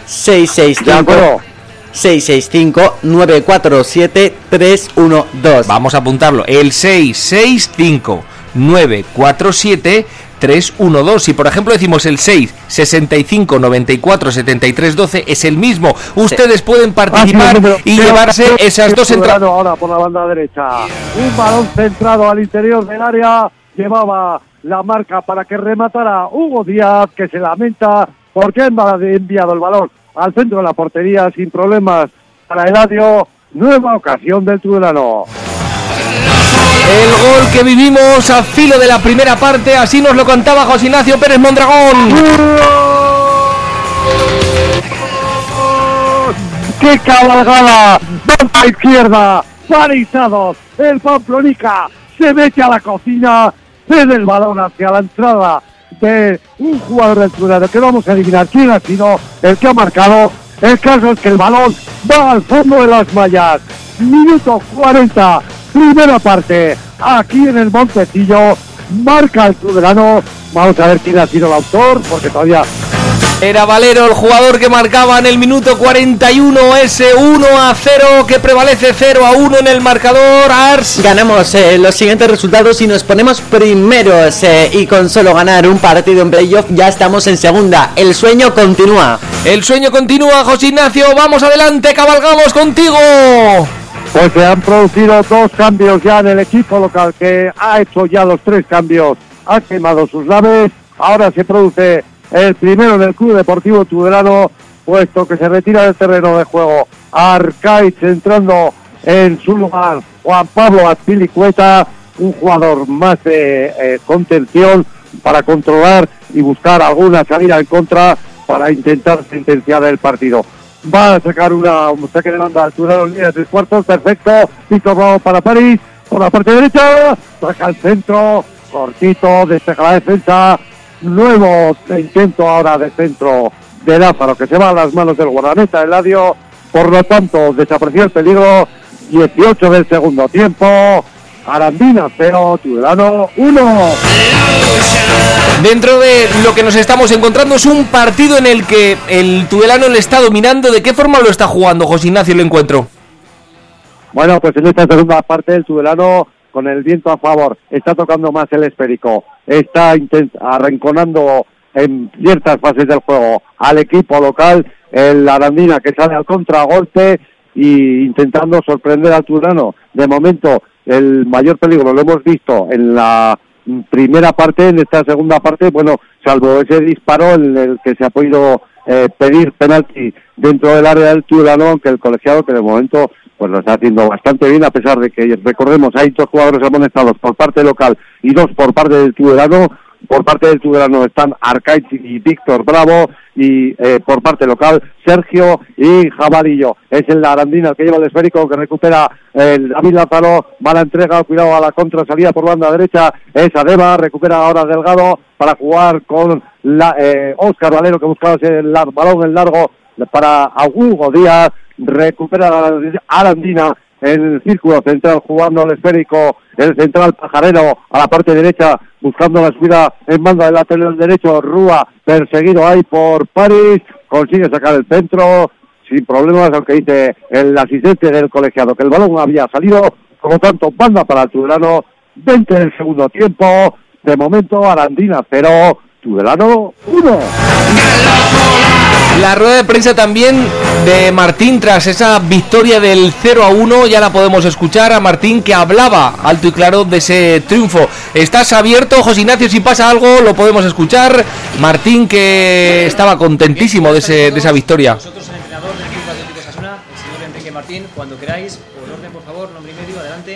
665-947-312. Vamos a apuntarlo. El 665-947-312. Si por ejemplo decimos el 665-94-73-12, es el mismo. Ustedes pueden participar y llevarse esas 2 entradas. Ahora por la banda derecha. Un balón centrado al interior del área. Llevaba la marca para que rematara Hugo Díaz, que se lamenta porque ha enviado el balón al centro de la portería sin problemas para Eladio. Nueva ocasión del Tudelano. El gol que vivimos a filo de la primera parte, así nos lo contaba José Ignacio Pérez Mondragón. ¡Qué cabalgada! Banda izquierda, parizados, el Pamplonica se mete a la cocina, cede el balón hacia la entrada de un jugador del Tudelano que vamos a adivinar quién ha sido el que ha marcado. El caso es que el balón va al fondo de las mallas. Minuto 40, primera parte, aquí en el Montecillo, marca el Tudelano. Vamos a ver quién ha sido el autor, porque todavía... Era Valero el jugador que marcaba en el minuto 41 ese 1-0 que prevalece 0-1 en el marcador. Ars. Ganamos los siguientes resultados y nos ponemos primeros y con solo ganar un partido en playoff ya estamos en segunda. El sueño continúa. El sueño continúa, José Ignacio. Vamos adelante, cabalgamos contigo. Pues se han producido 2 cambios ya en el equipo local, que ha hecho ya los 3 cambios, ha quemado sus naves. Ahora se produce el primero del Club Deportivo Tudelano, puesto que se retira del terreno de juego Arcaiz, entrando en su lugar Juan Pablo Azpilicueta, un jugador más de contención para controlar y buscar alguna salida en contra para intentar sentenciar el partido. Va a sacar un saque de banda al Tudelano, línea de 3/4, perfecto. Víctor Bravo para París, por la parte derecha, saca el centro, cortito, despeja la defensa. Nuevo intento ahora de centro de Lázaro, que se va a las manos del guardameta Eladio. Por lo tanto, desapareció el peligro. 18 del segundo tiempo. Arandina 0, Tudelano 1. Dentro de lo que nos estamos encontrando es un partido en el que el Tudelano le está dominando. ¿De qué forma lo está jugando, José Ignacio, el encuentro? Bueno, pues en esta segunda parte el Tudelano, con el viento a favor, está tocando más el esférico, está arrinconando en ciertas fases del juego al equipo local, el Arandina, que sale al contragolpe y intentando sorprender al Tudelano. De momento el mayor peligro lo hemos visto en la primera parte. En esta segunda parte, bueno, salvo ese disparo en el que se ha podido pedir penalti dentro del área del Tudelano, aunque el colegiado, que de momento pues lo está haciendo bastante bien, a pesar de que, recordemos, hay 2 jugadores amonestados por parte local y 2 por parte del Tudelano. Por parte del Tudelano están Arcaiz y Víctor Bravo, y por parte local Sergio y Jabalillo. Es el Arandina el que lleva el esférico, que recupera el David Lázaro, va la entrega, cuidado a la contra, salida por banda derecha, es Adeba, recupera ahora Delgado para jugar con Óscar Valero, que buscaba el balón en largo para Hugo Díaz, recupera Arandina en el círculo central jugando el esférico, el central Pajarero a la parte derecha buscando la subida en banda del lateral derecho. Rúa perseguido ahí por París, consigue sacar el centro sin problemas, aunque dice el asistente del colegiado que el balón había salido. Por lo tanto, banda para el Tudelano, 20 del segundo tiempo. De momento, Arandina 0, Tudelano 1. La rueda de prensa también de Martín tras esa victoria del 0-1, ya la podemos escuchar a Martín, que hablaba alto y claro de ese triunfo. ¿Estás abierto, José Ignacio? Si pasa algo lo podemos escuchar. Martín, que estaba contentísimo de esa victoria. Nosotros, el entrenador del Club Atlético Osasuna, el señor Enrique Martín, cuando queráis, por orden, por favor, nombre y medio, adelante.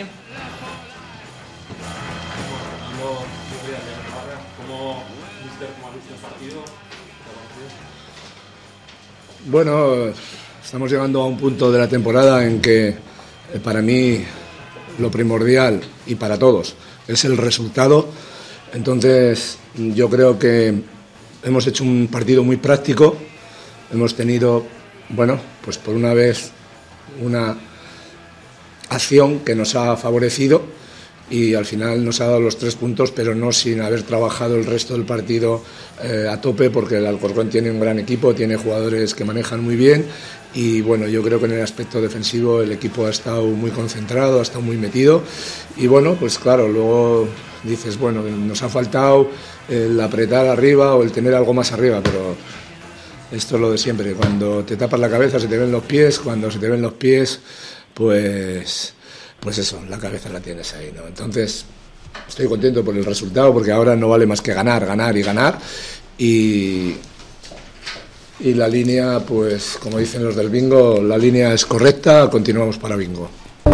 Bueno, estamos llegando a un punto de la temporada en que para mí lo primordial y para todos es el resultado. Entonces yo creo que hemos hecho un partido muy práctico, hemos tenido, bueno, pues por una vez una acción que nos ha favorecido y al final nos ha dado los 3 puntos, pero no sin haber trabajado el resto del partido a tope, porque el Alcorcón tiene un gran equipo, tiene jugadores que manejan muy bien y bueno, yo creo que en el aspecto defensivo el equipo ha estado muy concentrado, ha estado muy metido y bueno, pues claro, luego dices, bueno, nos ha faltado el apretar arriba o el tener algo más arriba, pero esto es lo de siempre, cuando te tapas la cabeza se te ven los pies, cuando se te ven los pies, pues eso, la cabeza la tienes ahí, ¿no? Entonces, estoy contento por el resultado, porque ahora no vale más que ganar y la línea, pues como dicen los del bingo, la línea es correcta, continuamos para bingo.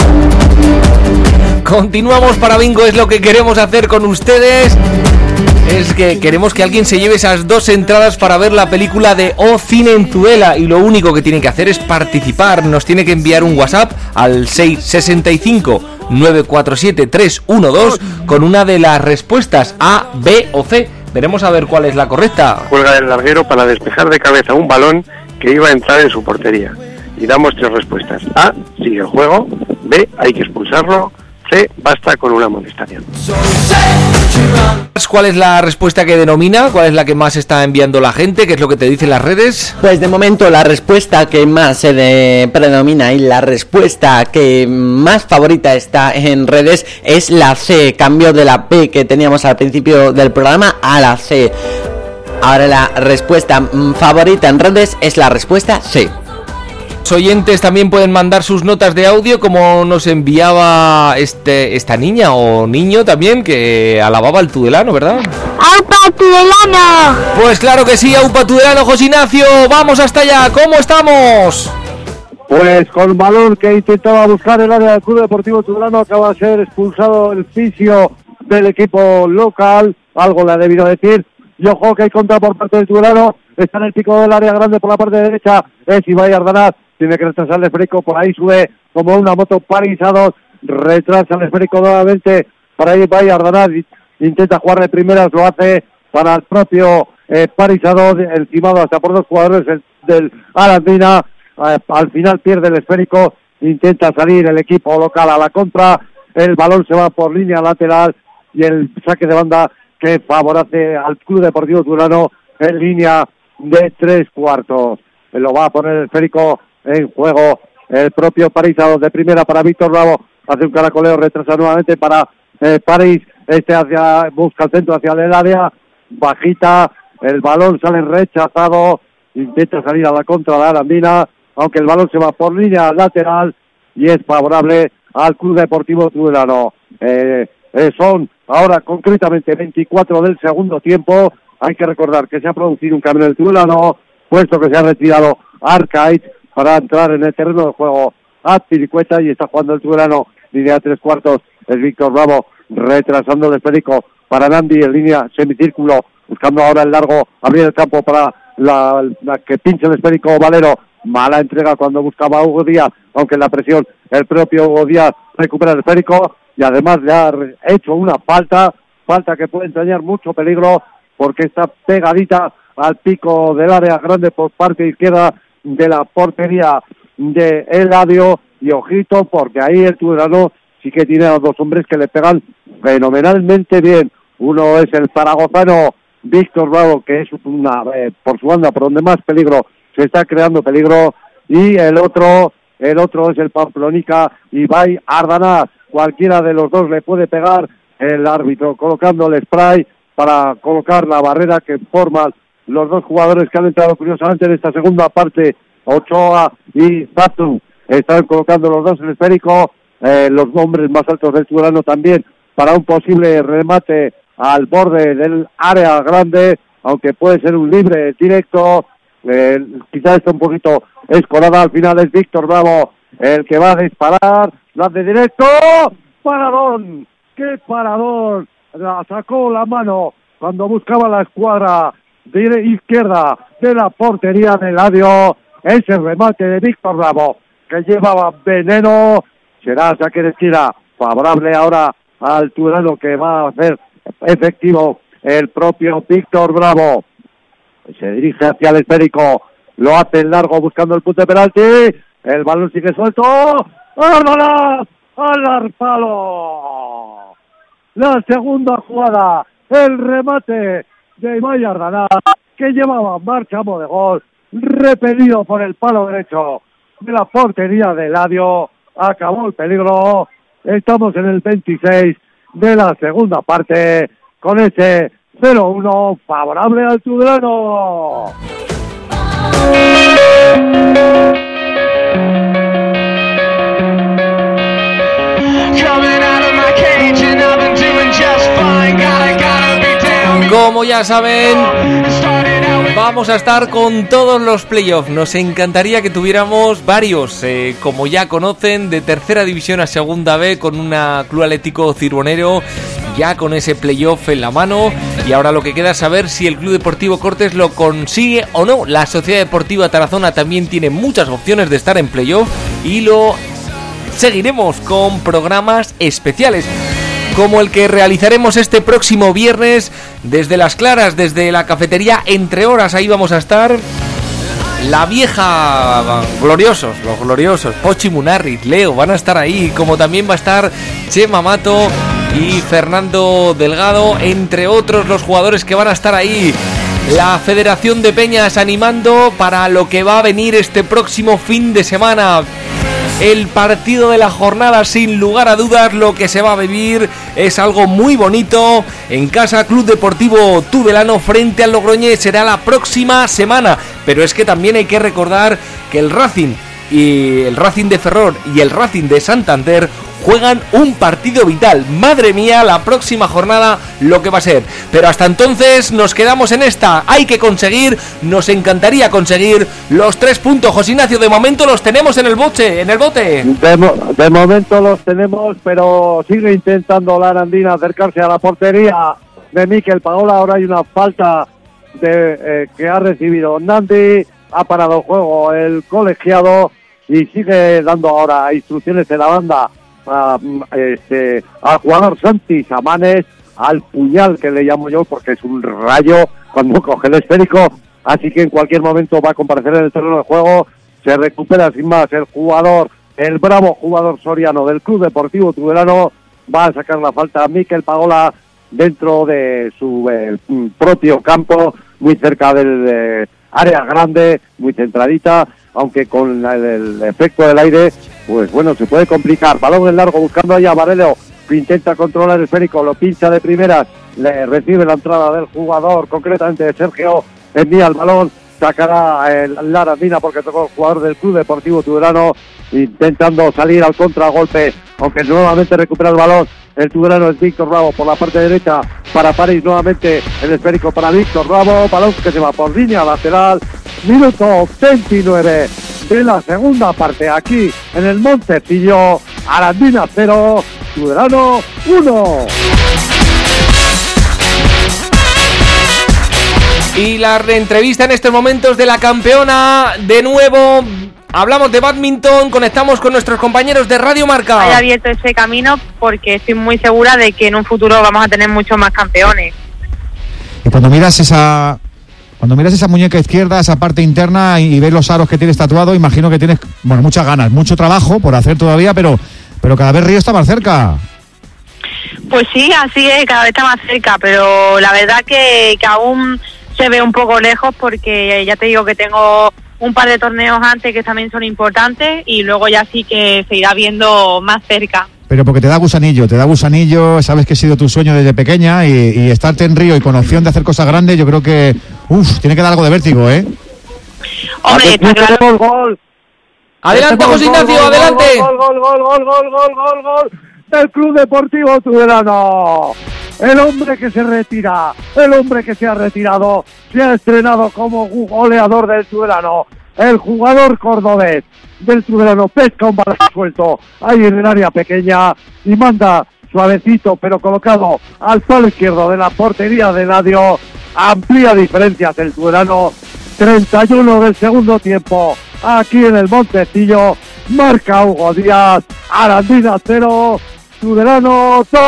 Continuamos para bingo, es lo que queremos hacer con ustedes. Es que queremos que alguien se lleve esas 2 entradas para ver la película de O Cine en Tudela, y lo único que tiene que hacer es participar. Nos tiene que enviar un WhatsApp al 665 947 312 con una de las respuestas A, B o C. Veremos a ver cuál es la correcta. Cuelga del larguero para despejar de cabeza un balón que iba a entrar en su portería. Y damos 3 respuestas. A, sigue el juego. B, hay que expulsarlo. C, basta con una amonestación. ¿Cuál es la respuesta que denomina? ¿Cuál es la que más está enviando la gente? ¿Qué es lo que te dicen las redes? Pues de momento la respuesta que más se predomina y la respuesta que más favorita está en redes es la C. Cambio de la P que teníamos al principio del programa a la C. Ahora la respuesta favorita en redes es la respuesta C. Los oyentes también pueden mandar sus notas de audio, como nos enviaba esta niña o niño también, que alababa al Tudelano, ¿verdad? ¡Aupa Tudelano! Pues claro que sí, Aupa Tudelano, José Ignacio, vamos hasta allá, ¿cómo estamos? Pues con balón que intentaba buscar el área del Club Deportivo Tudelano, acaba de ser expulsado el fisio del equipo local, algo le ha debido decir, y ojo que hay contra por parte del Tudelano, está en el pico del área grande por la parte derecha, es Ibai Ardanaz, tiene que retrasar el esférico, por ahí sube como una moto Parisados, retrasa el esférico nuevamente para Ibai Ardanaz, intenta jugar de primeras, lo hace para el propio Parisados, encimado hasta por 2 jugadores del Arandina, al final pierde el esférico, intenta salir el equipo local a la contra, el balón se va por línea lateral y el saque de banda que favorece al Club Deportivo Tudelano en línea de 3/4. Lo va a poner el esférico en juego el propio Parisados de primera para Víctor Bravo, hace un caracoleo, retrasa nuevamente para París, busca el centro hacia el área, bajita, el balón sale rechazado, intenta salir a la contra de Arandina, aunque el balón se va por línea lateral y es favorable al Club Deportivo Tudelano. Son ahora concretamente 24 del segundo tiempo. Hay que recordar que se ha producido un cambio en el Tudelano, puesto que se ha retirado Arcaiz para entrar en el terreno de juego a Piricueta y está jugando el Tudelano, línea 3/4, es Víctor Bravo retrasando el esférico para Nandi en línea semicírculo, buscando ahora el largo, abrir el campo para la que pinche el esférico Valero, mala entrega cuando buscaba a Hugo Díaz, aunque en la presión el propio Hugo Díaz recupera el esférico y además le ha hecho una falta que puede entrañar mucho peligro porque está pegadita al pico del área grande por parte izquierda de la portería de Eladio y ojito porque ahí el Tudelano sí que tiene a dos hombres que le pegan fenomenalmente bien. Uno es el zaragozano Víctor Bravo, que es por su banda por donde más peligro se está creando peligro, y el otro es el pamplonica Ibai Ardanaz. Cualquiera de los dos le puede pegar, el árbitro colocando el spray para colocar la barrera que forman los dos jugadores que han entrado curiosamente en esta segunda parte. Ochoa y Zatu están colocando los dos el esférico, los nombres más altos del Tudelano también para un posible remate al borde del área grande, aunque puede ser un libre directo. Quizás está un poquito escolada. Al final es Víctor Bravo el que va a disparar, la de directo, paradón, qué paradón, la sacó la mano cuando buscaba la escuadra de izquierda de la portería de Eladio. Ese remate de Víctor Bravo que llevaba veneno, será saque de esquina favorable ahora al Tudelano, que va a hacer efectivo el propio Víctor Bravo. Se dirige hacia el esférico, lo hace en largo buscando el punto de penalti, el balón sigue suelto, ¡Ardanaz! ¡Al palo! La segunda jugada, el remate de Ibai Ardanaz, que llevaba marchamo de gol, repelido por el palo derecho de la portería de Eladio. Acabó el peligro, estamos en el 26 de la segunda parte, con ese 0-1 favorable al Tudelano. Como ya saben, vamos a estar con todos los playoffs. Nos encantaría que tuviéramos varios, como ya conocen, de tercera división a segunda B, con una Club Atlético Cirbonero ya con ese playoff en la mano. Y ahora lo que queda es saber si el Club Deportivo Cortes lo consigue o no. La Sociedad Deportiva Tarazona también tiene muchas opciones de estar en playoff, y lo seguiremos con programas especiales, como el que realizaremos este próximo viernes desde Las Claras, desde la cafetería Entre Horas. Ahí vamos a estar la vieja, los gloriosos Pochi Munarriz, Leo, van a estar ahí, como también va a estar Chema Mato y Fernando Delgado, entre otros los jugadores que van a estar ahí. La Federación de Peñas animando para lo que va a venir este próximo fin de semana. El partido de la jornada, sin lugar a dudas, lo que se va a vivir es algo muy bonito. En casa, Club Deportivo Tudelano frente al Logroñés será la próxima semana. Pero es que también hay que recordar que el Racing de Ferrol y el Racing de Santander juegan un partido vital. Madre mía, la próxima jornada lo que va a ser. Pero hasta entonces nos quedamos en esta. Hay que conseguir, nos encantaría conseguir los 3 puntos. José Ignacio, de momento los tenemos en el bote. De momento los tenemos, pero sigue intentando la Arandina acercarse a la portería de Mikel Paola. Ahora hay una falta que ha recibido Nandi. Ha parado el juego el colegiado y sigue dando ahora instrucciones en la banda al jugador Santi Samanes, al puñal que le llamo yo, porque es un rayo cuando coge el esférico, así que en cualquier momento va a comparecer en el terreno de juego. Se recupera sin más el bravo jugador soriano del Club Deportivo Tudelano. Va a sacar la falta a Mikel Paola dentro de su propio campo, muy cerca del área grande, muy centradita, aunque con el efecto del aire, pues bueno, se puede complicar. Balón en largo buscando allá Varelo, que intenta controlar el esférico, lo pincha de primeras, le recibe la entrada del jugador, concretamente de Sergio, envía el balón, sacará la Arandina porque tocó el jugador del Club Deportivo Tudelano, intentando salir al contragolpe, aunque nuevamente recupera el balón. El Tudelano es Víctor Bravo por la parte derecha para París, nuevamente el esférico para Víctor Bravo, balón que se va por línea lateral. Minuto 29 de la segunda parte aquí en el Montecillo. Arandina 0, Tudelano 1. Y la reentrevista en estos momentos de la campeona. De nuevo hablamos de bádminton, conectamos con nuestros compañeros de Radio Marca. Haya abierto ese camino, porque estoy muy segura de que en un futuro vamos a tener muchos más campeones. Y cuando miras esa Cuando miras esa muñeca izquierda, esa parte interna y ves los aros que tienes tatuado, imagino que tienes, bueno, muchas ganas, mucho trabajo por hacer todavía, pero cada vez Río está más cerca. Pues sí, así es, cada vez está más cerca, pero la verdad que aún se ve un poco lejos porque ya te digo que tengo un par de torneos antes que también son importantes y luego ya sí que se irá viendo más cerca. Pero porque te da gusanillo, sabes que ha sido tu sueño desde pequeña y estarte en Río y con opción de hacer cosas grandes, yo creo que, tiene que dar algo de vértigo, ¿eh? Hombre, está claro. Gol. Adelante, José Ignacio, adelante. Gol del Club Deportivo Tudelano. El hombre que se retira, el hombre que se ha retirado, se ha estrenado como goleador del Tudelano. El jugador cordobés del Tudelano pesca un balón suelto ahí en el área pequeña y manda suavecito pero colocado al palo izquierdo de la portería de Eladio. Amplía diferencias el Tudelano. 31 del segundo tiempo aquí en el Montecillo. Marca Hugo Díaz. Arandina 0, Tudelano 2.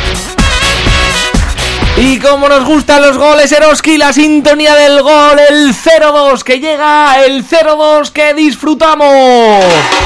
Y como nos gustan los goles, Eroski, la sintonía del gol, el 0-2 que llega, el 0-2 que disfrutamos.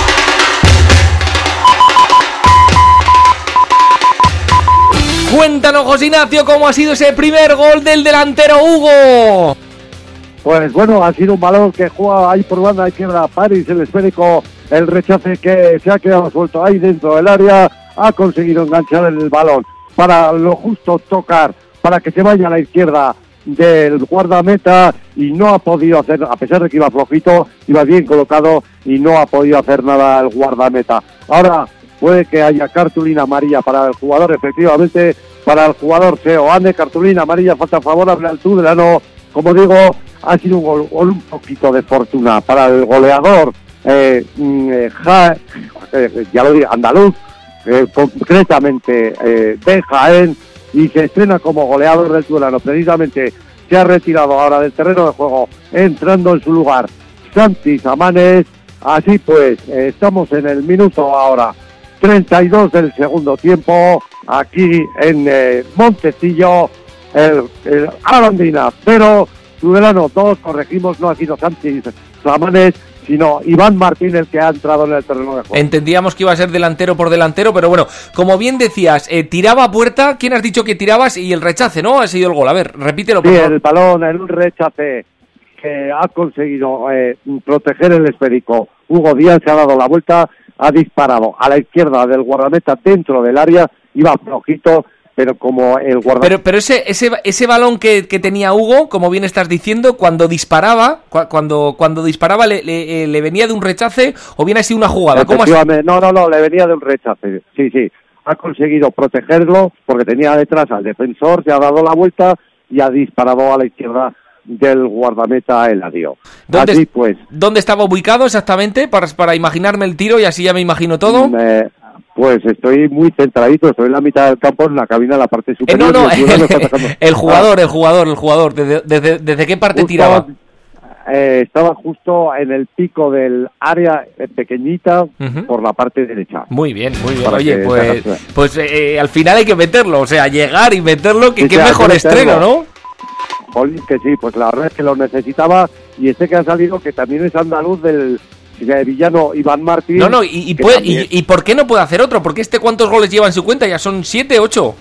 Cuéntanos, José Ignacio, cómo ha sido ese primer gol del delantero Hugo. Pues bueno, ha sido un balón que juega ahí por banda izquierda París, el esférico, el rechace que se ha quedado suelto ahí dentro del área, ha conseguido enganchar el balón para lo justo tocar, para que se vaya a la izquierda del guardameta y no ha podido hacer, a pesar de que iba flojito, iba bien colocado y no ha podido hacer nada el guardameta. Ahora puede que haya cartulina amarilla para el jugador, efectivamente, para el jugador Seoane, cartulina amarilla, falta favorable al Tudelano. Como digo, ha sido un gol, un poquito de fortuna para el goleador, ya lo digo, andaluz, concretamente de Jaén, y se estrena como goleador del Tudelano. Precisamente se ha retirado ahora del terreno de juego, entrando en su lugar Santi Samanes. Así pues, estamos en el minuto ahora 32 del segundo tiempo, aquí en Montecillo. El Arandina 0, Tudelano 2, corregimos, no ha sido Santi Samanes, sino Iván Martín el que ha entrado en el terreno de juego. Entendíamos que iba a ser delantero por delantero, pero bueno, como bien decías, tiraba a puerta. ¿Quién has dicho que tirabas? Y el rechace, ¿no? Ha sido el gol. A ver, repítelo, por favor. Sí, el balón en un rechace que ha conseguido proteger el esférico. Hugo Díaz se ha dado la vuelta, ha disparado a la izquierda del guardameta dentro del área, iba flojito, pero como el guardameta... Pero ese balón que tenía Hugo, como bien estás diciendo, cuando disparaba, cuando disparaba le venía de un rechace o bien ha sido una jugada. ¿Cómo No, le venía de un rechace. Sí. Ha conseguido protegerlo porque tenía detrás al defensor, se ha dado la vuelta y ha disparado a la izquierda del guardameta Eladio. Así pues. ¿Dónde estaba ubicado exactamente para imaginarme el tiro y así ya me imagino todo? Pues estoy muy centradito, estoy en la mitad del campo, en la cabina, en la parte superior. El jugador, ¿desde qué parte tiraba? Estaba justo en el pico del área pequeñita, por la parte derecha. Muy bien. Oye, pues al final hay que meterlo, o sea, llegar y meterlo, que qué mejor estreno, ¿no? Jolín, que sí, pues la verdad es que lo necesitaba, y este que ha salido, que también es andaluz de villano Iván Martín. ¿Y por qué no puede hacer otro? Porque ¿cuántos goles lleva en su cuenta? ¿Ya son 7, 8?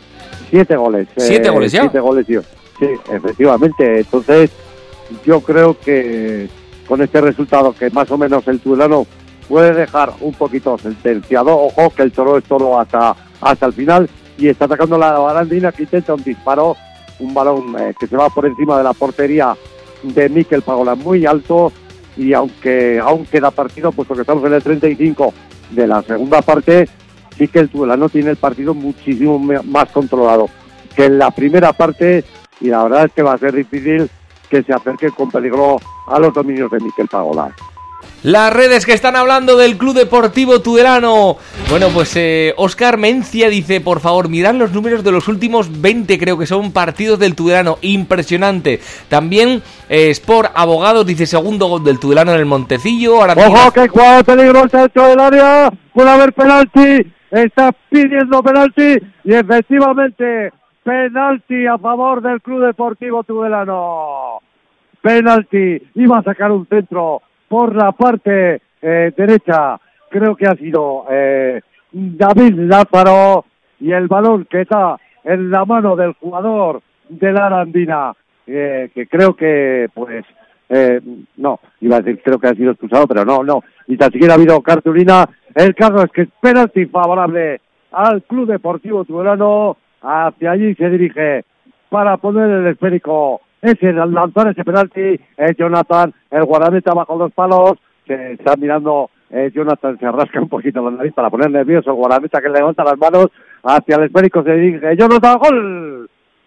7 goles. 7 goles ya. 7 goles, tío. Sí, efectivamente. Entonces, yo creo que con este resultado, que más o menos el Tudelano puede dejar un poquito sentenciado. Ojo, que el toro es toro hasta el final, y está atacando la Arandina, que intenta un disparo, un balón que se va por encima de la portería de Mikel Pagola, muy alto. Y aunque aún queda partido, puesto que estamos en el 35 de la segunda parte, sí que el Tudelano tiene el partido muchísimo más controlado que en la primera parte, y la verdad es que va a ser difícil que se acerque con peligro a los dominios de Mikel Pagola. Las redes que están hablando del Club Deportivo Tudelano. Bueno, pues Óscar Mencia dice, por favor, mirad los números de los últimos 20, creo que son partidos del Tudelano. Impresionante. También Sport Abogados dice, segundo gol del Tudelano en el Montecillo. ¡Ojo, que juega peligrosa dentro del área! Puede haber penalti. Está pidiendo penalti. Y efectivamente, penalti a favor del Club Deportivo Tudelano. penalti, iba a sacar un centro por la parte derecha, creo que ha sido David Lázaro, y el balón que está en la mano del jugador de la Arandina, que creo que pues no, iba a decir creo que ha sido expulsado, pero no, ni tan siquiera ha habido cartulina. El caso es que es penalti favorable al Club Deportivo Tudelano. Hacia allí se dirige para poner el esférico, lanzar ese penalti, Jonathan, el guardameta bajo los palos, se está mirando, Jonathan se rasca un poquito la nariz para poner nervioso el guardameta, que levanta las manos hacia el esférico, se dirige Jonathan, ¡gol!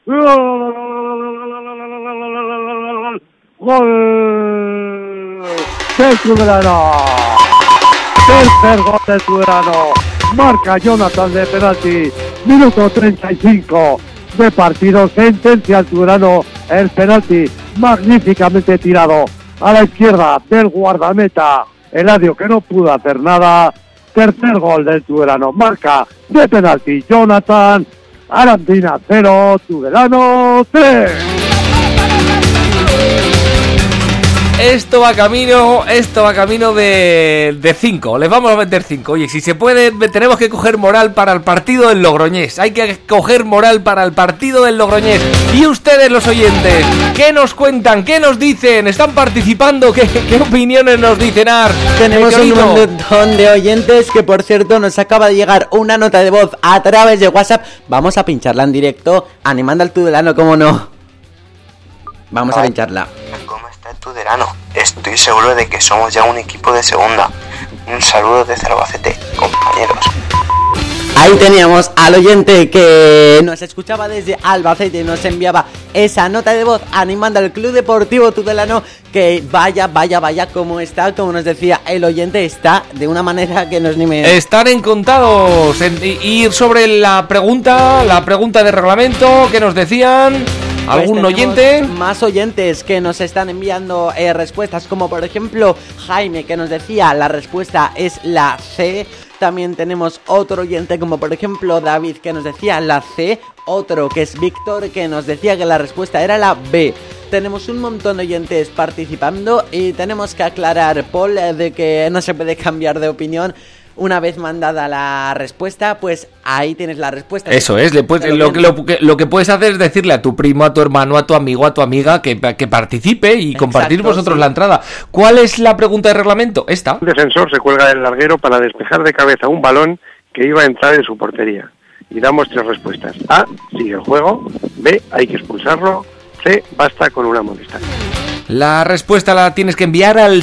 ¡Gol! ¡Del Tudelano! Tercer gol del Tudelano, marca Jonathan de penalti, minuto 35 de partido, sentencia al Tudelano el penalti magníficamente tirado a la izquierda del guardameta Eladio, que no pudo hacer nada. Tercer gol del Tudelano, marca de penalti Jonathan. Arandina 0, Tudelano 3. Esto va camino de 5. Les vamos a meter 5. Oye, si se puede, tenemos que coger moral para el partido del Logroñés. Hay que coger moral para el partido del Logroñés. Y ustedes, los oyentes, ¿qué nos cuentan? ¿Qué nos dicen? ¿Están participando? ¿Qué opiniones nos dicen? Tenemos un montón de oyentes que, por cierto, nos acaba de llegar una nota de voz a través de WhatsApp. Vamos a pincharla en directo, animando al Tudelano, ¿cómo no? Vamos a pincharla. Tudelano, estoy seguro de que somos ya un equipo de segunda. Un saludo desde Albacete, compañeros. Ahí teníamos al oyente que nos escuchaba desde Albacete y nos enviaba esa nota de voz animando al Club Deportivo Tudelano, que vaya como está, como nos decía el oyente, está de una manera que no es ni me... Están encontrados ir sobre la pregunta de reglamento que nos decían... ¿Algún pues oyente? Más oyentes que nos están enviando respuestas, como por ejemplo Jaime, que nos decía la respuesta es la C. También tenemos otro oyente como por ejemplo David, que nos decía la C. Otro que es Víctor, que nos decía que la respuesta era la B. Tenemos un montón de oyentes participando y tenemos que aclarar, Paul, de que no se puede cambiar de opinión. Una vez mandada la respuesta, pues ahí tienes la respuesta. Eso es, lo que puedes hacer es decirle a tu primo, a tu hermano, a tu amigo, a tu amiga que participe y compartir vosotros la entrada. ¿Cuál es la pregunta de reglamento? Esta. Un defensor se cuelga del larguero para despejar de cabeza un balón que iba a entrar en su portería. Y damos 3 respuestas. A, sigue el juego. B, hay que expulsarlo. C, basta con una amonestación. La respuesta la tienes que enviar al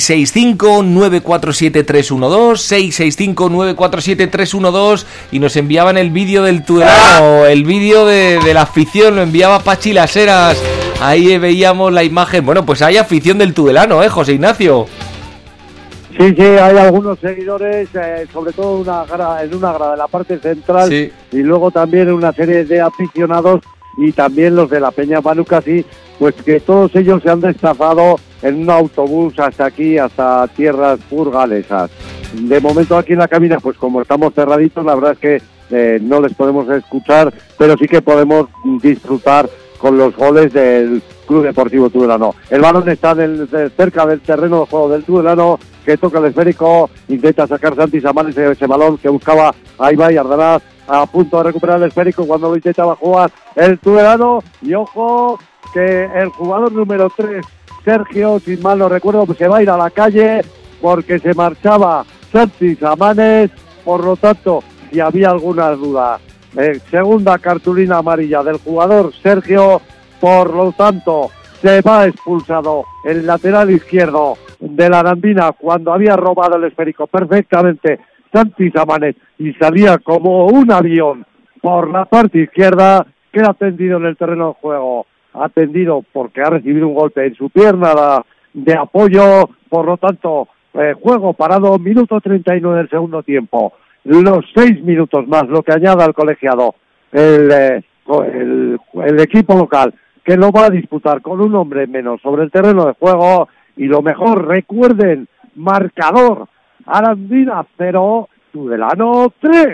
665-947-312, 665-947-312, y nos enviaban el vídeo del Tudelano, el vídeo de la afición, lo enviaba Pachi Las Heras, ahí veíamos la imagen. Bueno, pues hay afición del Tudelano, José Ignacio. Sí, hay algunos seguidores, sobre todo en una grada de la parte central, sí. Y luego también una serie de aficionados y también los de la Peña Manucasi, pues que todos ellos se han desplazado en un autobús hasta aquí, hasta tierras burgalesas. De momento aquí en la cabina, pues como estamos cerraditos, la verdad es que no les podemos escuchar, pero sí que podemos disfrutar con los goles del Club Deportivo Tudelano. El balón está cerca del terreno de juego del Tudelano, que toca el esférico, intenta sacar Santi Samanes ese balón que buscaba a Ibai Ardanaz, a punto de recuperar el esférico cuando lo intentaba jugar el Tudelano, y ojo que el jugador número 3, Sergio, sin mal no recuerdo, pues se va a ir a la calle porque se marchaba Santi Samanes, por lo tanto, si había alguna duda, segunda cartulina amarilla del jugador Sergio, por lo tanto, se va expulsado el lateral izquierdo de la Arandina cuando había robado el esférico perfectamente Santi Samanes y salía como un avión por la parte izquierda, queda tendido en el terreno de juego, atendido porque ha recibido un golpe en su pierna de apoyo, por lo tanto, juego parado, minuto 39 del segundo tiempo, los 6 minutos más, lo que añada al colegiado, el equipo local, que lo va a disputar con un hombre menos sobre el terreno de juego, y lo mejor, recuerden, marcador, Arandina 0, Tudelano 3.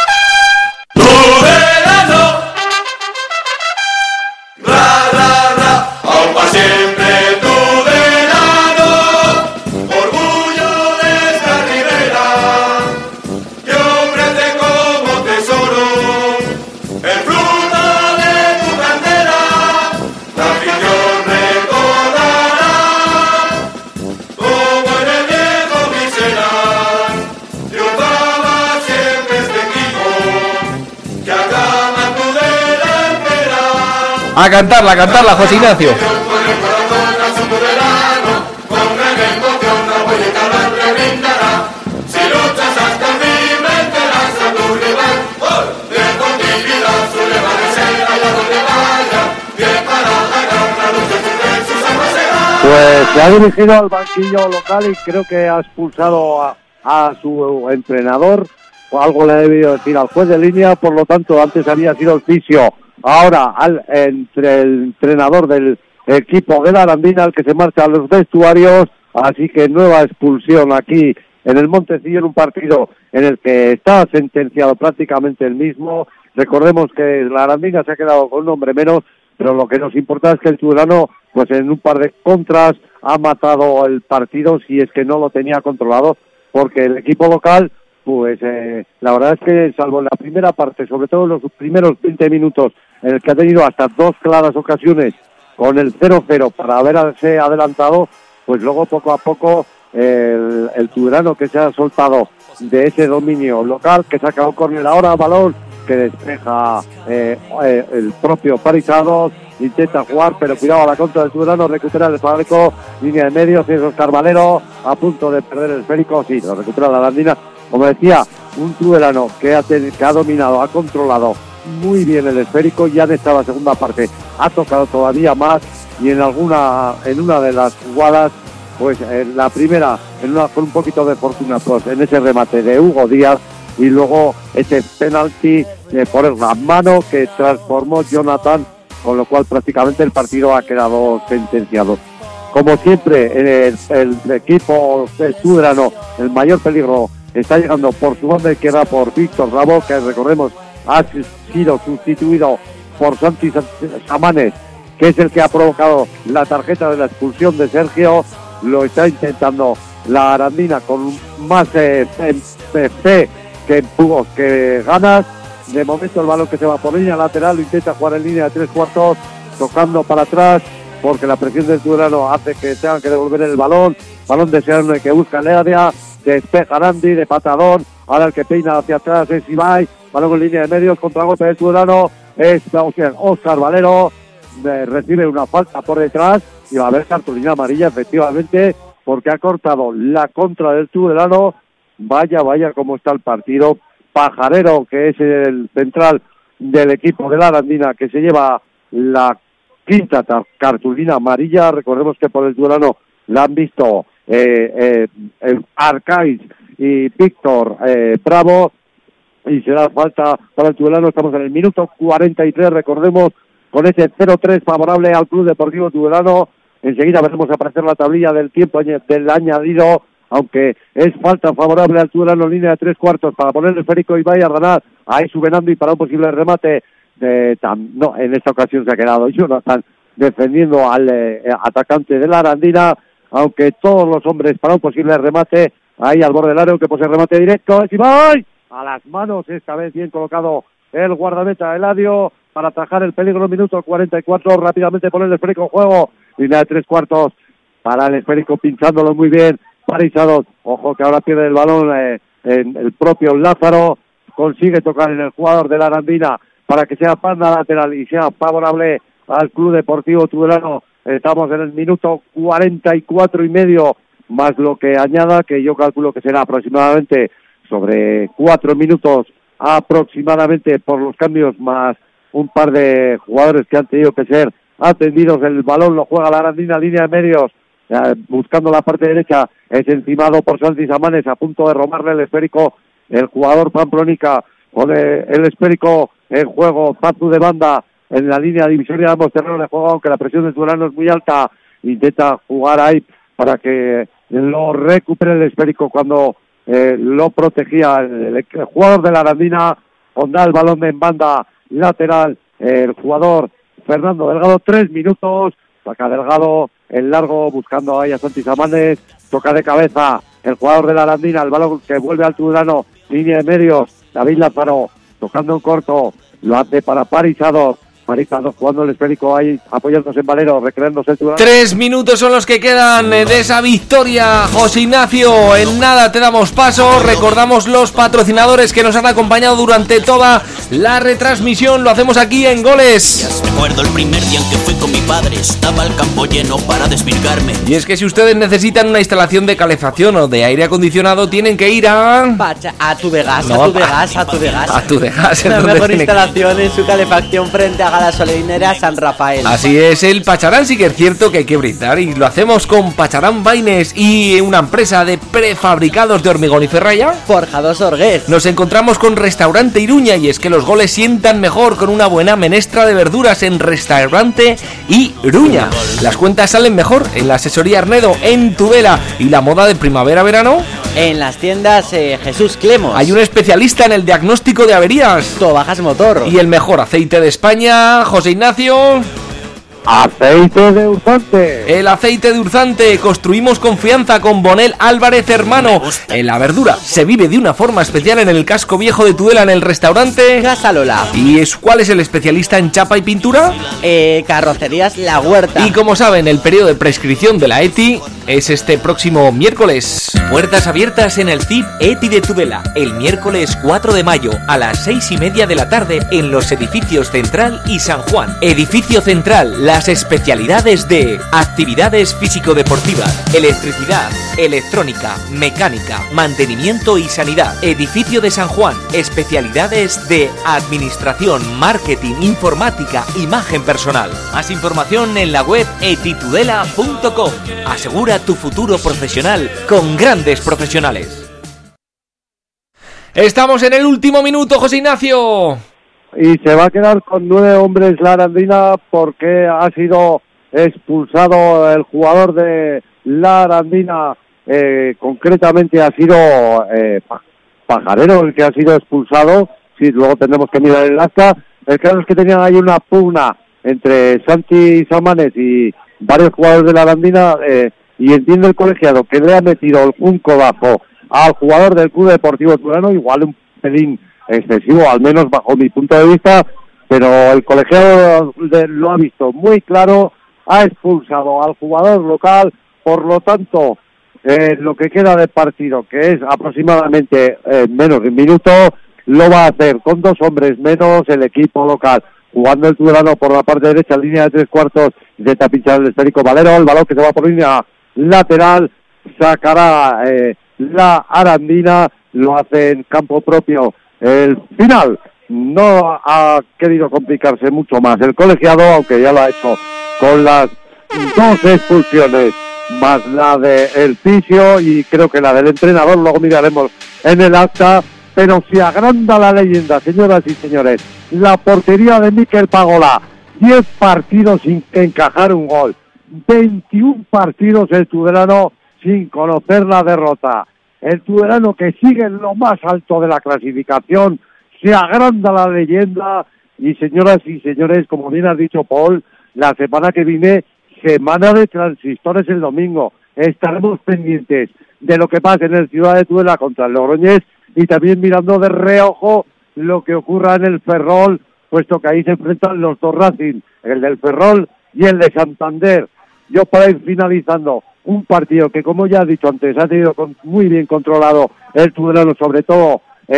¡Tudelano! ¡Ra, ra, ra! A cantarla, José Ignacio. Pues se ha dirigido al banquillo local y creo que ha expulsado a su entrenador, o algo le ha debido decir al juez de línea, por lo tanto antes había sido el fisio, ahora entre el entrenador del equipo de la Arandina, el que se marcha a los vestuarios, así que nueva expulsión aquí en el Montecillo, en un partido en el que está sentenciado prácticamente el mismo. Recordemos que la Arandina se ha quedado con un hombre menos, pero lo que nos importa es que el Tudelano, pues en un par de contras, ha matado el partido, si es que no lo tenía controlado, porque el equipo local, pues la verdad es que salvo en la primera parte, sobre todo en los primeros 20 minutos, en el que ha tenido hasta 2 claras ocasiones con el 0-0 para haberse adelantado, pues luego poco a poco el Tudelano, que se ha soltado de ese dominio local, que saca un córner ahora, balón que despeja el propio Parisados, intenta jugar, pero cuidado a la contra del Tudelano, recupera el esférico, línea de medios, es Oscar Valero, a punto de perder el esférico, sí, lo recupera la Arandina. Como decía, un Tudelano que ha dominado, ha controlado muy bien el esférico, ya en esta segunda parte ha tocado todavía más, y en una de las jugadas, pues en la primera, con un poquito de fortuna, pues en ese remate de Hugo Díaz, y luego ese penalti por la mano que transformó Jonathan, con lo cual prácticamente el partido ha quedado sentenciado. Como siempre, el equipo Tudelano, el mayor peligro está llegando por su banda izquierda por Víctor Bravo, que recordemos ha sido sustituido por Santi Samanes, que es el que ha provocado la tarjeta de la expulsión de Sergio. Lo está intentando la Arandina con más fe que ganas. De momento el balón que se va por línea lateral, lo intenta jugar en línea de 3/4, tocando para atrás, porque la presión del Tudelano hace que tengan que devolver el balón de Serno, que busca el área, despeja Andy de patadón, ahora el que peina hacia atrás es Ibai, balón en línea de medios, contragolpe del Tudelano, es Oscar Valero, recibe una falta por detrás y va a haber cartulina amarilla efectivamente, porque ha cortado la contra del Tudelano. Vaya cómo está el partido. Pajarero, que es el central del equipo de la Arandina, que se lleva la quinta cartulina amarilla. Recordemos que por el Tudelano la han visto Arcaiz y Víctor Bravo, y será falta para el Tudelano. Estamos en el minuto 43, recordemos, con ese 0-3 favorable al Club Deportivo Tudelano. Enseguida veremos aparecer la tablilla del tiempo del añadido, aunque es falta favorable al Tudelano, línea de 3/4 para poner el esférico y vaya a ganar. Ahí subenando y para un posible remate. No, en esta ocasión se ha quedado Jonathan defendiendo al atacante de la Arandina, aunque todos los hombres para un posible remate. Ahí al borde del área, que posee remate directo. Es Ibai, a las manos, esta vez bien colocado el guardameta Eladio para atajar el peligro. Minuto 44, rápidamente pone el esférico en juego. Línea de 3/4 para el esférico, pinchándolo muy bien. Parisados, ojo que ahora pierde el balón en el propio Lázaro, consigue tocar en el jugador de la Arandina para que sea banda lateral y sea favorable al Club Deportivo Tudelano. Estamos en el minuto 44 y medio, más lo que añada, que yo calculo que será aproximadamente sobre 4 minutos aproximadamente, por los cambios más un par de jugadores que han tenido que ser atendidos. El balón lo juega la Arandina, línea de medios, buscando la parte derecha, es encimado por Santi Samanes, a punto de robarle el esférico el jugador Pamplónica, con el esférico en juego, Pazu de banda en la línea divisoria de ambos terrenos de juego, aunque la presión de Tudelano es muy alta, intenta jugar ahí para que lo recupere el esférico cuando lo protegía el jugador de la Arandina. Da el balón en banda lateral el jugador Fernando Delgado, 3 minutos, saca Delgado el largo buscando ahí a Santi Samanes, toca de cabeza el jugador de la Arandina, el balón que vuelve al Tudelano, línea de medios, David Lázaro tocando en corto, lo hace para Parisados jugando el esférico ahí, apoyándose en Valero, recreándose el Tudelano. 3 minutos son los que quedan de esa victoria, José Ignacio. En nada te damos paso, recordamos los patrocinadores que nos han acompañado durante toda la retransmisión lo hacemos aquí en Goles. Recuerdo el primer día en que fui con mi padre, estaba el campo lleno para desvirgarme. Y es que si ustedes necesitan una instalación de calefacción o de aire acondicionado, tienen que ir a Tudegas. La mejor instalación en su calefacción frente a Gasolinera San Rafael. Así es, el Pacharán sí que es cierto que hay que brindar y lo hacemos con Pacharán Baines y una empresa de prefabricados de hormigón y ferralla. Forjados Orgués. Nos encontramos con Restaurante Iruña y es que los goles sientan mejor con una buena menestra de verduras en Restaurante Iruña. Las cuentas salen mejor en la asesoría Arnedo en Tudela y la moda de primavera-verano en las tiendas Jesús Clemos. Hay un especialista en el diagnóstico de averías, Tobajas Motor. Y el mejor aceite de España, José Ignacio. Aceite de Urzante. El aceite de Urzante. Construimos confianza con Bonel Álvarez Hermano. En la verdura se vive de una forma especial en el casco viejo de Tudela, en el restaurante Casa Lola. ¿Y cuál es el especialista en chapa y pintura? Carrocerías La Huerta. Y como saben, el periodo de prescripción de la ETI es este próximo miércoles. Puertas abiertas en el CIP ETI de Tudela el miércoles 4 de mayo a las 6:30 de la tarde en los edificios Central y San Juan. Edificio Central, las especialidades de actividades físico-deportivas, electricidad, electrónica, mecánica, mantenimiento y sanidad. Edificio de San Juan, especialidades de administración, marketing, informática, imagen personal. Más información en la web etitudela.com. Asegura tu futuro profesional con grandes profesionales. Estamos en el último minuto, José Ignacio. Y se va a quedar con 9 hombres la Arandina porque ha sido expulsado el jugador de la Arandina, concretamente ha sido Pajarero el que ha sido expulsado. Sí, luego tendremos que mirar el acta. El caso es que tenían ahí una pugna entre Santi Samanes y varios jugadores de la Arandina, y entiende el colegiado que le ha metido un codazo al jugador del Club Deportivo Tudelano, igual un pelín excesivo, al menos bajo mi punto de vista, pero el colegiado lo ha visto muy claro, ha expulsado al jugador local. Por lo tanto, lo que queda de partido, que es aproximadamente menos de un minuto, lo va a hacer con 2 hombres menos el equipo local, jugando el Tudelano por la parte derecha, línea de 3 cuartos, intenta pinchar el esférico Valero, el balón que se va por línea lateral, sacará la Arandina, lo hace en campo propio. El final no ha querido complicarse mucho más el colegiado, aunque ya lo ha hecho con las 2 expulsiones, más la del fisio y creo que la del entrenador, luego miraremos en el acta, pero se agranda la leyenda, señoras y señores. La portería de Miquel Pagola, 10 partidos sin encajar un gol, 21 partidos el Tudelano sin conocer la derrota. El Tudelano que sigue en lo más alto de la clasificación, se agranda la leyenda y señoras y señores, como bien ha dicho Paul, la semana que viene, semana de transistores el domingo. Estaremos pendientes de lo que pase en el Ciudad de Tudela contra el Logroñés y también mirando de reojo lo que ocurra en el Ferrol, puesto que ahí se enfrentan los 2 Racing, el del Ferrol y el de Santander. Yo para ir finalizando, un partido que, como ya he dicho antes, ha tenido muy bien controlado el Tudelano, sobre todo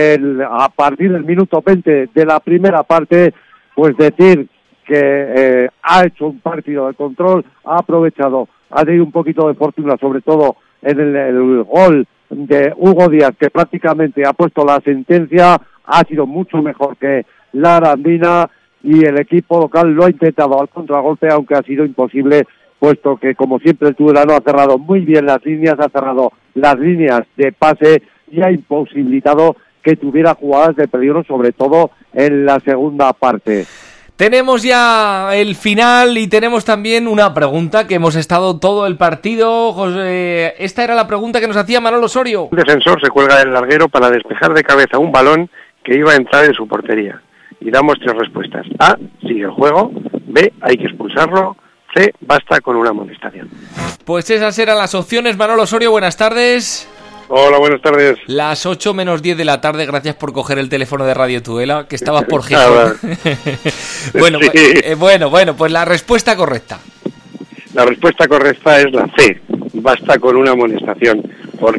a partir del minuto 20 de la primera parte, pues decir que ha hecho un partido de control, ha aprovechado, ha tenido un poquito de fortuna, sobre todo en el gol de Hugo Díaz, que prácticamente ha puesto la sentencia, ha sido mucho mejor que la Arandina y el equipo local lo ha intentado al contragolpe, aunque ha sido imposible, puesto que, como siempre, el Tudelano ha cerrado muy bien las líneas, ha cerrado las líneas de pase y ha imposibilitado que tuviera jugadas de peligro, sobre todo en la segunda parte. Tenemos ya el final y tenemos también una pregunta que hemos estado todo el partido. José, esta era la pregunta que nos hacía Manolo Osorio. Un defensor se cuelga del larguero para despejar de cabeza un balón que iba a entrar en su portería. Y damos 3 respuestas. A, sigue el juego. B, hay que expulsarlo. C, basta con una amonestación. Pues esas eran las opciones. Manolo Osorio, buenas tardes. Hola, buenas tardes. Las 8 menos 10 de la tarde, gracias por coger el teléfono de Radio Tudela, que estabas por Gijón. Bueno, sí. Bueno, pues la respuesta correcta. La respuesta correcta es la C, basta con una amonestación,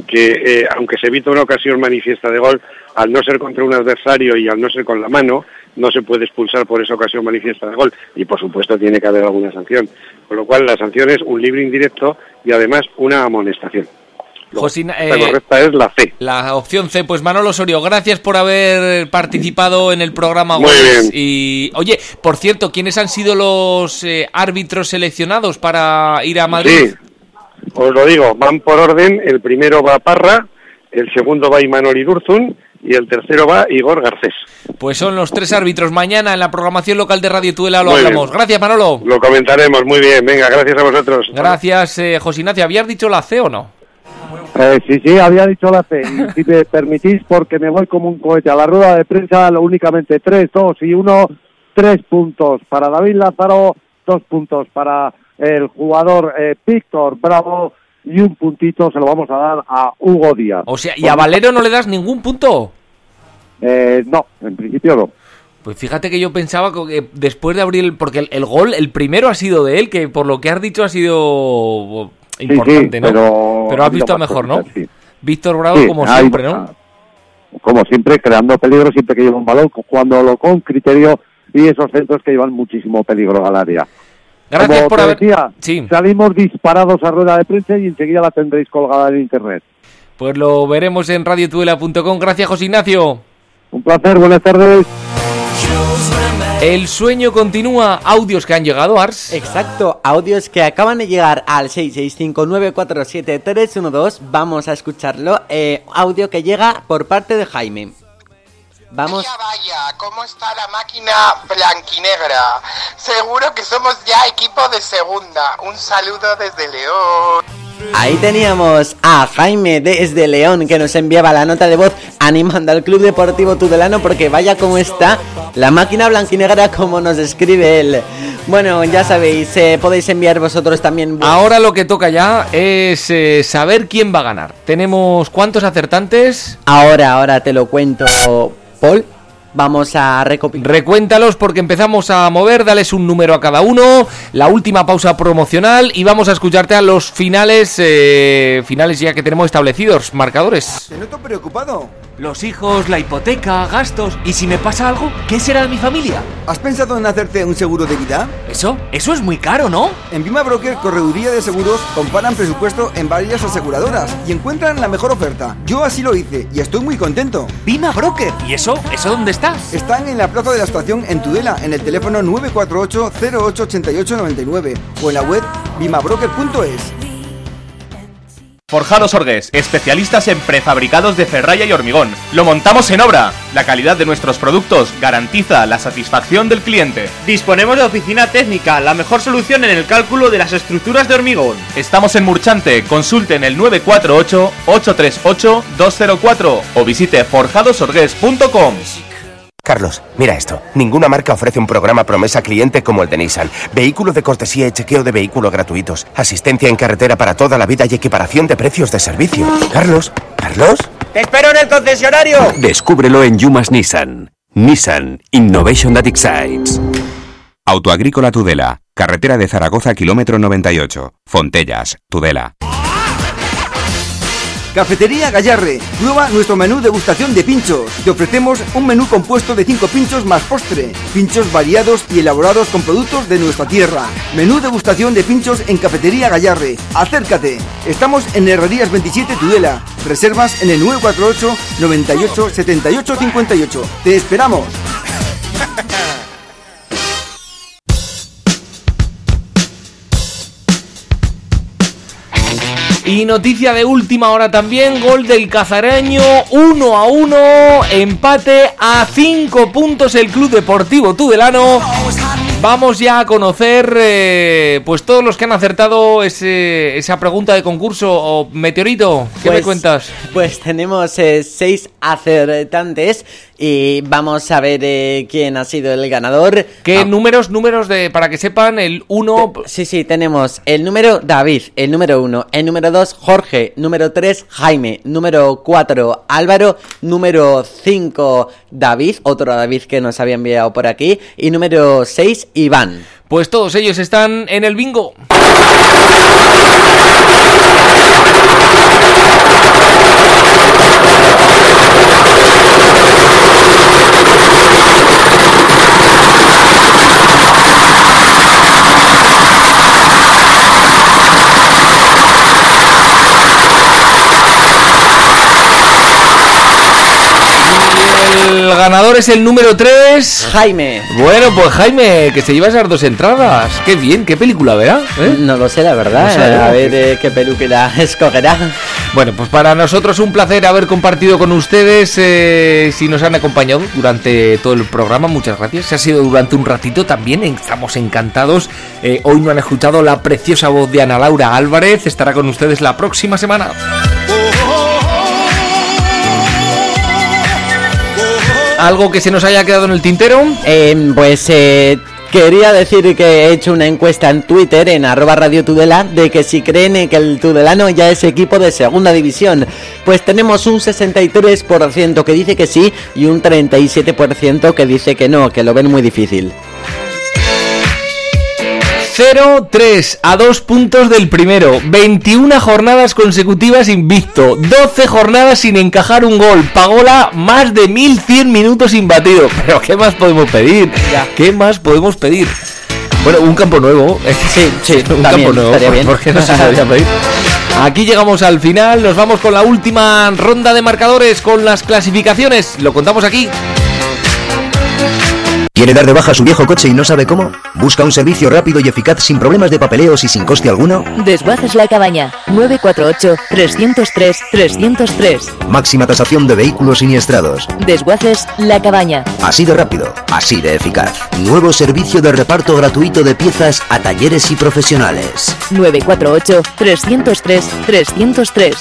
porque aunque se evita una ocasión manifiesta de gol, al no ser contra un adversario y al no ser con la mano, no se puede expulsar por esa ocasión manifiesta de gol, y por supuesto tiene que haber alguna sanción, con lo cual la sanción es un libre indirecto y además una amonestación. Josina, la correcta es la C. La opción C. Pues Manolo Osorio, gracias por haber participado en el programa. Muy bien. Y oye, por cierto, ¿quiénes han sido los árbitros seleccionados para ir a Madrid? Sí, os lo digo, van por orden. El primero va Parra, el segundo va Imanol Irurzun y el tercero va Igor Garcés. Pues son los 3 árbitros. Mañana en la programación local de Radio Tudela lo Muy hablamos. bien. Gracias, Manolo. Lo comentaremos, muy bien. Venga, gracias a vosotros. Gracias, José Ignacio. ¿Habías dicho la C o no? Sí, había dicho la C. Y si me permitís, porque me voy como un cohete a la rueda de prensa, únicamente 3, 2 y 1, 3 puntos para David Lázaro, 2 puntos para el jugador Víctor Bravo y 1 puntito se lo vamos a dar a Hugo Díaz. O sea, ¿y a Valero no le das ningún punto? No, en principio no. Pues fíjate que yo pensaba que después de abrir, porque el gol, el primero ha sido de él, que por lo que has dicho ha sido importante, sí, ¿no? Pero has visto mejor, ¿no? Sí. Víctor Bravo, sí, como siempre, ¿no? Como siempre, creando peligro siempre que lleva un balón, jugándolo con criterio, y esos centros que llevan muchísimo peligro al área. Gracias como por haber... decía, sí. Salimos disparados a rueda de prensa y enseguida la tendréis colgada en internet. Pues lo veremos en radiotudela.com. Gracias, José Ignacio. Un placer, buenas tardes. El sueño continúa. Audios que han llegado, Ars. Exacto, audios que acaban de llegar al 665-947-312. Vamos a escucharlo. Audio que llega por parte de Jaime. Vamos. Vaya, ¿cómo está la máquina blanquinegra? Seguro que somos ya equipo de segunda. Un saludo desde León. Ahí teníamos a Jaime desde León, que nos enviaba la nota de voz animando al Club Deportivo Tudelano, porque vaya como está la máquina blanquinegra, como nos escribe él. Bueno, ya sabéis, podéis enviar vosotros también. Ahora lo que toca ya es saber quién va a ganar. ¿Tenemos cuántos acertantes? Ahora te lo cuento, Paul. Vamos a recopilar. Recuéntalos porque empezamos a mover, dales un número a cada uno, la última pausa promocional y vamos a escucharte a los finales ya que tenemos establecidos, marcadores. Te noto preocupado. Los hijos, la hipoteca, gastos... ¿Y si me pasa algo? ¿Qué será de mi familia? ¿Has pensado en hacerte un seguro de vida? Eso es muy caro, ¿no? En Bima Broker Correduría de Seguros comparan presupuesto en varias aseguradoras y encuentran la mejor oferta. Yo así lo hice y estoy muy contento. Bima Broker. ¿Y eso dónde está? Están en la plaza de la estación en Tudela, en el teléfono 948-088899 o en la web bimabroker.es. Forjados Orgués, especialistas en prefabricados de ferralla y hormigón. Lo montamos en obra. La calidad de nuestros productos garantiza la satisfacción del cliente. Disponemos de oficina técnica, la mejor solución en el cálculo de las estructuras de hormigón. Estamos en Murchante, consulte en el 948-838-204 o visite forjadosorgués.com. Carlos, mira esto. Ninguna marca ofrece un programa promesa cliente como el de Nissan. Vehículo de cortesía y chequeo de vehículo gratuitos. Asistencia en carretera para toda la vida y equiparación de precios de servicio. Carlos. ¡Te espero en el concesionario! Descúbrelo en Yumas Nissan. Nissan Innovation that excites. Autoagrícola Tudela. Carretera de Zaragoza, kilómetro 98. Fontellas, Tudela. Cafetería Gallarre, prueba nuestro menú degustación de pinchos. Te ofrecemos un menú compuesto de 5 pinchos más postre. Pinchos variados y elaborados con productos de nuestra tierra. Menú degustación de pinchos en Cafetería Gallarre. Acércate. Estamos en Herrerías 27 Tudela. Reservas en el 948 98 78 58. Te esperamos. Y noticia de última hora también, gol del cazareño, 1-1, empate a 5 puntos el Club Deportivo Tudelano. Vamos ya a conocer pues todos los que han acertado esa pregunta de concurso o meteorito. ¿Qué me cuentas? Pues tenemos 6 acertantes y vamos a ver quién ha sido el ganador. ¿Qué números para que sepan? El 1... Sí, tenemos el número David, el número 1, el número 2 Jorge, número 3 Jaime, número 4 Álvaro, número 5 David, otro David que nos había enviado por aquí, y número 6 Iván. Pues todos ellos están en el bingo. el ganador es el número 3. Jaime. Bueno, pues Jaime, que se lleva esas 2 entradas. Qué bien, qué película verá. No lo sé, la verdad. No sé, a ver qué película escogerá. Bueno, pues para nosotros un placer haber compartido con ustedes. Si nos han acompañado durante todo el programa, muchas gracias. Se ha sido durante un ratito también, estamos encantados. Hoy no han escuchado la preciosa voz de Ana Laura Álvarez. Estará con ustedes la próxima semana. ¿Algo que se nos haya quedado en el tintero? Quería decir que he hecho una encuesta en Twitter, en @Radio Tudela, de que si creen que el Tudelano ya es equipo de segunda división. Pues tenemos un 63% que dice que sí y un 37% que dice que no, que lo ven muy difícil. 0-3 a 2 puntos del primero, 21 jornadas consecutivas invicto, 12 jornadas sin encajar un gol, Pagola más de 1100 minutos imbatido. Pero ¿qué más podemos pedir? ¿Qué más podemos pedir? Bueno, un campo nuevo. Sí, un también, campo nuevo, estaría bien. porque no se podría pedir. Aquí llegamos al final, nos vamos con la última ronda de marcadores, con las clasificaciones, lo contamos aquí. ¿Quiere dar de baja su viejo coche y no sabe cómo? ¿Busca un servicio rápido y eficaz sin problemas de papeleos y sin coste alguno? Desguaces La Cabaña, 948-303-303. Máxima tasación de vehículos siniestrados. Desguaces La Cabaña. Así de rápido, así de eficaz. Nuevo servicio de reparto gratuito de piezas a talleres y profesionales. 948-303-303.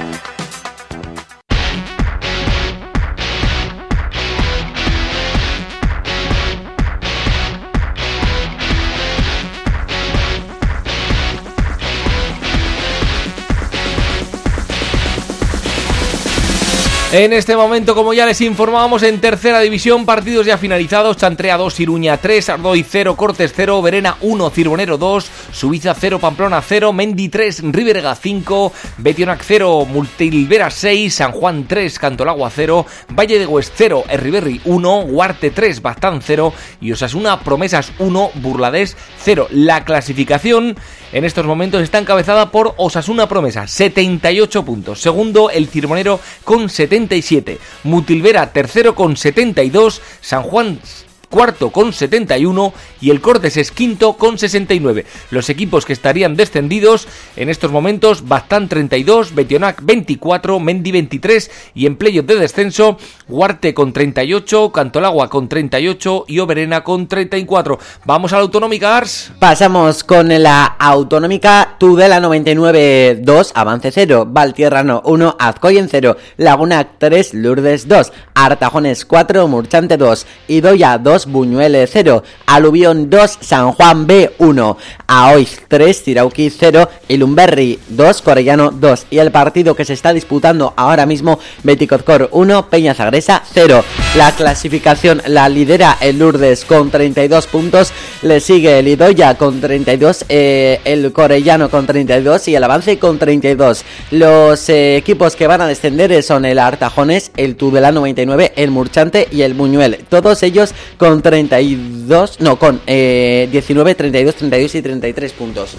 En este momento, como ya les informábamos, en tercera división, partidos ya finalizados: Chantrea 2, Iruña 3, Ardoy 0, Cortes 0, Verena 1, Cirbonero 2, Suiza 0, Pamplona 0, Mendi 3, Riberga 5, Betionac 0, Multilvera 6, San Juan 3, Cantolagua 0, Valle de Hues 0, Erriberri 1, Huarte 3, Baztán 0 y Osasuna Promesas 1, Burladés 0. La clasificación en estos momentos está encabezada por Osasuna Promesas, 78 puntos. Segundo, el Cirbonero con 77. Mutilvera tercero con 72. San Juan cuarto con 71 y el Cortes es quinto con 69. Los equipos que estarían descendidos en estos momentos: Baztán 32, Betionac 24, Mendi 23 y en playoff de descenso Huarte con 38, Cantolagua con 38 y Oberena con 34. Vamos a la autonómica, Ars. Pasamos con la autonómica. Tudela 99-2, Avance 0, Valtierrano 1, Azcoyen 0, Laguna 3, Lourdes 2, Artajones 4, Murchante 2, Idoia 2, Buñuel 0, Aluvión 2, San Juan B 1, Aoiz 3, Tirauqui 0 y Lumberri 2, Corellano 2. Y el partido que se está disputando ahora mismo: Beticozcor 1, Peña Zagresa 0. La clasificación la lidera el Lourdes con 32 puntos, le sigue el Idoia con 32, el Corellano con 32 y el Avance con 32. Los equipos que van a descender son el Artajones, el Tudela 99, el Murchante y el Buñuel. Todos ellos con 19, 32, 32 y 33 puntos.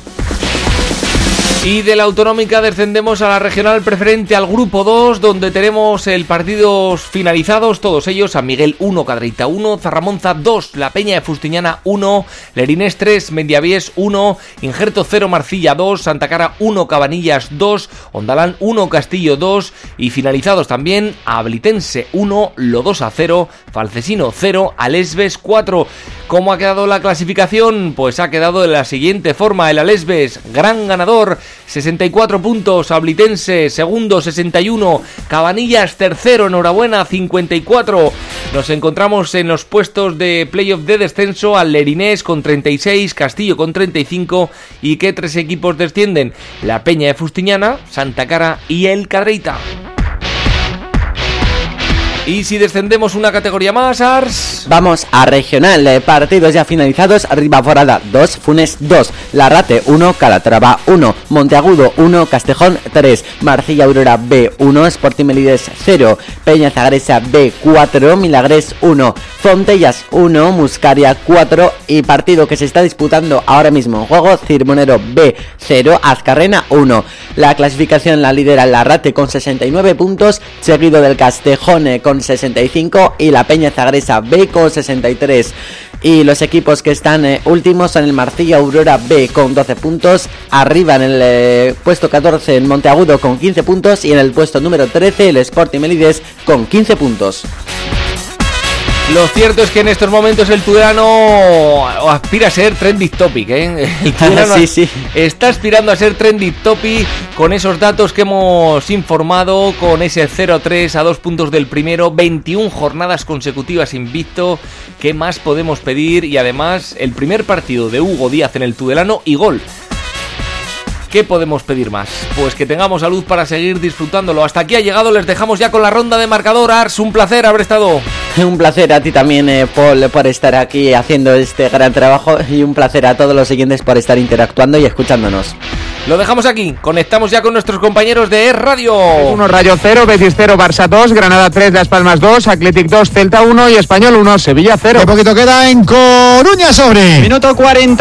Y de la autonómica descendemos a la regional preferente, al grupo 2, donde tenemos el partidos finalizados, todos ellos: San Miguel 1, Cadreita 1, Zarramonza 2, La Peña de Fustiñana 1, Lerinés 3, Mendiaviés 1, Injerto 0, Marcilla 2, Santa Cara 1, Cabanillas 2, Ondalán 1, Castillo 2 y finalizados también: Ablitense 1, Lodosa 0, Falcesino 0, Alesbes 4. ¿Cómo ha quedado la clasificación? Pues ha quedado de la siguiente forma: el Alesbes, gran ganador, 64 puntos, Ablitense segundo, 61, Cabanillas tercero, enhorabuena, 54. Nos encontramos en los puestos de playoff de descenso al Lerinés con 36, Castillo con 35. ¿Y qué tres equipos descienden? La Peña de Fustiñana, Santa Cara y el Cadreita. Y si descendemos una categoría más, Ars... más. Vamos a regional, partidos ya finalizados. Ribaforada 2, Funes 2, Larrate 1, Calatrava 1, Monteagudo 1, Castejón 3, Marcilla Aurora B 1, Sporting Melides 0, Peña Zagresa B 4, Milagres 1, Fontellas 1, Muscaria 4 y partido que se está disputando ahora mismo en juego, Cirmonero B 0, Azcarrena 1. La clasificación la lidera Larrate con 69 puntos, seguido del Castejón con 65 y la Peña Zagresa B con 63. Y los equipos que están últimos son el Marcilla Aurora B con 12 puntos, arriba en el puesto 14 en Monteagudo con 15 puntos y en el puesto número 13 el Sporting Melides con 15 puntos. Lo cierto es que en estos momentos el Tudelano aspira a ser trending topic, ¿eh? El Tudelano sí. Está aspirando a ser trending topic con esos datos que hemos informado, con ese 0-3 a 2 puntos del primero, 21 jornadas consecutivas invicto. ¿Qué más podemos pedir? Y además el primer partido de Hugo Díaz en el Tudelano y gol. ¿Qué podemos pedir más? Pues que tengamos salud para seguir disfrutándolo. Hasta aquí ha llegado, les dejamos ya con la ronda de marcador. Ars, un placer haber estado. Un placer a ti también, Paul, por estar aquí haciendo este gran trabajo y un placer a todos los siguientes por estar interactuando y escuchándonos. Lo dejamos aquí, conectamos ya con nuestros compañeros de Es Radio. 1 Rayo 0, Betis 0, Barça 2, Granada 3, Las Palmas 2, Athletic 2, Celta 1 y Español 1, Sevilla 0. Qué poquito queda en Coruña sobre. Minuto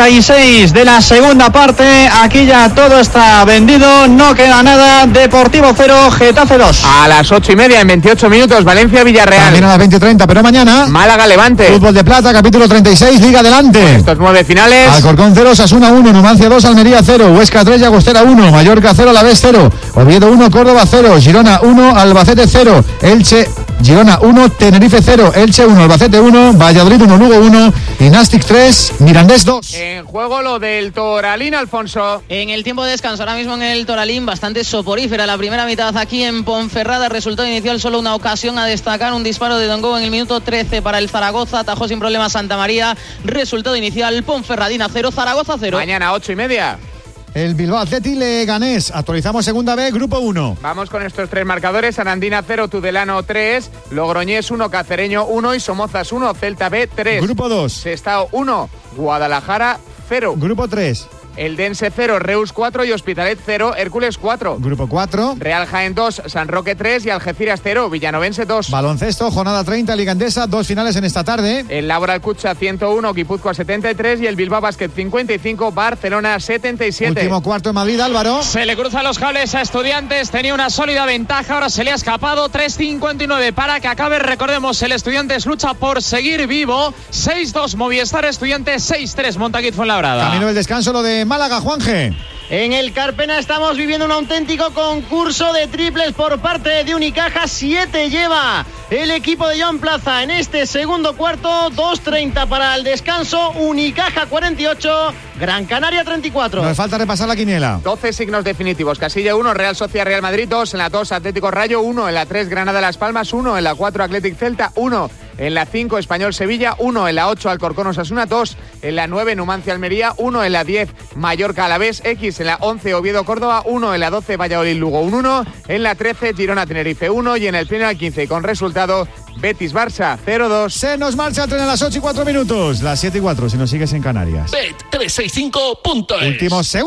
46 de la segunda parte, aquí ya todo está vendido, no queda nada. Deportivo 0, Getafe 2. A las 8:30 en 28 minutos, Valencia-Villarreal. También a las 20:30, pero mañana Málaga-Levante. Fútbol de Plata, capítulo 36, Liga Adelante. Con estos 9 finales. Alcorcón 0, Osasuna 1, Numancia 2, Almería 0, Huesca 3, Llagostera 1, Mallorca 0, Alavés 0, Oviedo 1, Córdoba 0, Girona 1, Albacete 0, Elche, Girona 1, Tenerife 0, Elche 1, Albacete 1, Valladolid 1, Lugo 1, y Nàstic 3, Mirandés 2. En juego lo del Toralín, Alfonso. En el tiempo de descanso, ahora mismo en el Toralín, bastante soporífera la primera mitad aquí en Ponferrada. Resultado inicial, solo una ocasión a destacar, un disparo de Dongó en el minuto 13 para el Zaragoza, atajó sin problema Santa María. Resultado inicial, Ponferradina 0, Zaragoza 0. Mañana 8:30. El Bilbao Athletic Leganés. Actualizamos segunda B, grupo 1. Vamos con estos tres marcadores: Arandina 0, Tudelano 3, Logroñés 1, Cacereño 1 y Somozas 1, Celta B 3. Grupo 2. Sestao 1, Guadalajara 0. Grupo 3. Eldense 0, Reus 4 y Hospitalet 0, Hércules 4. Grupo 4. Real Jaén 2, San Roque 3 y Algeciras 0, Villanovense 2. Baloncesto, jornada 30, Liga Endesa, 2 finales en esta tarde. El Laboral Cucha 101, Guipúzcoa 73 y el Bilbao Basket 55, Barcelona 77. Último cuarto en Madrid, Álvaro. Se le cruzan los cables a Estudiantes, tenía una sólida ventaja, ahora se le ha escapado. 3:59 para que acabe. Recordemos, el Estudiantes lucha por seguir vivo. 6-2 Movistar Estudiantes, 6-3 Montaquit Fuenlabrada. Camino del descanso, lo de Málaga, Juanje. En el Carpena estamos viviendo un auténtico concurso de triples por parte de Unicaja. 7 lleva el equipo de Joan Plaza en este segundo cuarto. 2:30 para el descanso. Unicaja 48, Gran Canaria 34. Nos falta repasar la quiniela. 12 signos definitivos. Casilla 1, Real Sociedad Real Madrid 2. En la 2, Atlético Rayo 1. En la 3, Granada Las Palmas 1. En la 4, Athletic Celta 1. En la 5, Español Sevilla 1. En la 8, Alcorcón Osasuna 2. En la 9, Numancia Almería 1. En la 10, Mallorca Alavés X. En la 11, Oviedo Córdoba 1. En la 12, Valladolid Lugo 1. En la 13, Girona Tenerife 1. Y en el pleno al 15 con resultado Betis Barça 0-2. Se nos marcha el tren a las 8:04. Las 7:04 si nos sigues en Canarias. Bet365.es. Últimos segundos.